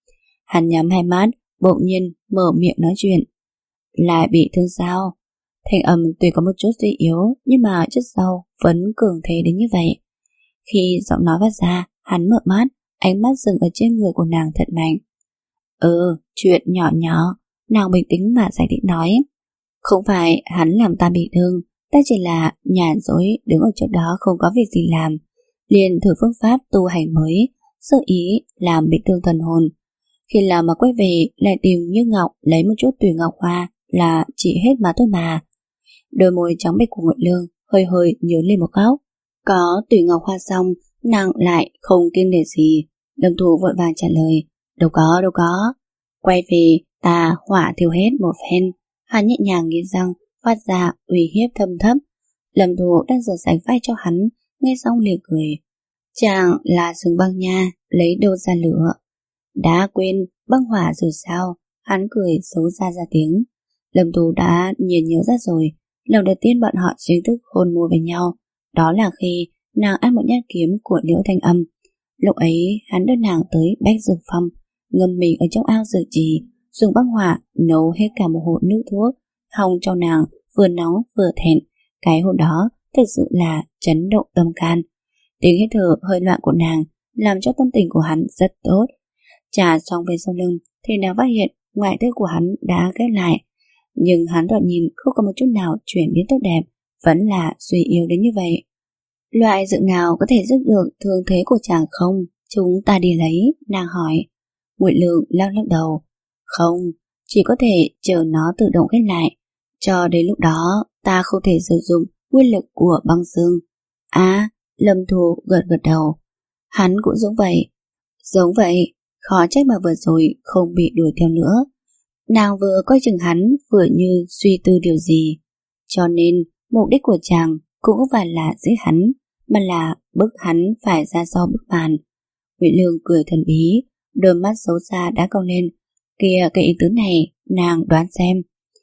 Hắn nhắm hai mắt, bỗng nhiên mở miệng nói chuyện. "Lại bị thương sao?" Thanh âm tuy có một chút suy yếu, nhưng mà chất sau vẫn cường thế đến như vậy. Khi giọng nói phát ra, hắn mở mắt, ánh mắt dừng ở trên người của nàng thật mạnh. "Ừ, chuyện nhỏ nhỏ." Nàng bình tĩnh mà giải thích nói. "Không phải hắn làm ta bị thương, ta chỉ là nhàn rỗi đứng ở chỗ đó không có việc gì làm, liền thử phương pháp tu hành mới, sơ ý làm bị thương thần hồn. Khi làm mà quay về lại tìm Như Ngọc lấy một chút tùy ngọc hoa là trị hết mà thôi mà." Đôi môi trắng bệch của Ngụy Lương hơi hơi nhớ lên một góc. Có tùy ngọc hoa xong, nàng lại không kiêng nể gì. Lâm Thu vội vàng trả lời. Đâu có, đâu có. Quay về ta hỏa thiêu hết một phen. Hắn nhẹ nhàng nghiến răng, phát ra uy hiếp thâm thấp. Lâm Thu đang rửa sạch vai cho hắn, nghe xong liền cười. Chàng là sừng băng nha, lấy đâu ra lửa. Đã quên băng hỏa rồi sao? Hắn cười xấu xa ra tiếng. Lâm Thu đã nhiên nhớ ra rồi. Lần đầu tiên bọn họ chính thức hôn môi với nhau, đó là khi nàng ăn một nhát kiếm của Liễu Thanh Âm. Lúc ấy hắn đưa nàng tới Bách Dược Phong, ngâm mình ở trong ao dược trì, dùng băng hỏa nấu hết cả một hồ nước thuốc, hòng cho nàng vừa nóng vừa thẹn. Cái hôn đó thực sự là chấn động tâm can. Tiếng hít thở hơi loạn của nàng làm cho tâm tình của hắn rất tốt. Trả xong về sau lưng thì nàng phát hiện ngoại tư của hắn đã ghép lại, nhưng hắn thoạt nhìn không có một chút nào chuyển biến tốt đẹp, vẫn là suy yếu đến như vậy. Loại dược nào có thể giúp được thương thế của chàng không? Chúng ta đi lấy, nàng hỏi. Ngụy Lương lắc lắc đầu. Không, chỉ có thể chờ nó tự động ghép lại. Cho đến lúc đó ta không thể sử dụng nguyên lực của băng xương. À, Lâm Thu gật gật đầu. Hắn cũng giống vậy. Giống vậy, khó trách mà vừa rồi không bị đuổi theo nữa. Nàng vừa coi chừng hắn vừa như suy tư điều gì. Cho nên mục đích của chàng cũng không phải là giết hắn, mà là bức hắn phải ra sau bức màn. Ngụy Lương cười thần bí, đôi mắt xấu xa đã cong lên. Kìa, cái ý tứ này nàng đoán xem.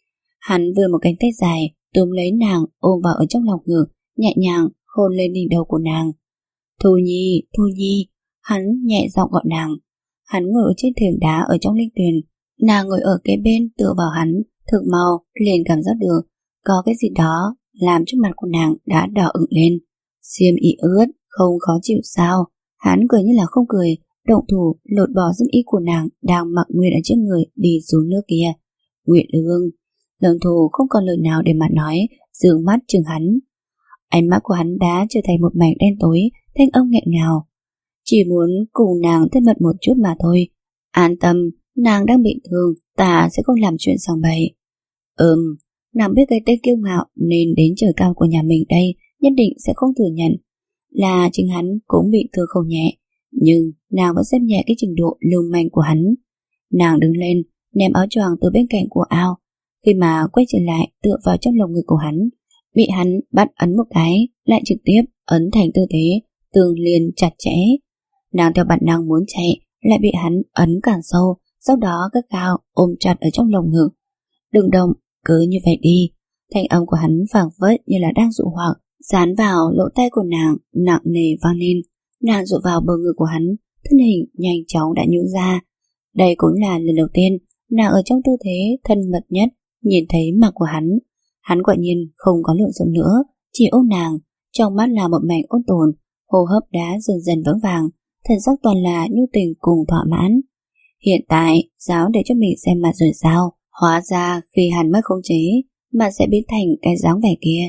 Hắn vươn một cánh tay dài, túm lấy nàng ôm vào ở trong lòng ngực, nhẹ nhàng hôn lên đỉnh đầu của nàng. Thu Nhi, Thu Nhi, hắn nhẹ giọng gọi nàng. Hắn ngồi ở trên thềm đá ở trong linh tuyền, nàng ngồi ở kế bên tựa vào hắn, thực mau liền cảm giác được có cái gì đó làm cho mặt của nàng đã đỏ ửng lên. Xiêm y ướt, không khó chịu sao? Hắn cười như là không cười, động thủ lột bỏ xiêm y của nàng đang mặc nguyên ở trước người đi xuống nước kia. Ngụy Lương, Lâm Thu không còn lời nào để mà nói, dương mắt chừng hắn. Ánh mắt của hắn đã trở thành một mảnh đen tối, thanh âm nghẹn ngào. Chỉ muốn cùng nàng thân mật một chút mà thôi. An tâm, nàng đang bị thương, ta sẽ không làm chuyện sằng bậy. Ừm, nàng biết cái tên kiêu ngạo nên đến trời cao của nhà mình đây nhất định sẽ không thừa nhận là chính hắn cũng bị thương không nhẹ, nhưng nàng vẫn xem nhẹ cái trình độ lưu manh của hắn. Nàng đứng lên, ném áo choàng từ bên cạnh của ao, khi mà quay trở lại tựa vào trong lồng ngực của hắn, bị hắn bắt ấn một cái, lại trực tiếp ấn thành tư thế tương liên chặt chẽ. Nàng theo bản năng muốn chạy, lại bị hắn ấn càng sâu, sau đó gắt gao ôm chặt ở trong lồng ngực. Đừng động, cứ như vậy đi. Thanh âm của hắn phảng phất như là đang dụ hoặc, dán vào lỗ tai của nàng, nặng nề vang lên. Nàng dựa vào bờ ngực của hắn, thân hình nhanh chóng đã nhũn ra. Đây cũng là lần đầu tiên nàng ở trong tư thế thân mật nhất nhìn thấy mặt của hắn. Hắn quả nhiên không có lộn xộn nữa, chỉ ôm nàng, trong mắt là một mảnh ôn tồn, hô hấp đã dần dần vững vàng, thần sắc toàn là nhu tình cùng thỏa mãn. Hiện tại giáo để cho mình xem mặt rồi sao? Hóa ra khi hắn mất khống chế, mà sẽ biến thành cái dáng vẻ kia.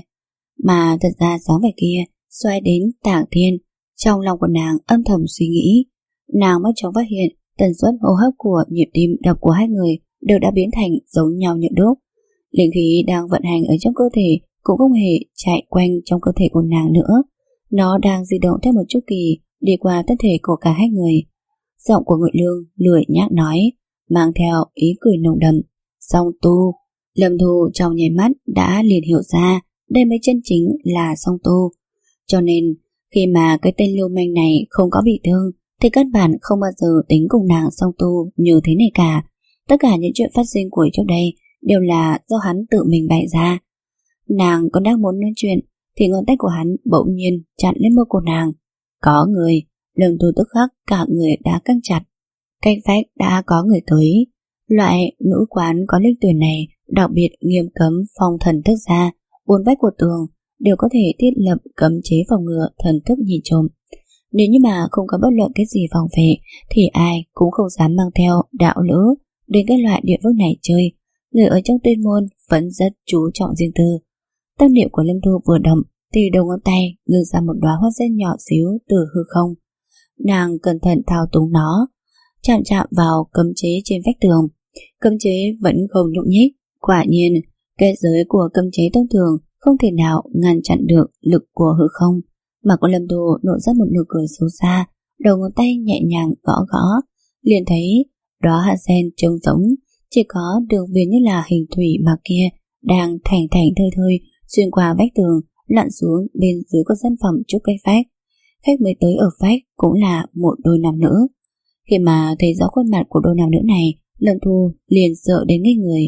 Mà thật ra dáng vẻ kia xoay đến tảng thiên. Trong lòng của nàng âm thầm suy nghĩ. Nàng mới chóng phát hiện tần suất hô hấp của nhịp tim đập của hai người đều đã biến thành giống nhau như đúc. Linh khí đang vận hành ở trong cơ thể cũng không hề chạy quanh trong cơ thể của nàng nữa. Nó đang di động theo một chu kỳ đi qua thân thể của cả hai người. Giọng của Ngụy Lương lười nhác nói, mang theo ý cười nồng đậm. Song tu. Lâm Thu trong nháy mắt đã liền hiểu ra đây mới chân chính là song tu. Cho nên khi mà cái tên lưu manh này không có bị thương thì căn bản không bao giờ tính cùng nàng song tu như thế này cả. Tất cả những chuyện phát sinh của trước đây đều là do hắn tự mình bày ra. Nàng còn đang muốn nói chuyện thì ngón tay của hắn bỗng nhiên chặn lên môi của nàng. Có người. Lâm Thu tức khắc cả người đã căng chặt. Cách vách đã có người tới. Loại nữ quán có linh tuyển này đặc biệt nghiêm cấm phong thần thức ra. Bốn vách của tường đều có thể thiết lập cấm chế phòng ngừa thần thức nhìn trộm. Nếu như mà không có bất luận cái gì phòng vệ thì ai cũng không dám mang theo đạo lữ đến cái loại địa phương này chơi. Người ở trong tuyên môn vẫn rất chú trọng riêng tư. Tâm niệm của Lâm Thu vừa động thì đầu ngón tay ngưng ra một đóa hoa sen nhỏ xíu từ hư không. Nàng cẩn thận thao túng nó, chạm chạm vào cấm chế trên vách tường. Cấm chế vẫn không nhúc nhích. Quả nhiên kết giới của cấm chế thông thường không thể nào ngăn chặn được lực của hư không. Mà con Lâm Thu nộ ra một nụ cười xấu xa, đầu ngón tay nhẹ nhàng gõ gõ, liền thấy đóa hoa sen trông giống, chỉ có đường viền như là hình thủy mà kia đang thảnh thảnh thơi thơi xuyên qua vách tường lặn xuống bên dưới con dân phẩm trúc cây phách. Khách mới tới ở phách cũng là một đôi nam nữ. Khi mà thấy rõ khuôn mặt của đôi nam nữ này, Lâm Thu liền sợ đến ngây người.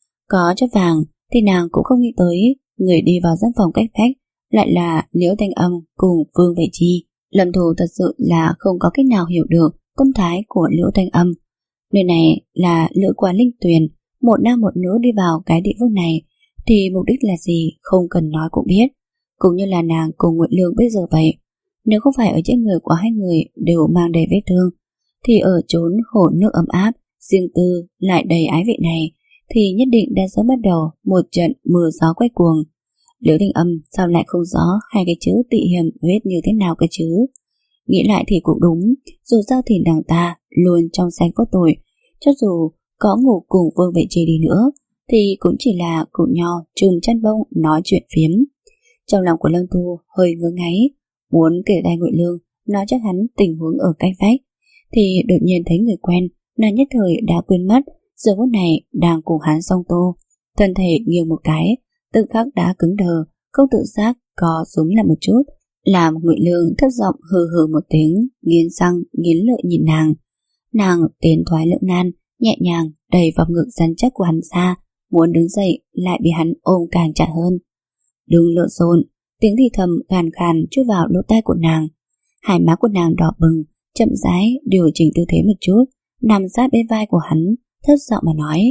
Có cho vàng thì nàng cũng không nghĩ tới người đi vào gian phòng cách phách lại là Liễu Thanh Âm cùng Vương Vệ Chi. Lâm Thu thật sự là không có cách nào hiểu được tâm thái của Liễu Thanh Âm. Nơi này là lữ quán linh tuyền, một nam một nữ đi vào cái địa phương này thì mục đích là gì không cần nói cũng biết, cũng như là nàng cùng Ngụy Lương bây giờ vậy. Nếu không phải ở trên người của hai người đều mang đầy vết thương thì ở chốn hồ nước ấm áp, riêng tư lại đầy ái vị này thì nhất định đã sớm bắt đầu một trận mưa gió quay cuồng. Liễu Thanh Âm sao lại không rõ hai cái chữ tị hiểm viết như thế nào cái chứ? Nghĩ lại thì cũng đúng, dù sao thì nàng ta luôn trong sạch có tội, cho dù có ngủ cùng Vương Vệ Chi đi nữa thì cũng chỉ là cụ nho chùm chăn bông nói chuyện phiếm. Trong lòng của Lâm Thu hơi ngứa ngáy, muốn kể tay Ngụy Lương nói cho hắn tình huống ở cách vách, thì đột nhiên thấy người quen, nàng nhất thời đã quên mất giờ phút này đang cùng hắn song tô, thân thể nghiêng một cái, tự khắc đã cứng đờ, không tự giác co rúm lại một chút, làm Ngụy Lương thấp giọng hừ hừ một tiếng, nghiến răng nghiến lợi nhìn nàng. Nàng tiến thoái lưỡng nan, nhẹ nhàng đẩy vào ngực rắn chắc của hắn ra, muốn đứng dậy lại bị hắn ôm càng chặt hơn. Đừng lộn xộn, tiếng thì thầm khàn khàn chui vào lỗ tai của nàng. Hai má của nàng đỏ bừng, chậm rãi điều chỉnh tư thế một chút, nằm sát bên vai của hắn, thấp giọng mà nói,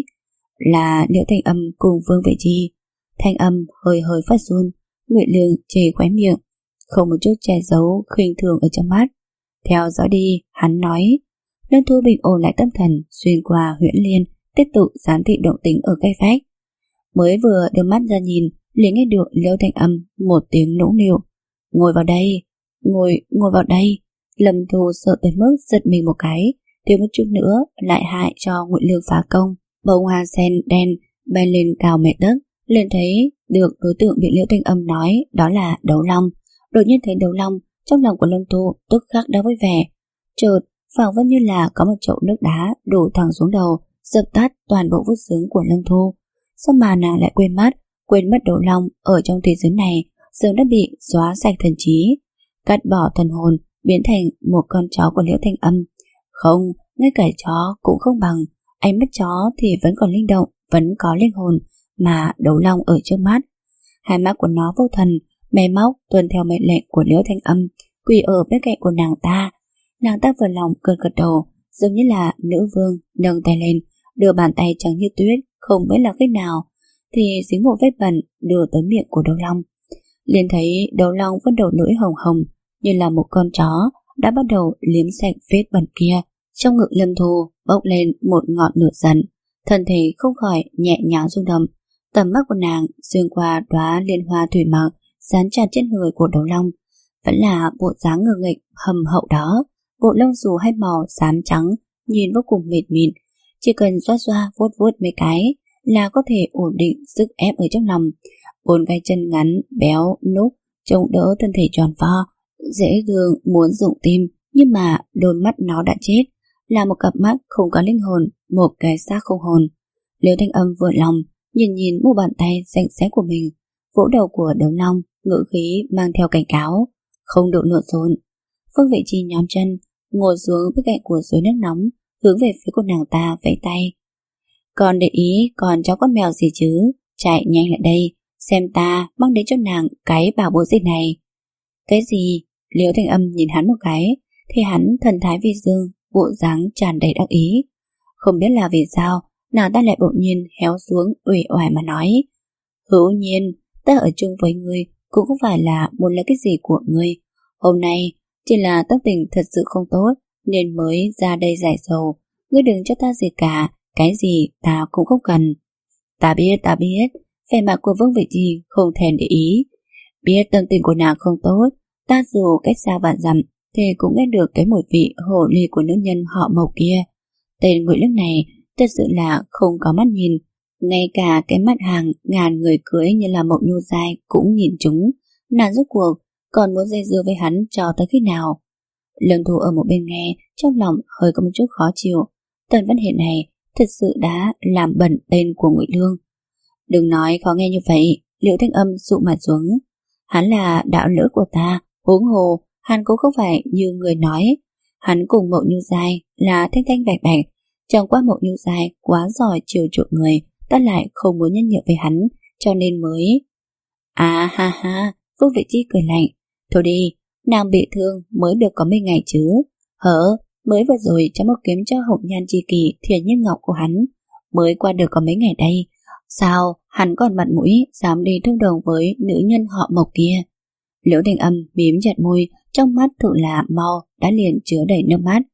là Liễu Thanh Âm cùng Vương Vệ Chi. Thanh âm hơi hơi phát run, Ngụy Lương chề khóe miệng, không một chút che giấu khinh thường ở trong mắt. Theo dõi đi, hắn nói. Lâm Thu bình ổn lại tâm thần, xuyên qua Huyễn Liên, tiếp tục giám thị động tĩnh ở cây vách. Mới vừa đưa mắt ra nhìn, liền nghe được Liễu Thanh Âm một tiếng nũng nịu. Ngồi vào đây, ngồi, ngồi vào đây. Lâm Thu sợ tới mức giật mình một cái, thiếu một chút nữa lại hại cho Ngụy Lương phá công. Bông hoa sen đen bay lên cao mẹ tấc, liền thấy được đối tượng bị Liễu Thanh Âm nói đó là Đấu Long. Đột nhiên thấy Đấu Long, trong lòng của Lâm Thu tức khắc đã vui vẻ. Chợt phảng phất như là có một chậu nước đá đổ thẳng xuống đầu, dập tắt toàn bộ vui sướng của Lâm Thu. Sao mà nàng lại quên mất, quên mất Đấu Long ở trong thế giới này sớm đã bị xóa sạch thần trí, cắt bỏ thần hồn, biến thành một con chó của Liễu Thanh Âm. Không, ngay cả chó cũng không bằng, ánh mắt chó thì vẫn còn linh động, vẫn có linh hồn, mà Đấu Long ở trước mắt. Hai mắt của nó vô thần, mè móc tuân theo mệnh lệnh của Liễu Thanh Âm, quỳ ở bên cạnh của nàng ta. Nàng ta vừa lòng gật gật đầu, giống như là nữ vương nâng tay lên, đưa bàn tay trắng như tuyết, không biết là khi nào thì dính một vết bẩn đưa tới miệng của Đấu Long. Liền thấy Đấu Long vẫn đầu lưỡi hồng hồng như là một con chó đã bắt đầu liếm sạch vết bẩn kia. Trong ngực Lâm Thu bốc lên một ngọn lửa giận, thân thể không khỏi nhẹ nhàng rung động. Tầm mắt của nàng xuyên qua đóa liên hoa thủy mặc dán chặt trên người của Đấu Long, vẫn là bộ dáng ngờ nghịch hầm hậu đó. Bộ lông xù hay màu xám trắng nhìn vô cùng mệt mịn, chỉ cần xoa xoa vuốt vuốt mấy cái là có thể ổn định sức ép ở trong lòng. Bốn cái chân ngắn béo núc trông đỡ thân thể tròn vo, dễ dàng muốn dụng tim, nhưng mà đôi mắt nó đã chết, là một cặp mắt không có linh hồn, một cái xác không hồn. Liễu Thanh Âm vừa lòng nhìn nhìn mu bàn tay sạch sẽ của mình, vỗ đầu của Đấu Long, ngữ khí mang theo cảnh cáo, không được lộn xộn. Phương Vệ Chi nhóm chân ngồi xuống bên cạnh của suối nước nóng, hướng về phía của nàng ta vẫy tay. Còn để ý còn cháu con mèo gì chứ, chạy nhanh lại đây, xem ta mang đến cho nàng cái bảo bối gì này. Cái gì? Liễu Thanh Âm nhìn hắn một cái, thì hắn thần thái vi dương, bộ dáng tràn đầy đắc ý. Không biết là vì sao nàng ta lại bỗng nhiên héo xuống uể oải mà nói, hữu nhiên ta ở chung với ngươi cũng không phải là muốn lấy cái gì của ngươi. Hôm nay chỉ là tâm tình thật sự không tốt nên mới ra đây giải sầu. Ngươi đừng cho ta gì cả, cái gì ta cũng không cần. Ta biết, ta biết. Vẻ mặt của Vương Vệ Chi không thèm để ý. Biết tâm tình của nàng không tốt, ta dù cách xa vạn dặm thì cũng nghe được cái mùi vị hồ ly của nữ nhân họ Mộc kia. Tên Ngụy Lương này thật sự là không có mắt nhìn, ngay cả cái mắt hàng ngàn người cưới như là Mộc Nhu Giai cũng nhìn chúng. Nàng rốt cuộc còn muốn dây dưa với hắn cho tới khi nào? Lâm Thu ở một bên nghe, trong lòng hơi có một chút khó chịu. Tần Văn Hiển này thật sự đã làm bẩn tên của Ngụy Lương. Đừng nói khó nghe như vậy. Liễu Thanh Âm dụ mặt xuống. Hắn là đạo lữ của ta, huống hồ hắn cũng không phải như người nói. Hắn cùng Mộ Như Giai là thanh thanh bạch bạch, chẳng qua Mộ Như Giai quá giỏi chiều chuộng người, ta lại không muốn nhân nhượng với hắn, cho nên mới. À ha ha, Vương Vệ Chi cười lạnh. Thôi đi, nàng bị thương mới được có mấy ngày chứ. Hở, mới vừa rồi cho một kiếm cho Hồng Nhan Chi Kỳ Thiền Nhân Ngọc của hắn, mới qua được có mấy ngày đây. Sao hắn còn mặt mũi dám đi thông đồng với nữ nhân họ Mộc kia? Liễu Thanh Âm mím chặt môi, trong mắt thực là mau đã liền chứa đầy nước mắt.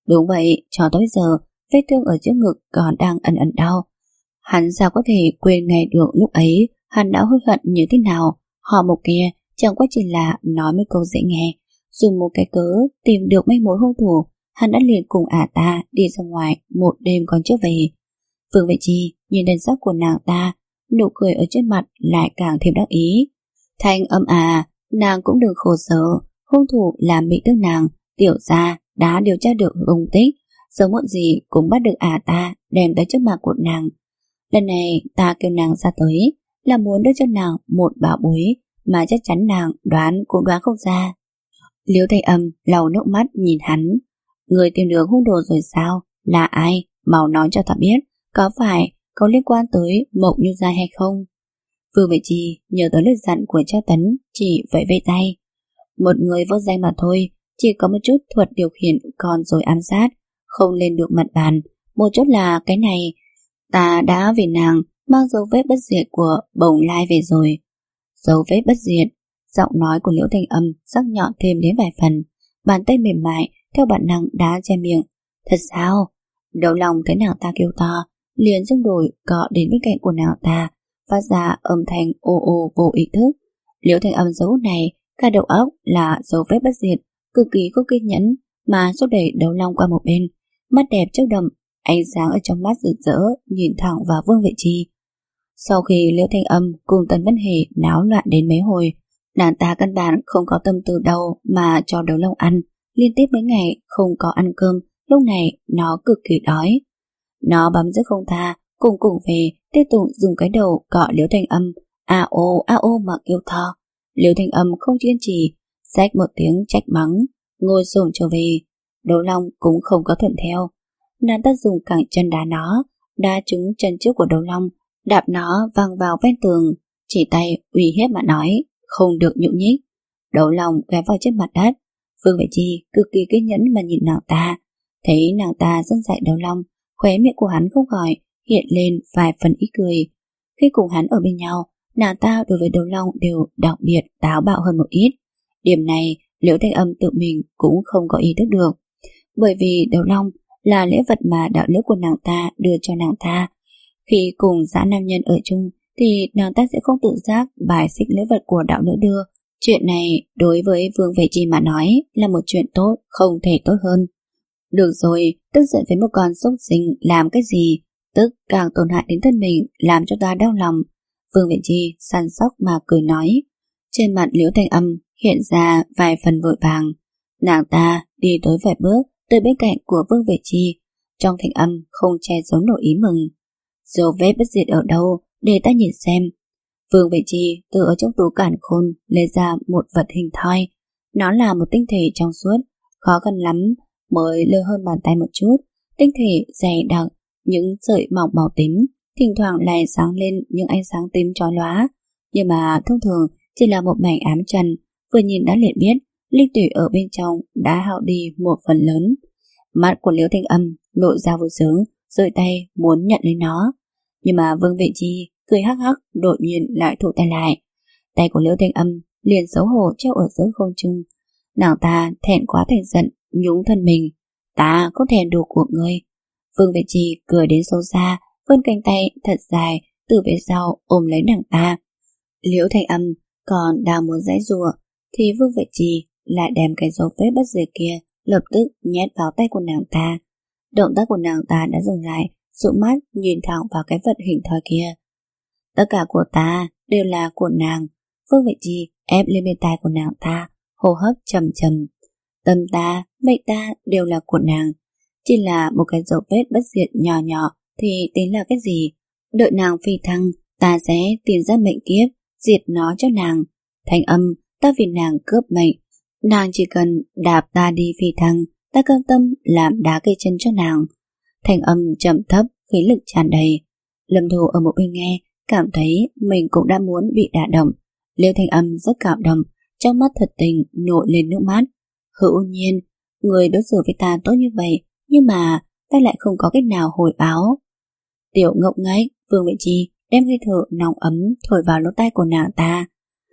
Đúng vậy, cho tới giờ, vết thương ở trước ngực còn đang ẩn ẩn đau. Hắn sao có thể quên ngày được lúc ấy hắn đã hối hận như thế nào. Họ một kia chẳng qua chỉ là nói mấy câu dễ nghe, dùng một cái cớ tìm được mấy mối hung thủ, hắn đã liền cùng ả ta đi ra ngoài một đêm còn chưa về. Vương Vệ Chi nhìn thần sắc của nàng ta, nụ cười ở trên mặt lại càng thêm đắc ý. Thanh Âm à, nàng cũng đừng khổ sở, hung thủ làm bị thương nàng, tiểu gia đã điều tra được tung tích, sớm muộn gì cũng bắt được ả ta đem tới trước mặt của nàng. Lần này ta kêu nàng ra tới là muốn đưa cho nàng một bảo bối mà chắc chắn nàng đoán cũng đoán không ra. Liễu Thanh Âm lau nước mắt nhìn hắn. Người tìm được hung đồ rồi sao? Là ai? Mau nói cho ta biết, có phải có liên quan tới Mộc Như Giai hay không? Vương Vệ Chi nhớ tới lời dặn của Trác Tấn, chỉ vẫy vẫy tay. Một người vô danh mà thôi, chỉ có một chút thuật điều khiển còn rồi ám sát, không lên được mặt bàn. Một chút là cái này, ta đã vì nàng mang dấu vết bất diệt của Bồng Lai về rồi. Dấu vết bất diệt, giọng nói của Liễu Thanh Âm sắc nhọn thêm đến vài phần, bàn tay mềm mại theo bản năng đá che miệng. Thật sao? Đầu lòng thấy nàng ta kêu to, liền dưng đổi cọ đến bên cạnh của nàng ta, phát ra âm thanh ồ ồ vô ý thức. Liễu Thanh Âm dấu này, cả đầu óc là dấu vết bất diệt, cực kỳ có kiên nhẫn mà xúc đẩy đầu lòng qua một bên, mắt đẹp chớp động, ánh sáng ở trong mắt rực rỡ nhìn thẳng vào Vương Vệ Chi. Sau khi Liễu Thanh Âm cùng Tần Vân Hề náo loạn đến mấy hồi, nàng ta căn bản không có tâm tư đâu mà cho Đấu Long ăn, liên tiếp mấy ngày không có ăn cơm, lúc này nó cực kỳ đói. Nó bám giết không tha, cùng cùng về tiếp tục dùng cái đầu cọ Liễu Thanh Âm, a ô a ô mà kêu to. Liễu Thanh Âm không kiên trì, xách một tiếng trách mắng, ngồi xổm trở về. Đấu Long cũng không có thuận theo, nàng ta dùng cẳng chân đá nó, đá trúng chân trước của Đấu Long, đạp nó văng vào ven tường, chỉ tay uy hiếp mà nói, không được nhúc nhích. Đấu Long ghé vào trên mặt đất. Vương Vệ Chi cực kỳ kiên nhẫn mà nhìn nàng ta, thấy nàng ta dẫn dạy Đấu Long, khóe miệng của hắn không khỏi hiện lên vài phần ý cười. Khi cùng hắn ở bên nhau, nàng ta đối với Đấu Long đều đặc biệt táo bạo hơn một ít. Điểm này Liễu Thanh Âm tự mình cũng không có ý thức được, bởi vì Đấu Long là lễ vật mà đạo lữ của nàng ta đưa cho nàng ta. Khi cùng dã nam nhân ở chung thì nàng ta sẽ không tự giác bài xích lễ vật của đạo lữ đưa. Chuyện này đối với Vương Vệ Chi mà nói là một chuyện tốt, không thể tốt hơn. Được rồi, tức giận với một con súc sinh làm cái gì, tức càng tổn hại đến thân mình, làm cho ta đau lòng. Vương Vệ Chi săn sóc mà cười nói. Trên mặt Liễu Thanh Âm hiện ra vài phần vội vàng. Nàng ta đi tới vài bước tới bên cạnh của Vương Vệ Chi, trong thanh âm không che giấu nổi ý mừng. Dấu vết bất diệt ở đâu, để ta nhìn xem. Vương Vệ Chi từ ở trong tủ cản khôn lấy ra một vật hình thoi. Nó là một tinh thể trong suốt, khó khăn lắm mới lơ hơn bàn tay một chút. Tinh thể dày đặc, những sợi mỏng màu tím, thỉnh thoảng lại sáng lên những ánh sáng tím chói lóa, nhưng mà thông thường chỉ là một mảnh ám trần, vừa nhìn đã liền biết linh tủy ở bên trong đã hao đi một phần lớn. Mắt của Liễu Thanh Âm lộ ra vui sướng, giơ tay muốn nhận lấy nó, nhưng mà Vương Vệ Chi cười hắc hắc đột nhiên lại thu tay lại. Tay của Liễu Thanh Âm liền xấu hổ treo ở giữa không trung. Nàng ta thẹn quá thành giận, nhúng thân mình. Ta có thèm đồ của ngươi. Vương Vệ Chi cười đến sâu xa, vươn cánh tay thật dài từ phía sau ôm lấy nàng ta. Liễu Thanh Âm còn đang muốn giãy giụa thì Vương Vệ Chi lại đem cái dấu vết bất diệt kia lập tức nhét vào tay của nàng ta. Động tác của nàng ta đã dừng lại, dụ mắt nhìn thẳng vào cái vật hình thoi kia. Tất cả của ta đều là của nàng. Vương Vệ Chi ép lên bên tai của nàng ta, hô hấp trầm trầm. Tâm ta, mệnh ta đều là của nàng. Chỉ là một cái dấu vết bất diệt nhỏ nhỏ thì tính là cái gì? Đợi nàng phi thăng, ta sẽ tìm ra mệnh kiếp, diệt nó cho nàng. Thanh Âm, ta vì nàng cướp mệnh. Nàng chỉ cần đạp ta đi phi thăng, ta cam tâm làm đá cây chân cho nàng. Thanh Âm trầm thấp, khí lực tràn đầy. Lâm Thu ở một bên nghe, cảm thấy mình cũng đã muốn bị đả động. Liễu Thanh Âm rất cảm động, trong mắt thật tình nổi lên nước mắt. Hữu Nhiên, người đối xử với ta tốt như vậy, nhưng mà ta lại không có cách nào hồi báo. Tiểu ngốc nghếch, Vương Vệ Chi đem hơi thở nóng ấm thổi vào lỗ tai của nàng ta.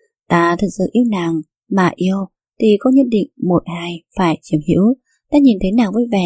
Ta thật sự yêu nàng, mà yêu thì có nhất định một hai phải chiếm hữu. Ta nhìn thấy nàng vui vẻ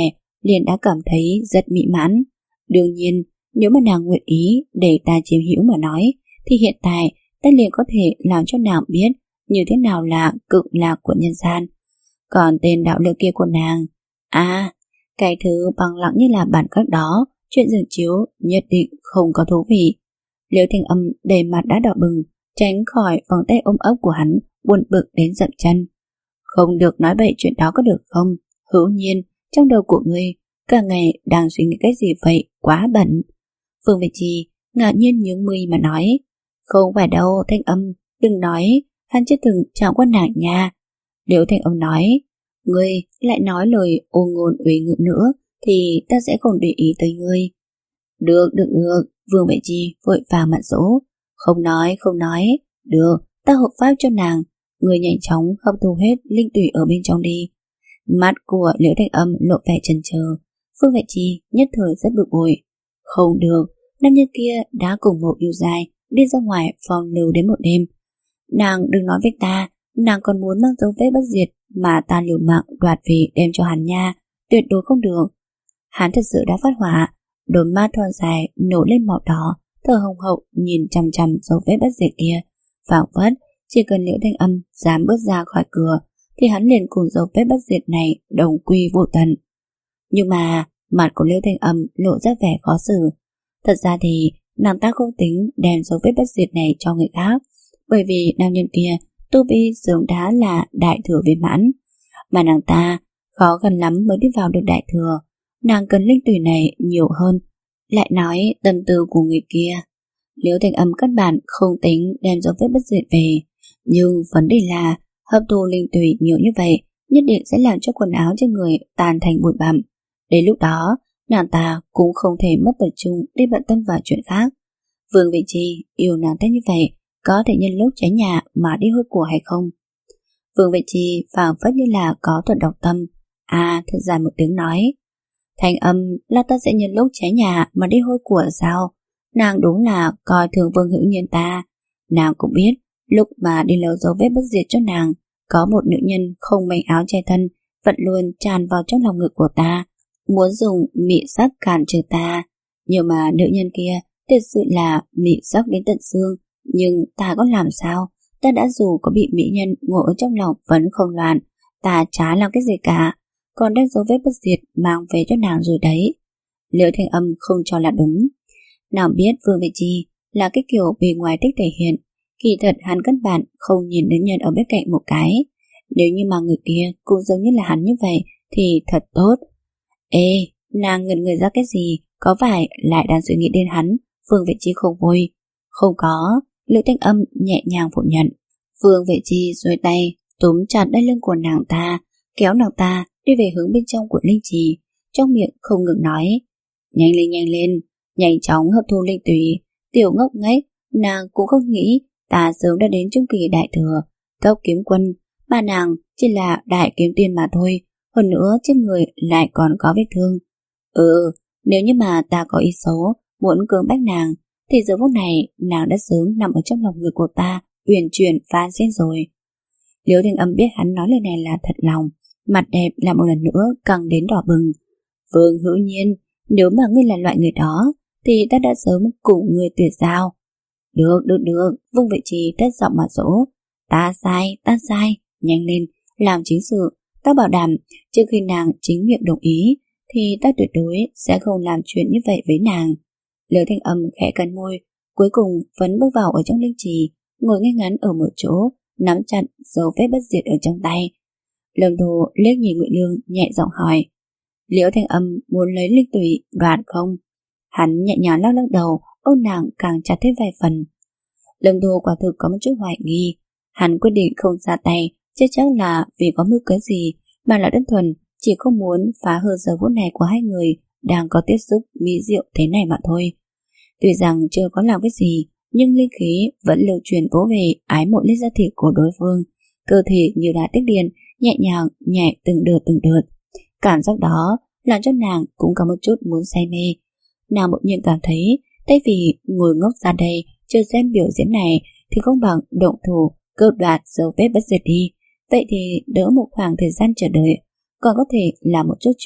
liền đã cảm thấy rất mỹ mãn. Đương nhiên, nếu mà nàng nguyện ý để ta chiếm hữu mà nói, thì hiện tại ta liền có thể làm cho nàng biết như thế nào là cực lạc của nhân gian. Còn tên đạo lữ kia của nàng, à, cái thứ bằng lặng như là bản các đó, chuyện giường chiếu nhất định không có thú vị. Liễu Thanh Âm đầy mặt đã đỏ bừng, tránh khỏi vòng tay ôm ấp của hắn, buồn bực đến dậm chân. Không được nói bậy chuyện đó có được không? Hữu Nhiên, trong đầu của ngươi cả ngày đang suy nghĩ cái gì vậy, quá bận. Phương Vệ Trì ngạc nhiên nhướng mi mà nói, không phải đâu Thanh Âm, đừng nói, hắn chưa từng chạm qua nàng nha. Liễu Thanh Âm nói, ngươi lại nói lời ô ngôn uy ngữ nữa thì ta sẽ không để ý tới ngươi. Được, được, được, Vương Vệ Chi vội vàng mặt dỗ, không nói, không nói, được, ta hộ pháp cho nàng, người nhanh chóng hấp thu hết linh tủy ở bên trong đi. Mắt của Liễu Thanh Âm lộ vẻ chần chờ, Phương Vệ Chi nhất thời rất bực bội. Không được, nam nhân kia đã cùng một yêu dài đi ra ngoài phòng lưu đến một đêm. Nàng đừng nói với ta, nàng còn muốn mang dấu vết bất diệt mà ta liều mạng đoạt về đem cho hắn nha, tuyệt đối không được. Hắn thật sự đã phát hỏa, đôi mắt thon dài nổ lên màu đỏ, thở hồng hộc nhìn chằm chằm dấu vết bất diệt kia, phảng phất chỉ cần Liễu Thanh Âm dám bước ra khỏi cửa thì hắn liền cùng dấu vết bất diệt này đồng quy vô tận. Nhưng mà mặt của Liễu Thanh Âm lộ ra vẻ khó xử. Thật ra thì nàng ta không tính đem dấu vết bất diệt này cho người khác, bởi vì nam nhân kia tu vi sớm đã là đại thừa viên mãn, mà nàng ta khó khăn lắm mới đi vào được đại thừa. Nàng cần linh tùy này nhiều hơn. Lại nói tâm tư của người kia, Liễu Thanh Âm căn bản không tính đem dấu vết bất diệt về, nhưng vấn đề là hấp thu linh tùy nhiều như vậy nhất định sẽ làm cho quần áo trên người tan thành bụi bặm. Đến lúc đó nàng ta cũng không thể mất tập trung đi bận tâm vào chuyện khác. Vương Vị Chi yêu nàng ta như vậy, có thể nhân lúc cháy nhà mà đi hôi của hay không? Vương Vị Chi phảng phất như là có thuật độc tâm, à thật dài một tiếng nói, Thanh Âm là ta sẽ nhân lúc cháy nhà mà đi hôi của sao? Nàng đúng là coi thường Vương Hữu Nhiên ta. Nàng cũng biết lúc mà đi留dấu vết bất diệt cho nàng, có một nữ nhân không manh áo che thân vẫn luôn tràn vào trong lòng ngực của ta, muốn dùng mị sắc cản trừ ta. Nhưng mà nữ nhân kia thật sự là mị sắc đến tận xương. Nhưng ta có làm sao? Ta đã dù có bị mỹ nhân ngồi ở trong lòng vẫn không loạn, ta chả làm cái gì cả, còn đem dấu vết bất diệt mang về cho nàng rồi đấy. Liễu Thanh Âm không cho là đúng. Nàng biết Vương Vị Chi là cái kiểu bề ngoài thích thể hiện, kỳ thật hắn căn bản không nhìn nữ nhân ở bên cạnh một cái. Nếu như mà người kia cũng giống như là hắn như vậy thì thật tốt. Ê, nàng ngẩn người ra cái gì? Có phải lại đang suy nghĩ đến hắn? Vương Vị Chi không vui. Không có, Liễu Thanh Âm nhẹ nhàng phủ nhận. Vương Vị Chi duỗi tay túm chặt đai lưng của nàng ta, kéo nàng ta đi về hướng bên trong của linh trì, trong miệng không ngừng nói, nhanh lên nhanh lên, nhanh chóng hấp thu linh tùy. Tiểu ngốc nghếch, nàng cũng không nghĩ ta sớm đã đến trung kỳ đại thừa, cấp kiếm quân, mà nàng chỉ là đại kiếm tiên mà thôi, hơn nữa trên người lại còn có vết thương. Ừ, nếu như mà ta có ý xấu muốn cưỡng bách nàng, thì giờ phút này nàng đã sớm nằm ở trong lòng người của ta, uyển chuyển phá diễn rồi. Liễu Thanh Âm biết hắn nói lời này là thật lòng, mặt đẹp là một lần nữa càng đến đỏ bừng. Vương Hữu Nhiên, nếu mà ngươi là loại người đó thì ta đã sớm cùng ngươi tuyệt giao. Được, được, được, Vương Vị Trì tất giọng mà dỗ. Ta sai, ta sai, nhanh lên, làm chính sự. Ta bảo đảm, trước khi nàng chính miệng đồng ý thì ta tuyệt đối sẽ không làm chuyện như vậy với nàng. Liễu Thanh Âm khẽ cắn môi, cuối cùng vẫn bước vào ở trong linh trì, ngồi ngay ngắn ở một chỗ, nắm chặt dấu vết bất diệt ở trong tay. Lâm Thù liếc nhìn Ngụy Lương nhẹ giọng hỏi, Liễu Thanh Âm muốn lấy linh tùy đoạt không? Hắn nhẹ nhàng lắc lắc đầu, ôm nàng càng chặt thêm vài phần. Lâm Thù quả thực có một chút hoài nghi, hắn quyết định không ra tay, chắc chắc là vì có mưu kế gì, mà là đơn thuần chỉ không muốn phá hư giờ phút này của hai người đang có tiếp xúc mỹ diệu thế này mà thôi. Tuy rằng chưa có làm cái gì, nhưng linh khí vẫn lưu truyền vỗ về ái mộ lên da thịt của đối phương, cơ thể như đã tích điện, nhẹ nhàng nhẹ từng đợt từng đợt. Cảm giác đó làm cho nàng cũng có một chút muốn say mê. Nàng bỗng nhiên cảm thấy thay vì ngồi ngốc ra đây chưa xem biểu diễn này thì không bằng động thủ cướp đoạt dấu vết bất diệt đi. Vậy thì đỡ một khoảng thời gian chờ đợi, còn có thể làm một chút chuyện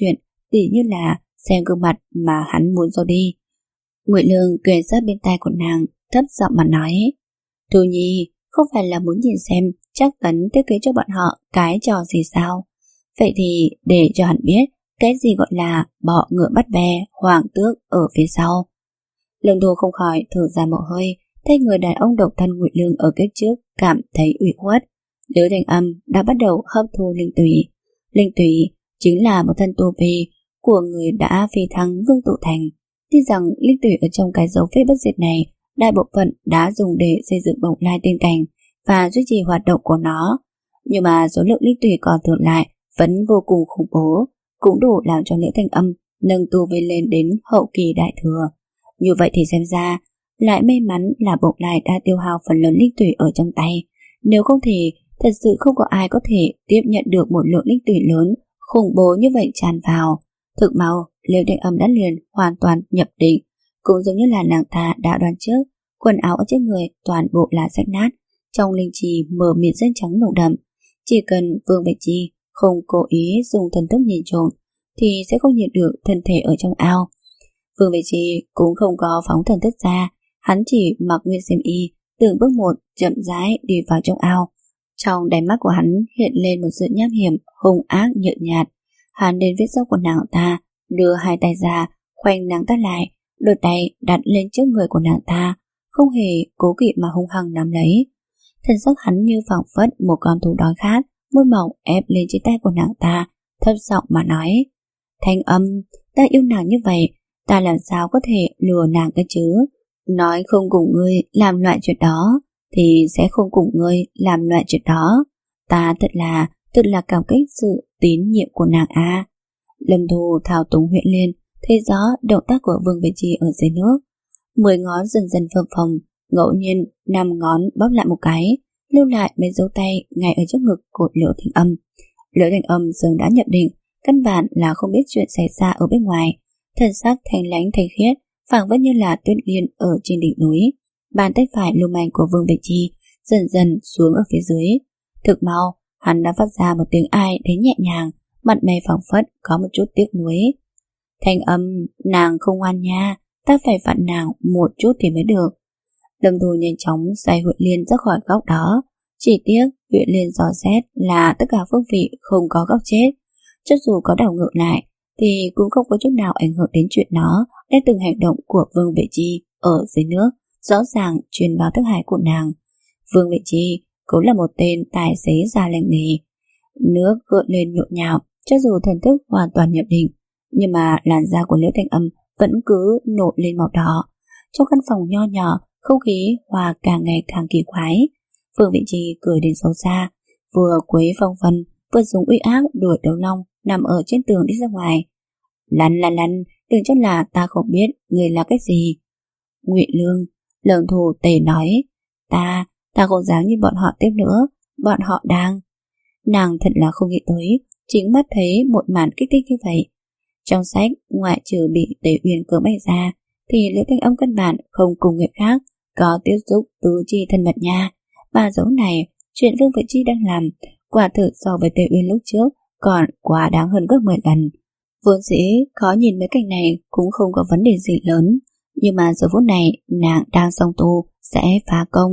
tỉ như là xem gương mặt mà hắn muốn giấu đi. Ngụy Lương kề sát bên tai của nàng, thấp giọng mà nói: Thu Nhi, không phải là muốn nhìn xem Trác Tấn thiết kế cho bọn họ cái trò gì sao? Vậy thì để cho hắn biết cái gì gọi là bọ ngựa bắt ve, hoàng tước ở phía sau. Lâm Thu không khỏi thở ra một hơi, thấy người đàn ông độc thân Ngụy Lương ở kiếp trước cảm thấy ủy khuất. Liễu Thanh Âm đã bắt đầu hấp thu linh tủy. Linh tủy chính là một thân tu vi của người đã phi thăng vương tụ thành. Tuy rằng linh tủy ở trong cái dấu phế bất diệt này đại bộ phận đã dùng để xây dựng bồng lai tiên cảnh và duy trì hoạt động của nó, nhưng mà số lượng linh tủy còn thừa lại vẫn vô cùng khủng bố, cũng đủ làm cho Liễu Thanh Âm nâng tu vi lên đến hậu kỳ đại thừa. Như vậy thì xem ra lại may mắn là bồng lai đã tiêu hao phần lớn linh tủy ở trong tay, nếu không thì thật sự không có ai có thể tiếp nhận được một lượng linh tủy lớn khủng bố như vậy tràn vào. Thực mau, Liễu Thanh Âm đã liền hoàn toàn nhập định, cũng giống như là nàng ta đã đoán trước, quần áo ở trên người toàn bộ là rách nát, trong linh trì mờ mịt xanh trắng nồng đậm. Chỉ cần Vương Bạch Chi không cố ý dùng thần thức nhìn trộm thì sẽ không nhìn được thân thể ở trong ao. Vương Bạch Chi cũng không có phóng thần thức ra, hắn chỉ mặc nguyên xiêm y, từng bước một chậm rãi đi vào trong ao. Trong đáy mắt của hắn hiện lên một sự nham hiểm, hung ác nhợt nhạt. Hắn đến phía sau của nàng ta, đưa hai tay ra, khoanh nàng ta lại, đôi tay đặt lên trước người của nàng ta, không hề cố kỵ mà hung hăng nắm lấy. Thân sắc hắn như phảng phất một con thú đói khát, môi mỏng ép lên trên tay của nàng ta, thấp giọng mà nói: Thanh Âm, ta yêu nàng như vậy, ta làm sao có thể lừa nàng cái chứ? Nói không cùng ngươi làm loại chuyện đó thì sẽ không cùng ngươi làm loại chuyện đó. Ta thật là thật là cảm kích sự tín nhiệm của nàng a. Lâm Thu thao túng huyện liên, thấy rõ động tác của Vương Bạch Chi ở dưới nước. Mười ngón dần dần phập phồng, ngẫu nhiên năm ngón bóp lại một cái, lưu lại mấy dấu tay ngay ở trước ngực của Liễu Thanh Âm. Liễu Thanh Âm dường đã nhập định, căn bản là không biết chuyện xảy ra ở bên ngoài. Thần sắc thanh lãnh thanh khiết, phảng phất như là tuyết liên ở trên đỉnh núi. Bàn tay phải lưu manh của Vương Bạch Chi dần dần xuống ở phía dưới. Thực mau, hắn đã phát ra một tiếng ai đến nhẹ nhàng, mặt mày phảng phất có một chút tiếc nuối. Thanh Âm, nàng không ngoan nha, ta phải phạt nàng một chút thì mới được. Lâm Thu nhanh chóng xoay huyện liên ra khỏi góc đó. Chỉ tiếc huyện liên dò xét là tất cả phương vị không có góc chết. Cho dù có đảo ngược lại thì cũng không có chút nào ảnh hưởng đến chuyện nó, nên từng hành động của Vương Vệ Chi ở dưới nước rõ ràng truyền vào thức hải của nàng. Vương Vệ Chi cũng là một tên tài xế già lành nghề. Nước gợn lên nhộn nhạo, cho dù thần thức hoàn toàn nhập định, nhưng mà làn da của Liễu Thanh Âm vẫn cứ nổi lên màu đỏ. Trong căn phòng nho nhỏ, không khí hòa càng ngày càng kỳ quái. Vương Vị Trì cười đến xấu xa, vừa quấy phong vân, vừa dùng uy áp đuổi Đấu Long nằm ở trên tường đi ra ngoài. Lăn lăn lăn, đừng cho là ta không biết người là cái gì. Ngụy Lương, Lâm Thu tề nói, ta, ta không dám nhìn bọn họ tiếp nữa, bọn họ đang. Nàng thật là không nghĩ tới, chính mắt thấy một màn kích thích như vậy. Trong sách, ngoại trừ bị Tề Uyên cưỡng bách ra, thì Liễu Thanh Âm căn bản không cùng người khác có tiếp xúc tứ chi thân mật nha. Bà dấu này, chuyện Vương Vệ Chi đang làm, quả thực so với Tề Uyên lúc trước còn quá đáng hơn gấp mười lần. Vốn dĩ khó nhìn mấy cảnh này cũng không có vấn đề gì lớn, nhưng mà giờ phút này nàng đang song tu sẽ phá công.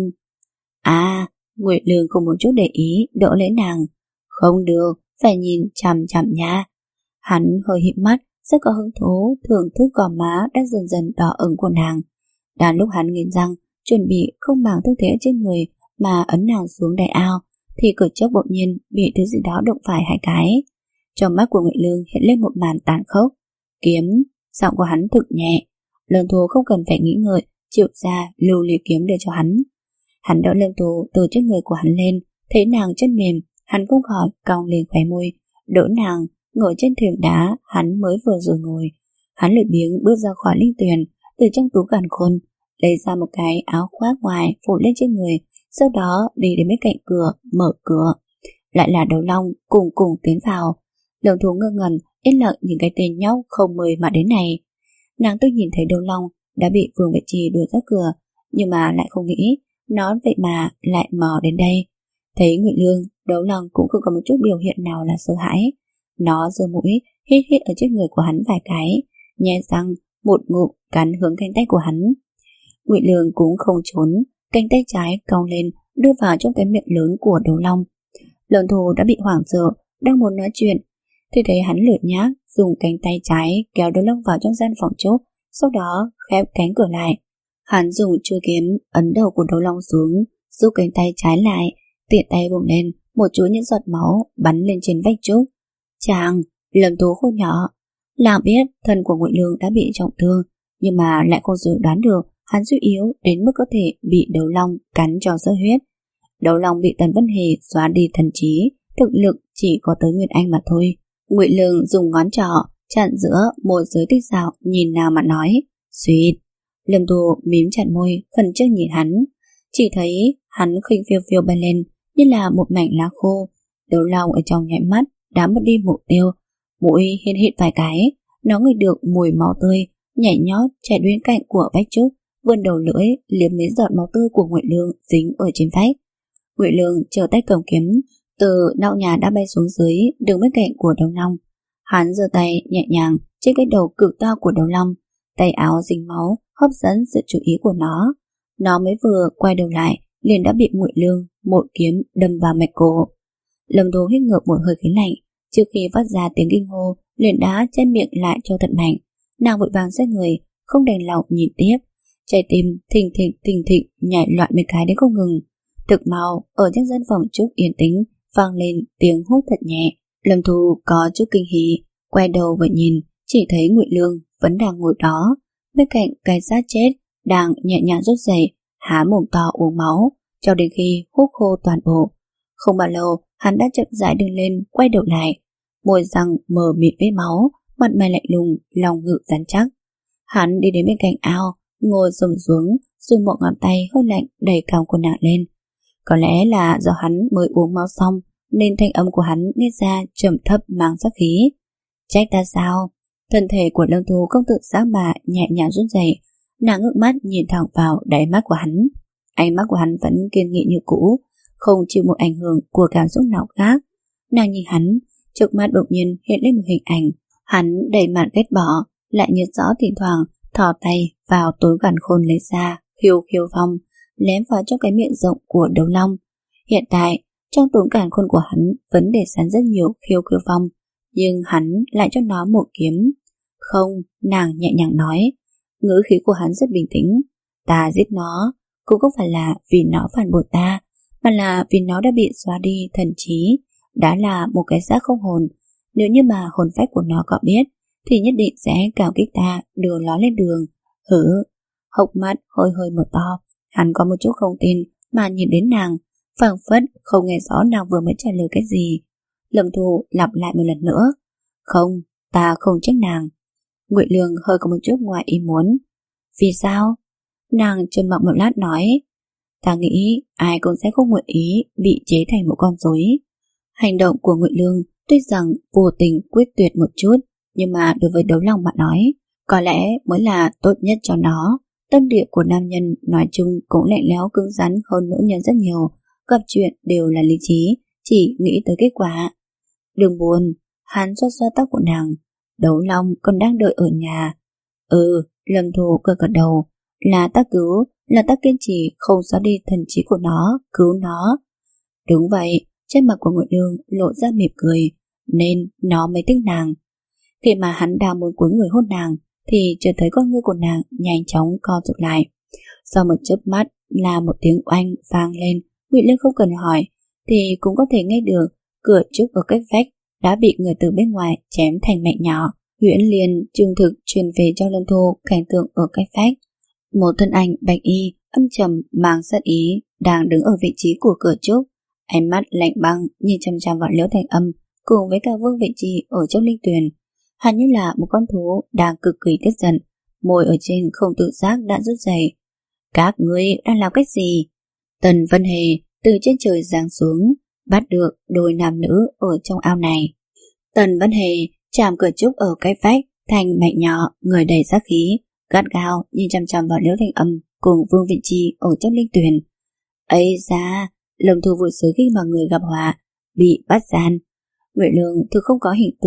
À, Ngụy Lương không một chút để ý đỡ lấy nàng. Không được, phải nhìn chằm chằm nha. Hắn hơi híp mắt, rất có hứng thú thưởng thức gò má đã dần dần đỏ ửng của nàng. Đang lúc hắn nghiến răng chuẩn bị không màng thương thế trên người mà ấn nàng xuống đại ao, thì cửa chốc bỗng nhiên bị thứ gì đó đụng phải hai cái. Trong mắt của Ngụy Lương hiện lên một màn tàn khốc. Kiếm, giọng của hắn thực nhẹ. Lâm Thu không cần phải nghĩ ngợi, chịu ra lưu ly kiếm đưa cho hắn. Hắn đỡ Lâm Thu từ trước người của hắn lên, thấy nàng chân mềm, hắn không khỏi cong lên khóe môi, đỡ nàng ngồi trên thềm đá hắn mới vừa rồi ngồi. Hắn lười biếng bước ra khỏi linh tuyền, từ trong túi càn khôn lấy ra một cái áo khoác ngoài phủ lên trên người, sau đó đi đến bên cạnh cửa mở cửa. Lại là Đấu Long cùng cùng tiến vào. Lâm Thu ngơ ngẩn yên lặng nhìn cái tên nhóc không mời mà đến này. Nàng tôi nhìn thấy Đấu Long đã bị Vương Vệ Trì đuổi ra cửa, nhưng mà lại không nghĩ nó vậy mà lại mò đến đây. Thấy Ngụy Lương, Đấu Long cũng không có một chút biểu hiện nào là sợ hãi. Nó giơ mũi hít hít ở trước người của hắn vài cái, nhe răng một ngụm cắn hướng cánh tay của hắn. Ngụy Lương cũng không trốn, cánh tay trái cong lên đưa vào trong cái miệng lớn của Đấu Long. Lợn thù đã bị hoảng sợ, đang muốn nói chuyện thì thấy hắn lười nhác dùng cánh tay trái kéo Đấu Long vào trong gian phòng chốt, sau đó khép cánh cửa lại. Hắn dùng chuôi kiếm ấn đầu của Đấu Long xuống, rút cánh tay trái lại, tiện tay vùng lên, một chuỗi những giọt máu bắn lên trên vách trúc. Chàng, Lâm Tú khô nhỏ, làng biết thân của Ngụy Lương đã bị trọng thương, nhưng mà lại không dự đoán được hắn suy yếu đến mức có thể bị Đấu Long cắn cho rớt huyết. Đấu Long bị Tần Vân Hề xóa đi thần trí, thực lực chỉ có tới Nguyên Anh mà thôi. Ngụy Lương dùng ngón trỏ chặn giữa môi giới tích xảo, nhìn nào mà nói, suýt. Lâm Tú mím chặt môi, khẩn trương nhìn hắn, chỉ thấy hắn khinh phiêu phiêu bay lên như là một mảnh lá khô. Đấu Long ở trong nháy mắt đã mất đi mục tiêu, mũi hiên hít vài cái, nó ngửi được mùi máu tươi, nhảy nhót chạy đến cạnh của vách trúc, vươn đầu lưỡi liếm mấy giọt máu tươi của Ngụy Lương dính ở trên vách. Ngụy Lương trở tay cầm kiếm từ nóc nhà đã bay xuống dưới, đứng bên cạnh của Đấu Long. Hắn giơ tay nhẹ nhàng trên cái đầu cực to của Đấu Long, tay áo dính máu hấp dẫn sự chú ý của nó. Nó mới vừa quay đầu lại liền đã bị Ngụy Lương một kiếm đâm vào mạch cổ. Lâm Tố hít ngược một hơi khí lạnh, trước khi phát ra tiếng kinh hô liền đã che miệng lại cho thật mạnh. Nàng vội vàng xoay người, không đành lòng nhìn tiếp, trái tim thình thịch thình thịch nhảy loạn mấy cái đến không ngừng. Thực mau ở trong gian phòng trúc yên tĩnh vang lên tiếng hút thật nhẹ. Lâm Thu có chút kinh hỉ, quay đầu và nhìn, chỉ thấy Ngụy Lương vẫn đang ngồi đó, bên cạnh cái xác chết đang nhẹ nhàng rút dậy, há mồm to uống máu cho đến khi hút khô toàn bộ. Không bao lâu hắn đã chậm rãi đứng lên, quay đầu lại, môi răng mờ mịt với máu, mặt mày lạnh lùng, lòng ngực rắn chắc. Hắn đi đến bên cạnh ao, ngồi xổm xuống, dùng một ngón tay hơi lạnh đẩy cằm của nàng lên. Có lẽ là do hắn mới uống máu xong nên thanh âm của hắn nghe ra trầm thấp mang sát khí. Trách ta sao? Thân thể của Lâm Thu không tự giác mà nhẹ nhàng rút dậy, nàng ngước mắt nhìn thẳng vào đáy mắt của hắn. Ánh mắt của hắn vẫn kiên nghị như cũ, không chịu một ảnh hưởng của cảm xúc nào khác. Nàng nhìn hắn, trước mắt đột nhiên hiện lên một hình ảnh, hắn đầy mặt ghét bỏ, lại nhớ rõ thỉnh thoảng thò tay vào túi gàn khôn lấy ra khiêu khiêu phong, lém vào trong cái miệng rộng của Đấu Long. Hiện tại trong túi càn khôn của hắn vẫn để sẵn rất nhiều khiêu khiêu phong, nhưng hắn lại cho nó một kiếm. Không, nàng nhẹ nhàng nói, ngữ khí của hắn rất bình tĩnh. Ta giết nó cũng không phải là vì nó phản bội ta, mà là vì nó đã bị xóa đi thần trí, đã là một cái xác không hồn. Nếu như mà hồn phách của nó có biết thì nhất định sẽ cảm kích ta đưa nó lên đường. Hử? Hốc mắt hơi hơi mở to, hắn có một chút không tin mà nhìn đến nàng, phảng phất không nghe rõ nàng vừa mới trả lời cái gì. Lâm Thu lặp lại một lần nữa, không, ta không trách nàng. Ngụy Lương hơi có một chút ngoài ý muốn. Vì sao? Nàng trầm mặc một lát nói, ta nghĩ ai cũng sẽ không nguyện ý bị chế thành một con rối. Hành động của Ngụy Lương tuy rằng vô tình quyết tuyệt một chút, nhưng mà đối với Đấu Long mà nói, có lẽ mới là tốt nhất cho nó. Tâm địa của nam nhân nói chung cũng lạnh lẽo cứng rắn hơn nữ nhân rất nhiều, gặp chuyện đều là lý trí, chỉ nghĩ tới kết quả. Đừng buồn, hắn xoa xoa tóc của nàng. Đấu Long còn đang đợi ở nhà. Ừ, Lâm Thu cười gật đầu, là ta cứu, là ta kiên trì không xóa đi thần trí của nó, cứu nó. Đúng vậy, trên mặt của Ngụy Lương lộ ra mỉm cười, nên nó mới thích nàng. Khi mà hắn đang muốn cúi người hôn nàng thì chợt thấy con ngươi của nàng nhanh chóng co rụt lại. Sau một chớp mắt là một tiếng oanh vang lên, Ngụy Lương không cần hỏi thì cũng có thể nghe được cửa trúc ở cách vách đã bị người từ bên ngoài chém thành mảnh nhỏ. Huyễn liền trừng thực truyền về cho Lâm Thu cảnh tượng ở cách vách. Một thân ảnh bạch y âm trầm mang sát ý đang đứng ở vị trí của cửa trúc, ánh mắt lạnh băng nhìn chăm chăm vào Liễu Thành Âm cùng với cả Vương Vị Trì ở trong linh tuyền. Hắn như là một con thú đang cực kỳ tức giận, môi ở trên không tự giác đã rút dày. Các ngươi đang làm cách gì? Tần Vân Hề từ trên trời giáng xuống, bắt được đôi nam nữ ở trong ao này. Tần Vân Hề chạm cửa trúc ở cái vách thành mảnh nhỏ, người đầy sát khí, gắt gao nhìn chăm chăm vào Liễu Thành Âm cùng Vương Vị Trì ở trong linh tuyền. Ấy da, Lâm Thu vui sướng khi mà người gặp họa bị bắt gian. Ngụy Lương thực không có hình tượng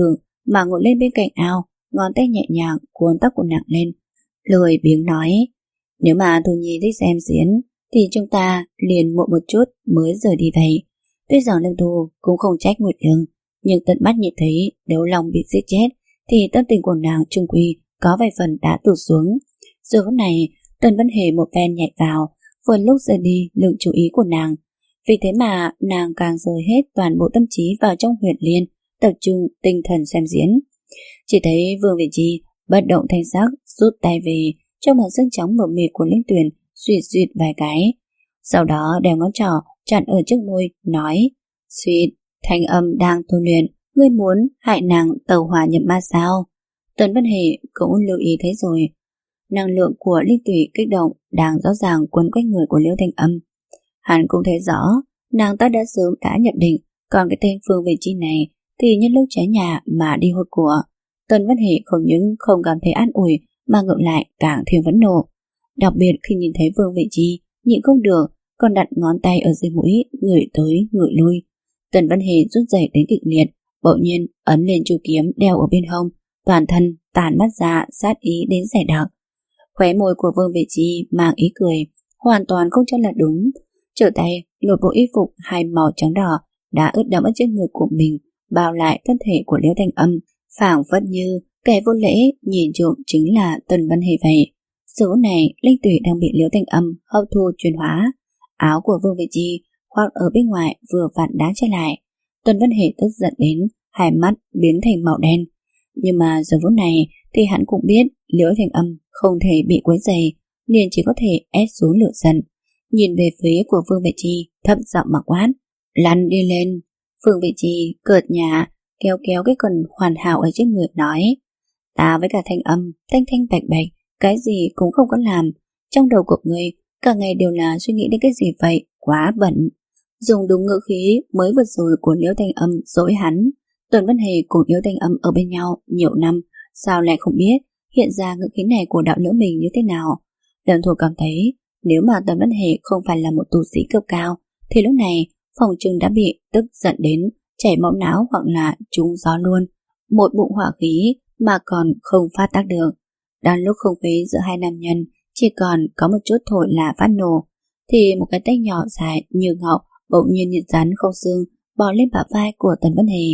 mà ngồi lên bên cạnh ao, ngón tay nhẹ nhàng cuốn tóc của nàng lên, lười biếng nói: nếu mà Thu Nhi thích xem diễn thì chúng ta liền muộn một chút mới rời đi vậy. Tuy rằng Lâm Thu cũng không trách Nguyệt Lương, nhưng tận mắt nhìn thấy Đấu Long bị giết chết thì tâm tình của nàng trung quy có vài phần đã tụt xuống. Giờ phút này Tần Vân Hề một phen nhảy vào, vừa lúc rời đi lượng chú ý của nàng. Vì thế mà nàng càng rời hết toàn bộ tâm trí vào trong Huyền Liên, tập trung tinh thần xem diễn. Chỉ thấy Vương Vị Chi bất động thanh sắc rút tay về, trong màn xương trắng mờ mịt của Linh Tuyền suýt suýt vài cái, sau đó đeo ngón trỏ chặn ở trước môi, nói: suýt, thanh âm đang tu luyện, ngươi muốn hại nàng tẩu hỏa nhập ma sao? Tần Vân Hề cũng lưu ý thấy rồi, năng lượng của Linh Tùy kích động đang rõ ràng quấn quanh người của Liễu Thanh Âm. Hắn cũng thấy rõ, nàng ta đã sớm đã nhận định, còn cái tên Phương Vị Chi này thì nhân lúc cháy nhà mà đi hốt của. Tần Vân Hề không những không cảm thấy an ủi mà ngược lại càng thêm phẫn nộ. Đặc biệt khi nhìn thấy Vương Vị Chi nhịn không được, còn đặt ngón tay ở dưới mũi, ngửi tới ngửi lui. Tần Vân Hề rút dậy đến kịch liệt, bỗng nhiên ấn lên chu kiếm đeo ở bên hông, toàn thân tàn mắt ra sát ý đến dày đặc. Khóe môi của Vương Vị Chi mang ý cười, hoàn toàn không cho là đúng. Trở tay lột bộ y phục hai màu trắng đỏ đã ướt đẫm ở trên người của mình, bao lại thân thể của Liễu Thanh Âm, phảng phất như kẻ vô lễ nhìn trộm chính là Tần Vân Hề vậy. Số này linh tủy đang bị Liễu Thanh Âm hấp thu chuyển hóa. Áo của Vương Vị Chi khoác ở bên ngoài vừa vặn đá che lại. Tần Vân Hề tức giận đến hai mắt biến thành màu đen. Nhưng mà giờ phút này thì hắn cũng biết Liễu Thanh Âm không thể bị quấy rầy, liền chỉ có thể ép xuống lửa giận. Nhìn về phía của Vương Vị Chi, thấp giọng mà quát: lăn đi lên. Vương Vị Chi cợt nhả kéo kéo cái quần hoàn hảo ở trên người, nói: ta với cả Thanh Âm thanh thanh bạch bạch, cái gì cũng không có làm. Trong đầu của ngươi cả ngày đều là suy nghĩ đến cái gì vậy? Quá bận. Dùng đúng ngữ khí mới vừa rồi của Liễu Thanh Âm dỗi hắn. Tần Vân Hề cùng Liễu Thanh Âm ở bên nhau nhiều năm, sao lại không biết hiện ra ngữ khí này của đạo lữ mình như thế nào. Lâm Thu cảm thấy nếu mà Tần Vân Hề không phải là một tu sĩ cấp cao thì lúc này phòng trừng đã bị tức giận đến chảy máu não hoặc là trúng gió luôn, một bụng hỏa khí mà còn không phát tác được. Đang lúc không khí giữa hai nam nhân chỉ còn có một chút thổi là phát nổ, thì một cái tay nhỏ dài như ngọc bỗng nhiên như rắn không xương bò lên bả vai của Tần Vân Hề.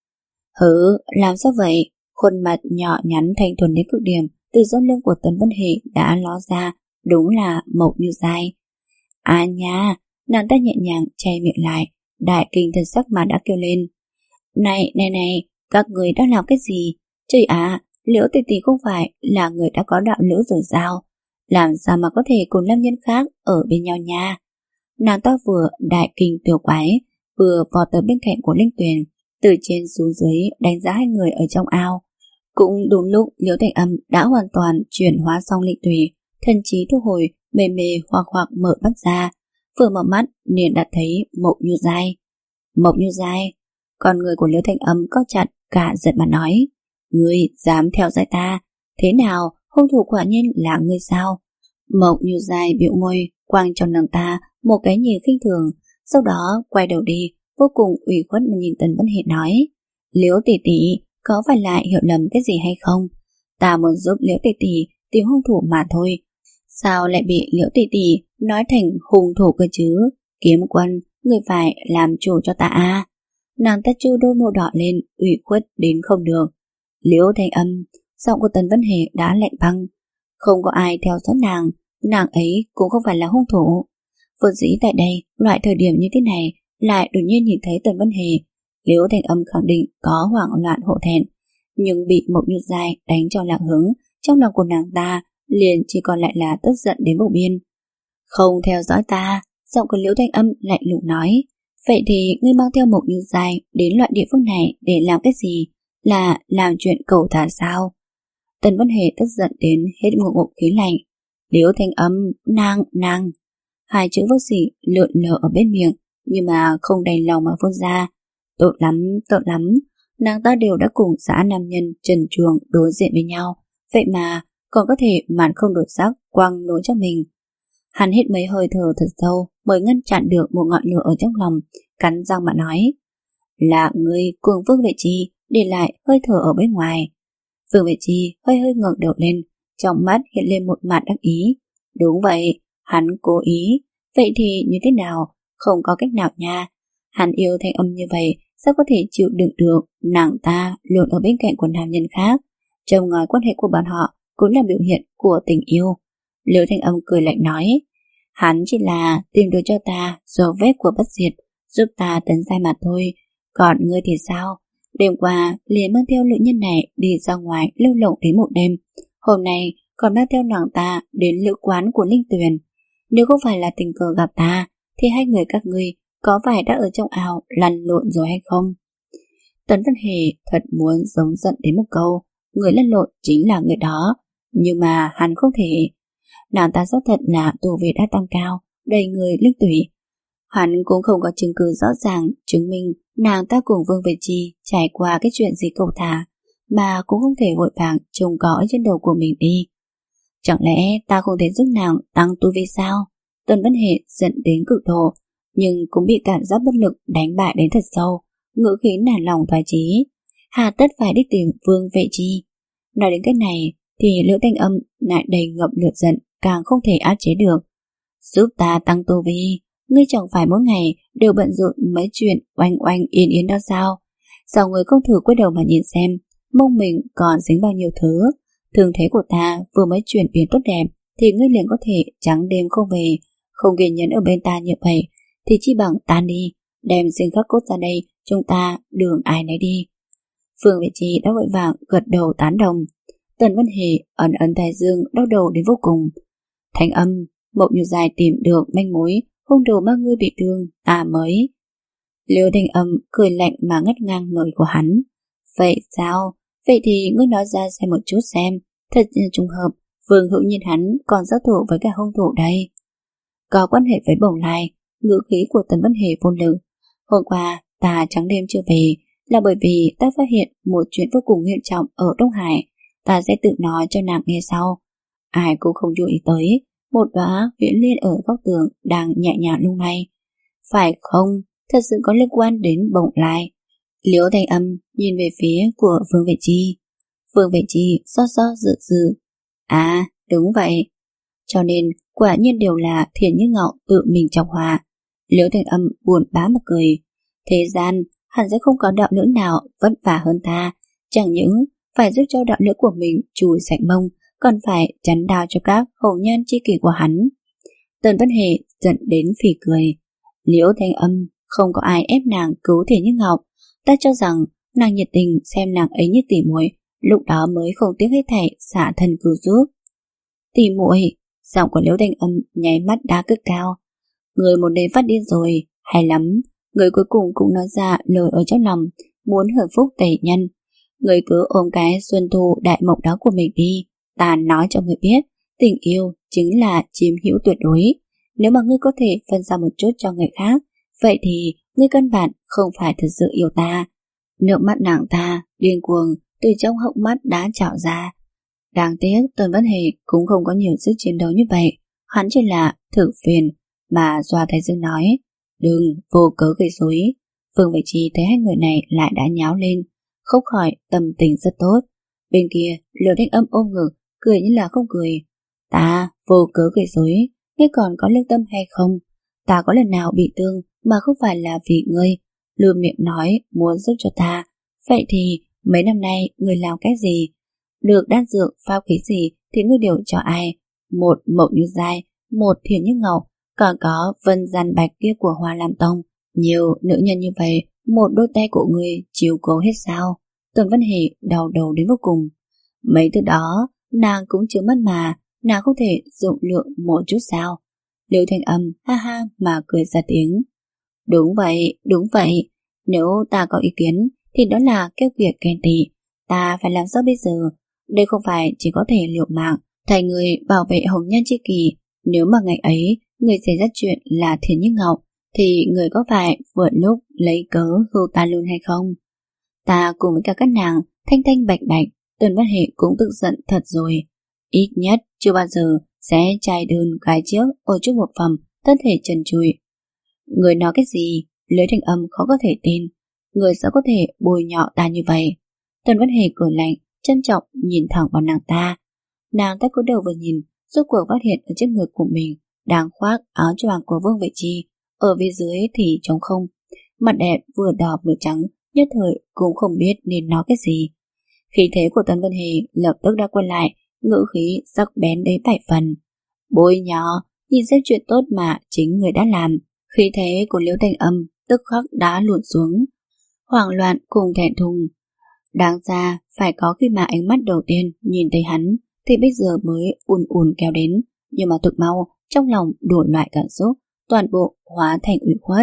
Hứ, làm sao vậy? Khuôn mặt nhỏ nhắn thanh thuần đến cực điểm từ sau lưng của Tần Vân Hề đã ló ra, đúng là Mộc Như Giai. À nha, nàng ta nhẹ nhàng che miệng lại, đại kinh thần sắc mà đã kêu lên: này này này, các người đang làm cái gì? Trời ạ, Liễu tỷ tỷ không phải là người đã có đạo lữ rồi sao? Làm sao mà có thể cùng nam nhân khác ở bên nhau nha? Nàng ta vừa đại kinh tiểu quái, vừa vọt tới bên cạnh của Linh Tuyền, từ trên xuống dưới đánh giá hai người ở trong ao. Cũng đúng lúc Liễu Thanh Âm đã hoàn toàn chuyển hóa xong Linh Tùy, thần trí thu hồi, mê mê hoặc hoặc mở mắt ra, vừa mở mắt liền đã thấy Mộc Như Giai. Mộc Như Giai, con người của Liễu Thanh Âm có chặt cả giận mà nói: ngươi dám theo dõi ta? Thế nào, hung thủ quả nhiên là ngươi sao? Mộc Như Giai bĩu môi, quăng cho nàng ta một cái nhìn khinh thường, sau đó quay đầu đi, vô cùng ủy khuất mà nhìn Tần Vân Hề nói: Liễu tỷ tỷ, có phải lại hiểu lầm cái gì hay không? Ta muốn giúp Liễu tỷ tỷ tìm hung thủ mà thôi, sao lại bị Liễu tỷ tỷ nói thành hung thủ cơ chứ? Kiếm Quân, người phải làm chủ cho ta à? Nàng ta chu đôi môi đỏ lên, ủy khuất đến không được. Liễu Thanh Âm, giọng của Tần Vân Hề đã lạnh băng. Không có ai theo dõi nàng, nàng ấy cũng không phải là hung thủ. Vốn dĩ tại đây, loại thời điểm như thế này, lại đột nhiên nhìn thấy Tần Vân Hề, Liễu Thanh Âm khẳng định có hoảng loạn hổ thẹn, nhưng bị Mộc Như Giai đánh cho lạc hướng, trong lòng của nàng ta liền chỉ còn lại là tức giận đến vô biên. Không theo dõi ta, giọng của Liễu Thanh Âm lạnh lùng nói: vậy thì ngươi mang theo Mộc Như Giai đến loại địa phương này để làm cái gì? Là làm chuyện cẩu thả sao? Tần Vân Hề tức giận đến hết ngụm ngụm khí lạnh. Liễu Thanh Âm, nàng, nàng. Hai chữ vô sỉ lượn lờ ở bên miệng, nhưng mà không đành lòng mà phun ra. Tội lắm, tội lắm, nàng ta đều đã cùng xã nam nhân trần truồng đối diện với nhau, vậy mà còn có thể màn không đổi sắc quăng nối cho mình. Hắn hít mấy hơi thở thật sâu mới ngăn chặn được một ngọn lửa ở trong lòng, cắn răng mà nói: là ngươi cùng Vương Vệ Chi để lại hơi thở ở bên ngoài. Vương Vệ Chi hơi hơi ngẩng đầu lên, trong mắt hiện lên một mặt đắc ý. Đúng vậy, hắn cố ý. Vậy thì như thế nào? Không có cách nào nha. Hắn yêu Thanh Âm như vậy, sao có thể chịu đựng được nàng ta luôn ở bên cạnh của nam nhân khác? Trông ngói quan hệ của bọn họ cũng là biểu hiện của tình yêu. Liễu Thanh Âm cười lạnh nói, hắn chỉ là tìm được cho ta dấu vết của bất diệt, giúp ta tấn giai mà thôi. Còn ngươi thì sao? Đêm qua liền mang theo nữ nhân này đi ra ngoài lưu lộng đến một đêm, hôm nay còn mang theo nàng ta đến lữ quán của Linh Tuyền. Nếu không phải là tình cờ gặp ta, thì hai người các ngươi có phải đã ở trong ao lăn lộn rồi hay không? Tấn Văn Hề thật muốn giống giận đến một câu, người lăn lộn chính là người đó, nhưng mà hắn không thể. Nàng ta xác thật là tu vi đã tăng cao, đầy người linh tủy. Hắn cũng không có chứng cứ rõ ràng chứng minh nàng ta cùng Vương Vệ Chi trải qua cái chuyện gì cầu thả, mà cũng không thể vội vàng trông cõi trên đầu của mình đi. Chẳng lẽ ta không thể giúp nàng tăng tu vi sao? Tần Văn Hệ giận đến cực độ, nhưng cũng bị cảm giác bất lực đánh bại đến thật sâu, ngữ khí nản lòng thoái chí. Hà tất phải đi tìm Vương Vệ Chi. Nói đến cái này thì Liễu Thanh Âm lại đầy ngập lửa giận, càng không thể áp chế được. Giúp ta tăng tu vi, ngươi chẳng phải mỗi ngày đều bận rộn mấy chuyện oanh oanh yên yên đó sao? Sao ngươi không thử quay đầu mà nhìn xem mông mình còn dính bao nhiêu thứ? Thương thế của ta vừa mới chuyển biến tốt đẹp thì ngươi liền có thể trắng đêm không về. Không kiên nhẫn ở bên ta như vậy thì chi bằng tan đi, đem xương khắc cốt ra đây, chúng ta đường ai nấy đi. Phương Vệ Chi đã vội vàng gật đầu tán đồng. Tần Văn Hề ẩn ẩn tai dương, đau đầu đến vô cùng. Thanh Âm, Mộng Như Dài tìm được manh mối, hung đồ mà ngươi bị thương, ta mới. Liễu Thanh Âm cười lạnh mà ngắt ngang lời của hắn. Vậy sao? Vậy thì ngươi nói ra xem một chút xem. Thật trùng hợp, Vương Hữu Nhiên hắn còn giao thủ với cả hung thủ đây. Có quan hệ với Bổng Lai, ngữ khí của Tần Văn Hề vô lực. Hôm qua ta trắng đêm chưa về là bởi vì ta phát hiện một chuyện vô cùng nghiêm trọng ở Đông Hải. Ta sẽ tự nói cho nàng nghe sau. Ai cũng không chú ý tới một đóa viễn liên ở góc tường đang nhẹ nhàng lung lay. Phải không? Thật sự có liên quan đến Bổng Lai. Liễu Thanh Âm nhìn về phía của Vương Vệ Chi. Vương Vệ Chi xót xót dự dự. À, đúng vậy. Cho nên quả nhiên đều là Thiền Như Ngọc tự mình chọc hòa. Liễu Thanh Âm buồn bã mà cười. Thế gian hẳn sẽ không có đạo nữ nào vất vả hơn ta. Chẳng những phải giúp cho đạo nữ của mình chùi sạch mông, còn phải chắn đao cho các hậu nhân chi kỷ của hắn. Tần Văn Hề giận đến phì cười. Liễu Thanh Âm, không có ai ép nàng cứu Thiền Như Ngọc. Ta cho rằng nàng nhiệt tình xem nàng ấy như tỉ muội, lúc đó mới không tiếc hết thảy xả thân cứu giúp. Tỉ muội, giọng của Liễu Thanh Âm nháy mắt đá cực cao. Người một đêm phát điên rồi, hay lắm. Người cuối cùng cũng nói ra lời ở trong lòng, muốn hưởng phúc tẩy nhân. Người cứ ôm cái xuân thu đại mộng đó của mình đi. Ta nói cho người biết, tình yêu chính là chiếm hữu tuyệt đối. Nếu mà ngươi có thể phân ra một chút cho người khác, vậy thì ngươi căn bản không phải thật sự yêu ta. Nước mắt nàng ta điên cuồng từ trong hốc mắt đã trào ra. Đáng tiếc Tần Văn Hề cũng không có nhiều sức chiến đấu như vậy. Hắn chỉ là thử phiền. Mà Doa Thái Dương nói, đừng vô cớ gây rối. Vương Vệ Chi thấy hai người này lại đã nháo lên, không khỏi tâm tình rất tốt. Bên kia Liễu Thanh Âm ôm ngực, cười như là không cười. Ta vô cớ gây rối, ngươi còn có lương tâm hay không? Ta có lần nào bị thương mà không phải là vì ngươi? Lừa miệng nói muốn giúp cho ta. Vậy thì mấy năm nay ngươi làm cái gì? Được đan dược phao khí gì thì ngươi đều cho ai? Một Mộng Như Giai, một Thiền Như Ngọc, còn có Vân Gian Bạch kia của Hoa Lam Tông. Nhiều nữ nhân như vậy, một đôi tay của ngươi chiếu cố hết sao? Tần Văn Hề đau đầu đến vô cùng. Mấy thứ đó nàng cũng chưa mất mà, nàng không thể dụng lượng một chút sao? Liễu Thanh Âm ha ha mà cười ra tiếng. Đúng vậy, đúng vậy. Nếu ta có ý kiến thì đó là kêu kiệt ghen tị. Ta phải làm sao bây giờ? Đây không phải chỉ có thể liều mạng thay người bảo vệ hồng nhan chi kỳ. Nếu mà ngày ấy người xảy ra chuyện là Thiền Như Ngọc thì người có phải vượt lúc lấy cớ hưu ta luôn hay không? Ta cùng với cả các nàng thanh thanh bạch bạch, Tần Văn Hệ cũng tức giận thật rồi. Ít nhất chưa bao giờ sẽ trai đơn gái trước ở chung một phòng, thân thể trần trụi. Người nói cái gì? Liễu Thanh Âm khó có thể tin. Người sao có thể bôi nhọ ta như vậy? Tần Văn Hề cười lạnh, trân trọng nhìn thẳng vào nàng ta. Nàng ta cúi đầu vừa nhìn, rốt cuộc phát hiện ở trên người của mình đang khoác áo choàng của Vương Vệ Chi, ở phía dưới thì trống không. Mặt đẹp vừa đỏ vừa trắng, nhất thời cũng không biết nên nói cái gì. Khí thế của Tần Văn Hề lập tức đã quay lại, ngữ khí sắc bén đến bảy phần. Bôi nhỏ, nhìn xem chuyện tốt mà chính người đã làm. Khí thế của Liễu Thanh Âm tức khắc đã lùn xuống, hoảng loạn cùng thẹn thùng. Đáng ra phải có khi mà ánh mắt đầu tiên nhìn thấy hắn thì bây giờ mới ùn ùn kéo đến, nhưng mà thực mau trong lòng đủ loại cảm xúc, toàn bộ hóa thành ủy khuất.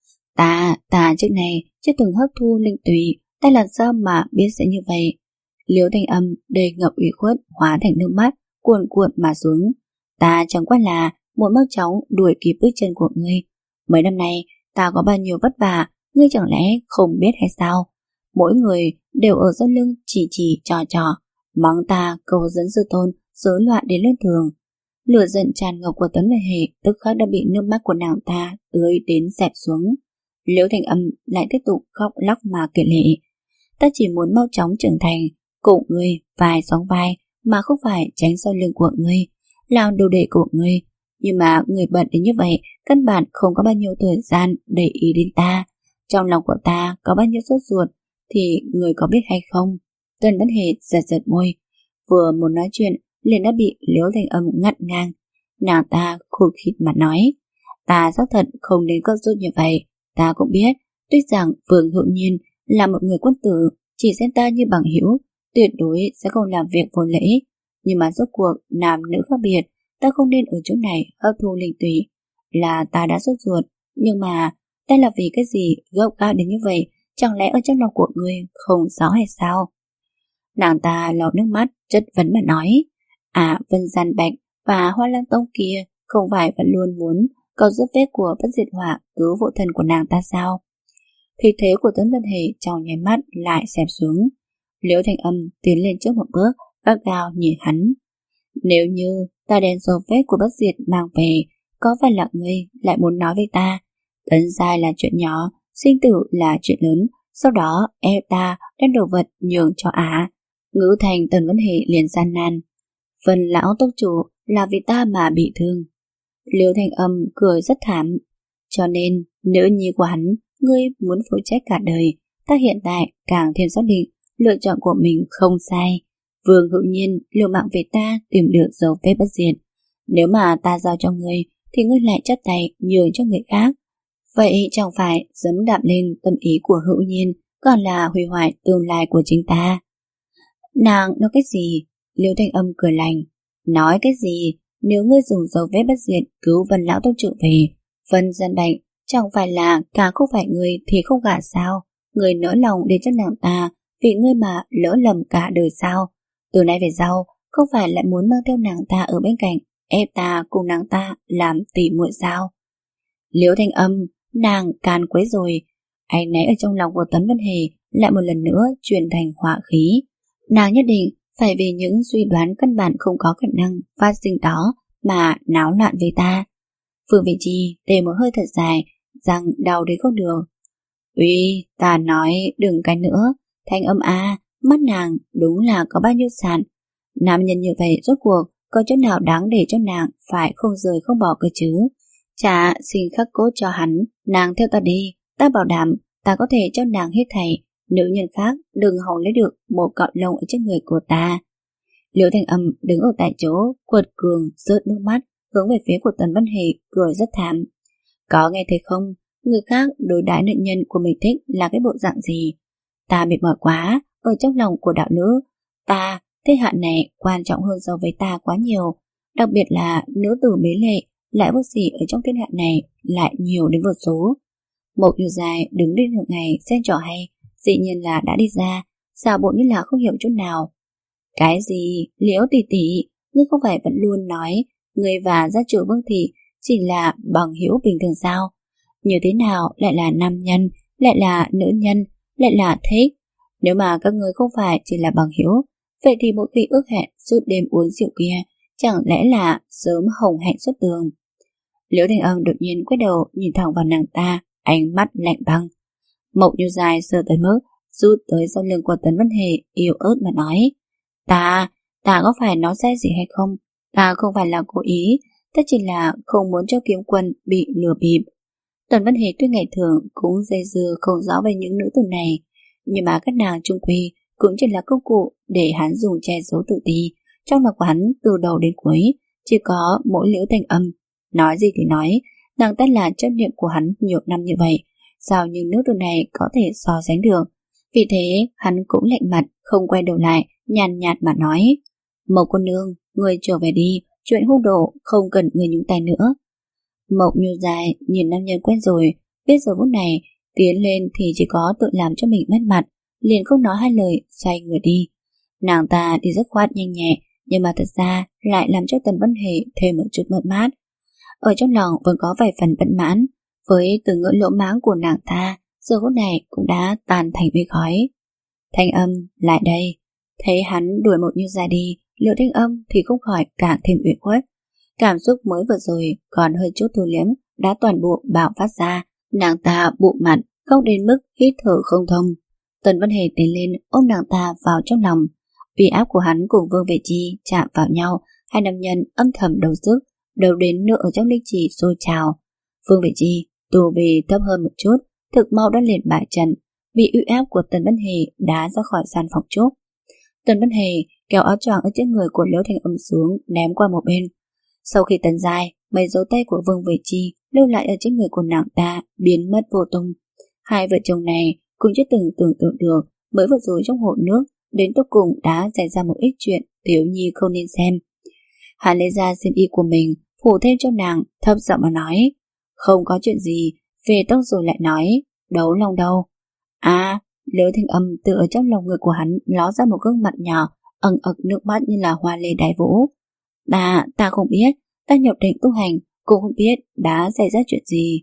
Ta, ta trước này chưa từng hấp thu linh tùy, ta làm sao mà biết sẽ như vậy? Liễu Thanh Âm đầy ngập ủy khuất hóa thành nước mắt cuồn cuộn mà xuống. Ta chẳng qua là muốn mau chóng đuổi kịp bước chân của ngươi. Mấy năm nay ta có bao nhiêu vất vả, ngươi chẳng lẽ không biết hay sao? Mỗi người đều ở sau lưng chỉ chỉ trò trò, mắng ta cầu dẫn sư tôn rối loạn đến lên thường. Lửa giận tràn ngập của Tuấn Lệ Hề tức khắc đã bị nước mắt của nàng ta tưới đến dẹp xuống. Liễu Thanh Âm lại tiếp tục khóc lóc mà kể lệ. Ta chỉ muốn mau chóng trưởng thành, cùng ngươi vai sóng vai, mà không phải tránh sau lưng của ngươi, làm đồ đệ của ngươi. Nhưng mà người bận đến như vậy, căn bản không có bao nhiêu thời gian để ý đến ta. Trong lòng của ta có bao nhiêu sốt ruột thì người có biết hay không? Tần Văn Hề giật giật môi, vừa muốn nói chuyện liền đã bị Liễu Thanh Âm ngắt ngang. Nàng ta khụt khịt mà nói, ta xác thật không đến cơn sốt như vậy. Ta cũng biết, tuy rằng Vương Hữu Nhiên là một người quân tử, chỉ xem ta như bằng hữu, tuyệt đối sẽ không làm việc vô lễ. Nhưng mà rốt cuộc nam nữ khác biệt, ta không nên ở chỗ này hấp thu linh tùy. Là ta đã sốt ruột, nhưng mà ta là vì cái gì gấp gáp đến như vậy? Chẳng lẽ ở trong lòng của ngươi không rõ hay sao? Nàng ta lau nước mắt chất vấn mà nói, à, Vân Gian Bạch và Hoa Lang Tông kia không phải vẫn luôn muốn cầu giúp phép của Bất Diệt Hỏa cứu phụ thân của nàng ta sao? Thì thế của Tuấn Văn Hề trong nháy mắt lại xẹp xuống. Liễu Thanh Âm tiến lên trước một bước, gắt gao nhìn hắn. Nếu như ta đem dấu vết của Bất Diệt mang về, có phải là ngươi lại muốn nói với ta? Tấn giai là chuyện nhỏ, sinh tử là chuyện lớn, sau đó ép ta đem đồ vật nhường cho Á. Ngữ thành Tần Văn Hề liền gian nan. Phần lão tông chủ là vì ta mà bị thương. Liễu Thanh Âm cười rất thảm. Cho nên nữ nhi của hắn, ngươi muốn phụ trách cả đời. Ta hiện tại càng thêm xác định lựa chọn của mình không sai. Vương Hữu Nhiên liều mạng về ta tìm được dấu vết Bất Diệt. Nếu mà ta giao cho ngươi thì ngươi lại chấp tay nhường cho người khác. Vậy chẳng phải dẫm đạp lên tâm ý của Hữu Nhiên, còn là hủy hoại tương lai của chính ta. Nàng nói cái gì? Liễu Thanh Âm cười lạnh. Nói cái gì? Nếu ngươi dùng dấu vết Bất Diệt cứu Vân lão tông chủ về, Vân Gian Bạch chẳng phải là cả không phải ngươi thì không cả sao? Ngươi nỡ lòng để cho nàng ta vì ngươi mà lỡ lầm cả đời sao? Từ nay về sau không phải lại muốn mang theo nàng ta ở bên cạnh, ép ta cùng nàng ta làm tỉ muội sao? Liễu Thanh Âm, nàng can quấy rồi. Ánh náy ở trong lòng của Tấn Văn Hề lại một lần nữa chuyển thành hỏa khí. Nàng nhất định phải vì những suy đoán căn bản không có khả năng phát sinh đó mà náo loạn với ta. Phương Vị Chi để một hơi thật dài, rằng đau đến không được. Uy, ta nói đừng cái nữa. Thanh Âm a, mắt nàng đúng là có bao nhiêu sàn. Nam nhân như vậy rốt cuộc có chỗ nào đáng để cho nàng phải không rời không bỏ cơ chứ? Chà, xin khắc cốt cho hắn, nàng theo ta đi, ta bảo đảm ta có thể cho nàng hết thảy, nữ nhân khác đừng hòng lấy được một cọng lông ở trên người của ta. Liễu Thanh Âm đứng ở tại chỗ, quật cường rớt nước mắt, hướng về phía của Tần Văn Hề cười rất thảm. Có nghe thấy không, người khác đối đãi nữ nhân của mình thích là cái bộ dạng gì? Ta mệt mỏi quá, ở trong lòng của đạo nữ, ta, thế hạn này quan trọng hơn so với ta quá nhiều, đặc biệt là nữ tử mỹ lệ, lại vô gì ở trong thiên hạ này lại nhiều đến vượt số. Mộc Như Dài đứng đến nửa ngày xem trò hay, dĩ nhiên là đã đi ra, xào bộ như là không hiểu chút nào. Cái gì, Liễu tỷ tỷ, ngươi không phải vẫn luôn nói ngươi và gia chủ Vương Thị chỉ là bằng hữu bình thường sao? Như thế nào lại là nam nhân, lại là nữ nhân, lại là thích? Nếu mà các ngươi không phải chỉ là bằng hữu, vậy thì mỗi khi ước hẹn suốt đêm uống rượu kia, chẳng lẽ là sớm hồng hạnh xuất tường? Liễu Thanh Âm đột nhiên quay đầu nhìn thẳng vào nàng ta, ánh mắt lạnh băng. Mộc Như Dài sờ tới mức rút tới sau lưng của Tần Vân Hề yếu ớt mà nói. Ta, ta có phải nói sai gì hay không? Ta không phải là cố ý, ta chỉ là không muốn cho Kiếm Quân bị lừa bịp. Tần Vân Hề tuy ngày thường cũng dây dưa không rõ về những nữ tử này, nhưng mà các nàng chung quy cũng chỉ là công cụ để hắn dùng che giấu tự ti. Trong lòng của hắn từ đầu đến cuối chỉ có mỗi Liễu Thanh Âm. Nói gì thì nói, nàng ta là chấp niệm của hắn nhiều năm như vậy, sao những nữ tử này có thể so sánh được? Vì thế hắn cũng lạnh mặt, không quay đầu lại, nhàn nhạt mà nói: Mộc cô nương, người trở về đi, chuyện hung đồ không cần người nhúng tay nữa. Mộc Như Dài nhìn nam nhân quen rồi, biết giờ phút này tiến lên thì chỉ có tự làm cho mình mất mặt, liền không nói hai lời, xoay người đi. Nàng ta đi rất khoát nhanh nhẹ, nhưng mà thật ra lại làm cho Tần Vân Hề thêm một chút mất mát. Ở trong lòng vẫn có vài phần bận mãn với từ ngữ lỗ mãng của nàng ta, giờ phút này cũng đã tan thành mây khói. Thanh Âm, lại đây. Thấy hắn đuổi Mộc Như Dài đi, Liễu Thanh Âm thì không khỏi càng thêm uể khuất. Cảm xúc mới vừa rồi còn hơi chút thu liếm đã toàn bộ bạo phát ra, nàng ta bụng mặt khóc đến mức hít thở không thông. Tần Vân Hề tiến lên ôm nàng ta vào trong lòng. Vì áp của hắn cùng Vương Vệ Chi chạm vào nhau, hai nam nhân âm thầm đầu sức, đầu đến nửa ở trong linh chỉ sôi trào. Vương Vệ Chi tu vi thấp hơn một chút, thực mau đã liền bại trận, bị uy áp của Tần Vân Hề đá ra khỏi gian phòng trúc. Tần Vân Hề kéo áo choàng ở trên người của Liễu Thanh Âm xuống, ném qua một bên. Sau khi tấn giai, mấy dấu tay của Vương Vệ Chi lưu lại ở trên người của nàng ta biến mất vô tung. Hai vợ chồng này cũng chưa từng tưởng tượng được mới vừa rồi trong hồ nước đến cuối cùng đã xảy ra một ít chuyện Tiểu Nhi không nên xem. Hắn lấy ra xiêm y của mình phủ thêm cho nàng, thấp giọng mà nói: Không có chuyện gì, về tóc rồi lại nói. Đấu lòng đâu? À, Liễu Thanh Âm từ ở trong lòng người của hắn ló ra một gương mặt nhỏ, ẩn ực nước mắt như là hoa lê đại vũ. Ta, ta không biết, ta nhập định tu hành, cũng không biết đã xảy ra chuyện gì.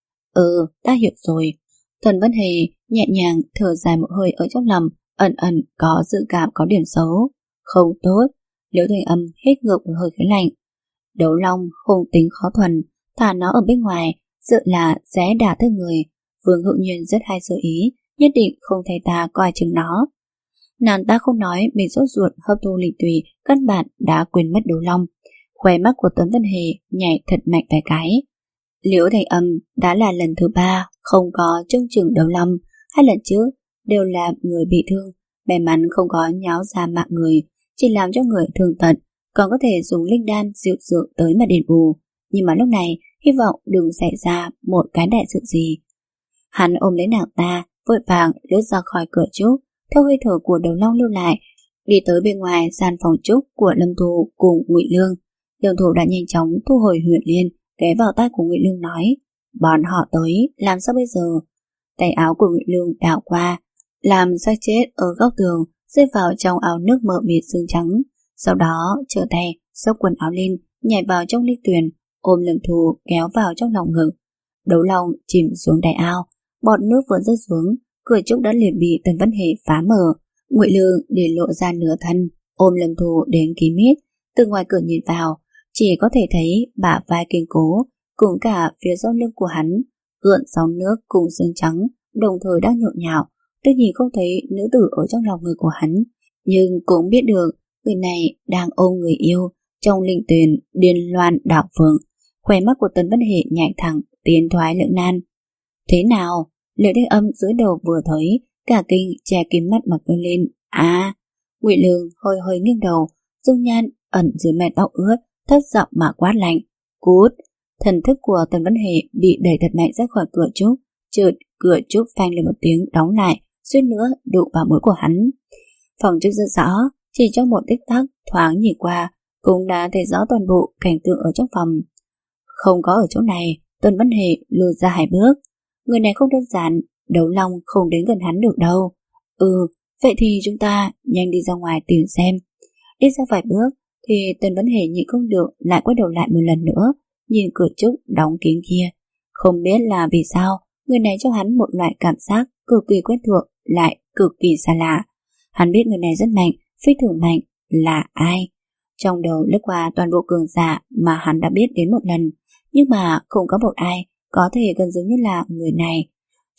Ừ, ta hiểu rồi. Tần Vân Hề nhẹ nhàng thở dài một hơi ở trong lòng, ẩn ẩn có dự cảm có điểm xấu. Không tốt. Liễu Thanh Âm hít ngược một hơi khí lạnh. Đấu long hung tính khó thuần, thả nó ở bên ngoài, sợ là sẽ đả thương người. Vương Hữu Nhiên rất hay sơ ý, nhất định không thấy ta coi chừng nó. Nàng ta không nói mình sốt ruột hấp thu linh tùy, căn bản đã quên mất đấu long. Khóe mắt của Tấn Vân Hề nhảy thật mạnh vài cái. Liễu Thanh Âm đã là lần thứ ba không có trông chừng đấu long, hai lần trước đều là người bị thương, may mắn không có nháo ra mạng người, chỉ làm cho người thương tật, còn có thể dùng linh đan dịu dược tới mà đền bù. Nhưng mà lúc này hy vọng đừng xảy ra một cái đại sự gì. Hắn ôm lấy nàng ta, vội vàng lướt ra khỏi cửa trúc, theo hơi thở của đầu long lưu lại, đi tới bên ngoài gian phòng trúc của Lâm Thù cùng Ngụy Lương. Lâm Thù đã nhanh chóng thu hồi Huyền Liên, ghé vào tai của Ngụy Lương nói: Bọn họ tới, làm sao bây giờ? Tay áo của Ngụy Lương đảo qua, làm xác chết ở góc tường, rơi vào trong áo nước mờ mịt xương trắng. Sau đó trở tay xốc quần áo lên, nhảy vào trong ly tuyền, ôm Lâm Thù kéo vào trong lòng ngực. Đấu long chìm xuống đại ao, bọt nước vừa rơi xuống, cửa trúc đã liền bị Tần Vân Hề phá mở. Ngụy Lương để lộ ra nửa thân, ôm Lâm Thù đến kín mít, từ ngoài cửa nhìn vào, chỉ có thể thấy bả vai kiên cố, cùng cả phía sau lưng của hắn gợn sóng nước cùng xương trắng, đồng thời đang nhộn nhạo. Tuy nhìn không thấy nữ tử ở trong lòng người của hắn, nhưng cũng biết được người này đang ôm người yêu trong linh tuyền điên loan đảo phượng. Khóe mắt của Tần Vân Hề nhảy thẳng, tiến thoái lưỡng nan. Thế nào? Liễu Thanh Âm dưới đầu vừa thấy, cả kinh che kín mắt mà kêu lên: À! Ngụy Lương hơi hơi nghiêng đầu, dung nhan ẩn dưới mái tóc ướt, thấp giọng mà quát lạnh: Cút! Thần thức của Tần Vân Hề bị đẩy thật mạnh ra khỏi cửa trúc, chợt cửa trúc phanh lên một tiếng đóng lại, suýt nữa đụng vào mũi của hắn. Phòng trúc rất rõ, chỉ trong một tích tắc thoáng nhìn qua cũng đã thấy rõ toàn bộ cảnh tượng ở trong phòng. Không có ở chỗ này, Tần Vân Hề lùi ra hai bước. Người này không đơn giản, đấu long không đến gần hắn được đâu. Ừ, vậy thì chúng ta nhanh đi ra ngoài tìm xem. Đi ra vài bước thì Tần Vân Hề nhịn không được lại quay đầu lại một lần nữa, nhìn cửa trúc đóng kín kia. Không biết là vì sao người này cho hắn một loại cảm giác cực kỳ quen thuộc lại cực kỳ xa lạ. Hắn biết người này rất mạnh, phi thường mạnh. Là ai? Trong đầu lướt qua toàn bộ cường giả mà hắn đã biết đến một lần, nhưng mà không có một ai có thể gần giống như là người này.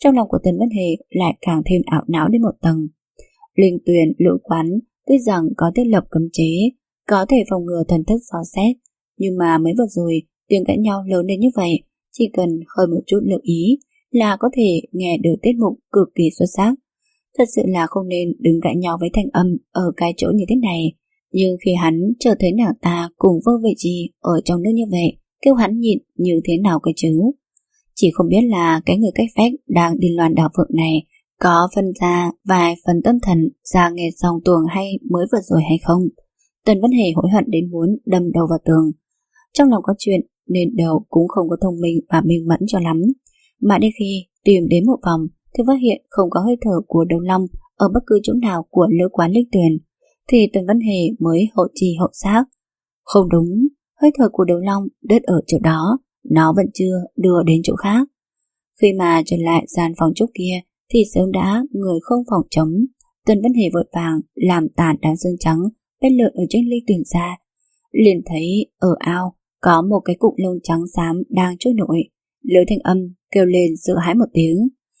Trong lòng của Tần Vân Hề lại càng thêm ảo não đến một tầng. Linh tuyền lữ quán tuy rằng có thiết lập cấm chế, có thể phòng ngừa thần thức dò xét, nhưng mà mới vừa rồi tiếng cãi nhau lớn đến như vậy, chỉ cần hơi một chút lưu ý là có thể nghe được tiết mục cực kỳ xuất sắc. Thật sự là không nên đứng cãi nhau với Thanh Âm ở cái chỗ như thế này. Nhưng khi hắn chờ thấy nàng ta cùng Vương Vệ Trì ở trong nước như vậy, kêu hắn nhịn như thế nào cơ chứ? Chỉ không biết là cái người cách phách đang đi loạn đảo phượng này có phân ra vài phần tâm thần ra nghe dòng tuồng hay mới vừa rồi hay không. Tần Vân Hề hối hận đến muốn đâm đầu vào tường. Trong lòng có chuyện nên đầu cũng không có thông minh và minh mẫn cho lắm. Mà đến khi tìm đến một vòng thì phát hiện không có hơi thở của Đấu Long ở bất cứ chỗ nào của lữ quán Linh Tuyền, thì Tần Vân Hề mới hậu chi hậu giác. Không đúng, hơi thở của Đấu Long đứt ở chỗ đó, nó vẫn chưa đưa đến chỗ khác. Khi mà trở lại gian phòng trúc kia thì sớm đã người không phòng trống. Tần Vân Hề vội vàng làm tàn đám xương trắng bên lượn ở trên ly tuyển ra, liền thấy ở ao có một cái cục lông trắng xám đang trôi nổi. Lữ Thanh Âm kêu lên sợ hãi một tiếng.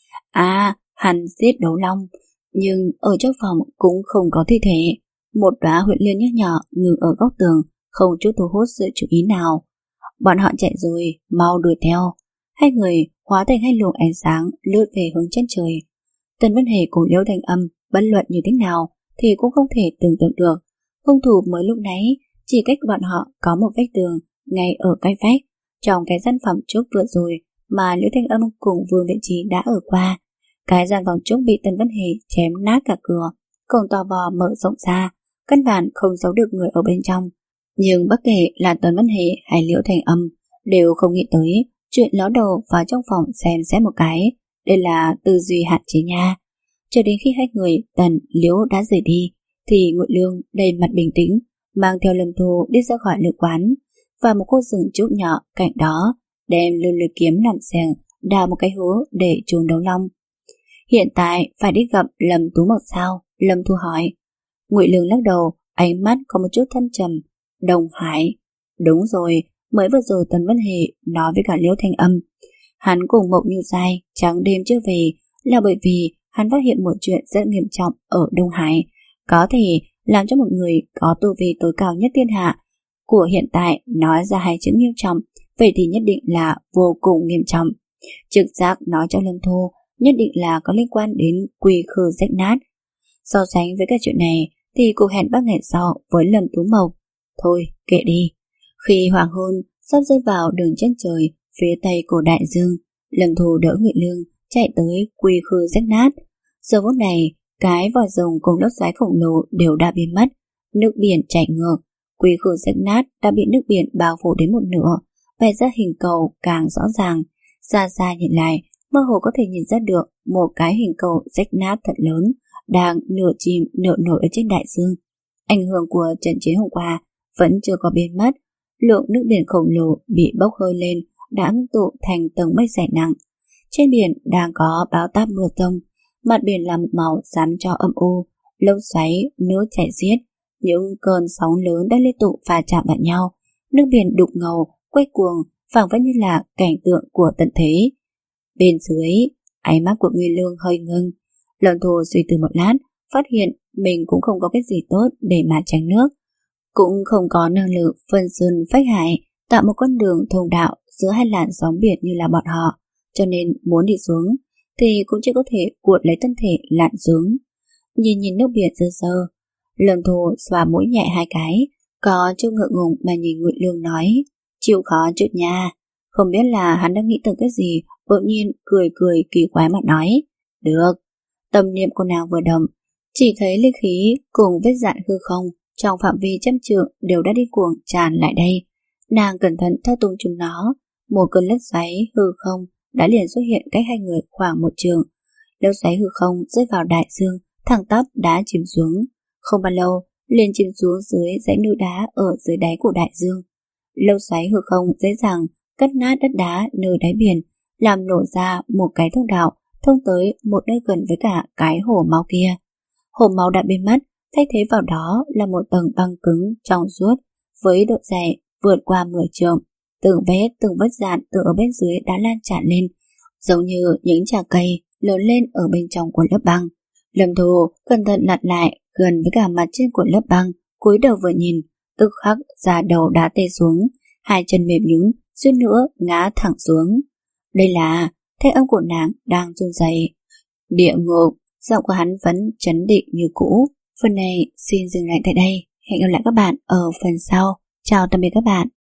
À, hắn giết Đấu Long, nhưng ở trong phòng cũng không có thi thể. Một đóa huyễn liên nhỏ nhỏ ngừng ở góc tường, không chút thu hút sự chú ý nào. Bọn họ chạy rồi, mau đuổi theo. Hai người hóa thành hai luồng ánh sáng lướt về hướng chân trời. Tần Vân Hề cùng Liễu Thanh Âm bất luận như thế nào thì cũng không thể tưởng tượng được hung thủ mới lúc nãy chỉ cách bọn họ có một vách tường ngay ở cái vách trong cái gian phòng trước vừa rồi mà Liễu Thanh Âm cùng Vương Vệ Trí đã ở qua. Cái gian phòng trước bị Tần Vân Hề chém nát cả cửa, cổng to vò mở rộng ra, căn bản không giấu được người ở bên trong. Nhưng bất kể là Tần Vân Hề hay Liễu Thanh Âm đều không nghĩ tới chuyện ló đầu vào trong phòng xem xét một cái. Đây là tư duy hạn chế nha. Cho đến khi hai người Tần, Liễu đã rời đi thì Ngụy Lương đầy mặt bình tĩnh mang theo Lâm Thu đi ra khỏi lữ quán, và một cô rừng trúc nhỏ cạnh đó đem lươn lưới kiếm nằm xèng đào một cái hố để chôn Đấu Long. Hiện tại phải đi gặp Lâm Tú Mộc sao? Lâm Thu hỏi. Ngụy Lương lắc đầu, ánh mắt có một chút thâm trầm. Đồng Hải. Đúng rồi, mới vừa rồi Tần Vân Hề nói với cả Liễu Thanh Âm hắn cùng Mộng Như Giai trắng đêm chưa về là bởi vì hắn phát hiện một chuyện rất nghiêm trọng ở Đông Hải, có thể làm cho một người có tu vi tối cao nhất thiên hạ của hiện tại nói ra hai chữ nghiêm trọng, vậy thì nhất định là vô cùng nghiêm trọng. Trực giác nói cho Lâm Thu nhất định là có liên quan đến Quy Khư rách nát. So sánh với cái chuyện này thì cuộc hẹn ba ngày sau với Lâm Tú Mộc, thôi kệ đi. Khi hoàng hôn sắp rơi vào đường chân trời phía tây của đại dương, Lâm Thu đỡ Ngụy Lương chạy tới Quy Khư rách nát. Giờ phút này cái vòi rồng cùng lốc xoáy khổng lồ đều đã biến mất, nước biển chảy ngược. Quy Khư rách nát đã bị nước biển bao phủ đến một nửa, vẽ ra hình cầu càng rõ ràng. Xa xa nhìn lại, mơ hồ có thể nhìn ra được một cái hình cầu rách nát thật lớn đang nửa chìm nửa nổi ở trên đại dương. Ảnh hưởng của trận chiến hôm qua vẫn chưa có biến mất. Lượng nước biển khổng lồ bị bốc hơi lên đã ngưng tụ thành tầng mây dày nặng. Trên biển đang có bão táp mưa tông, mặt biển là một màu xám cho âm u, lốc xoáy, nước chảy xiết, những cơn sóng lớn đã liên tục va chạm vào nhau, nước biển đục ngầu, quay cuồng, phảng phất như là cảnh tượng của tận thế. Bên dưới, ánh mắt của Ngụy Lương hơi ngưng. Lâm Thu suy tư một lát, phát hiện mình cũng không có cái gì tốt để mà tránh nước, cũng không có năng lực phân sơn phách hải tạo một con đường thông đạo giữa hai làn sóng biển như là bọn họ, cho nên muốn đi xuống thì cũng chỉ có thể cuộn lấy thân thể lặn xuống. Nhìn nhìn nước biển sơ sơ, Lâm Thu xoa mũi nhẹ hai cái, có chút ngượng ngùng mà nhìn Ngụy Lương nói, chịu khó chút nha. Không biết là hắn đang nghĩ từ cái gì, bỗng nhiên cười cười kỳ quái mà nói, được. Tâm niệm của nàng vừa động, chỉ thấy linh khí cùng vết dạn hư không trong phạm vi trăm trượng đều đã đi cuồng tràn lại đây. Nàng cẩn thận thao túng chúng nó, một cơn lốc xoáy hư không đã liền xuất hiện cách hai người khoảng một trượng. Lốc xoáy hư không rơi vào đại dương, thẳng tắp đã chìm xuống. Không bao lâu, liền chìm xuống dưới dãy núi đá ở dưới đáy của đại dương. Lốc xoáy hư không dễ dàng cắt nát đất đá nơi đáy biển, làm nổ ra một cái thông đạo thông tới một nơi gần với cả cái hồ máu kia. Hồ máu đã biến mất, thay thế vào đó là một tầng băng cứng trong suốt với độ dày vượt qua mười trượng. Từng vết từng vết dạn từ ở bên dưới đã lan tràn lên, giống như những chà cây lớn lên ở bên trong của lớp băng. Lâm Thu cẩn thận lặn lại gần với cả mặt trên của lớp băng, cúi đầu vừa nhìn, tức khắc da đầu đá tê xuống, hai chân mềm nhũn, suýt nữa ngã thẳng xuống. Đây là thanh âm của nàng đang run rẩy. Địa ngục. Giọng của hắn vẫn trấn định như cũ. Phần này xin dừng lại tại đây. Hẹn gặp lại các bạn ở phần sau. Chào tạm biệt các bạn.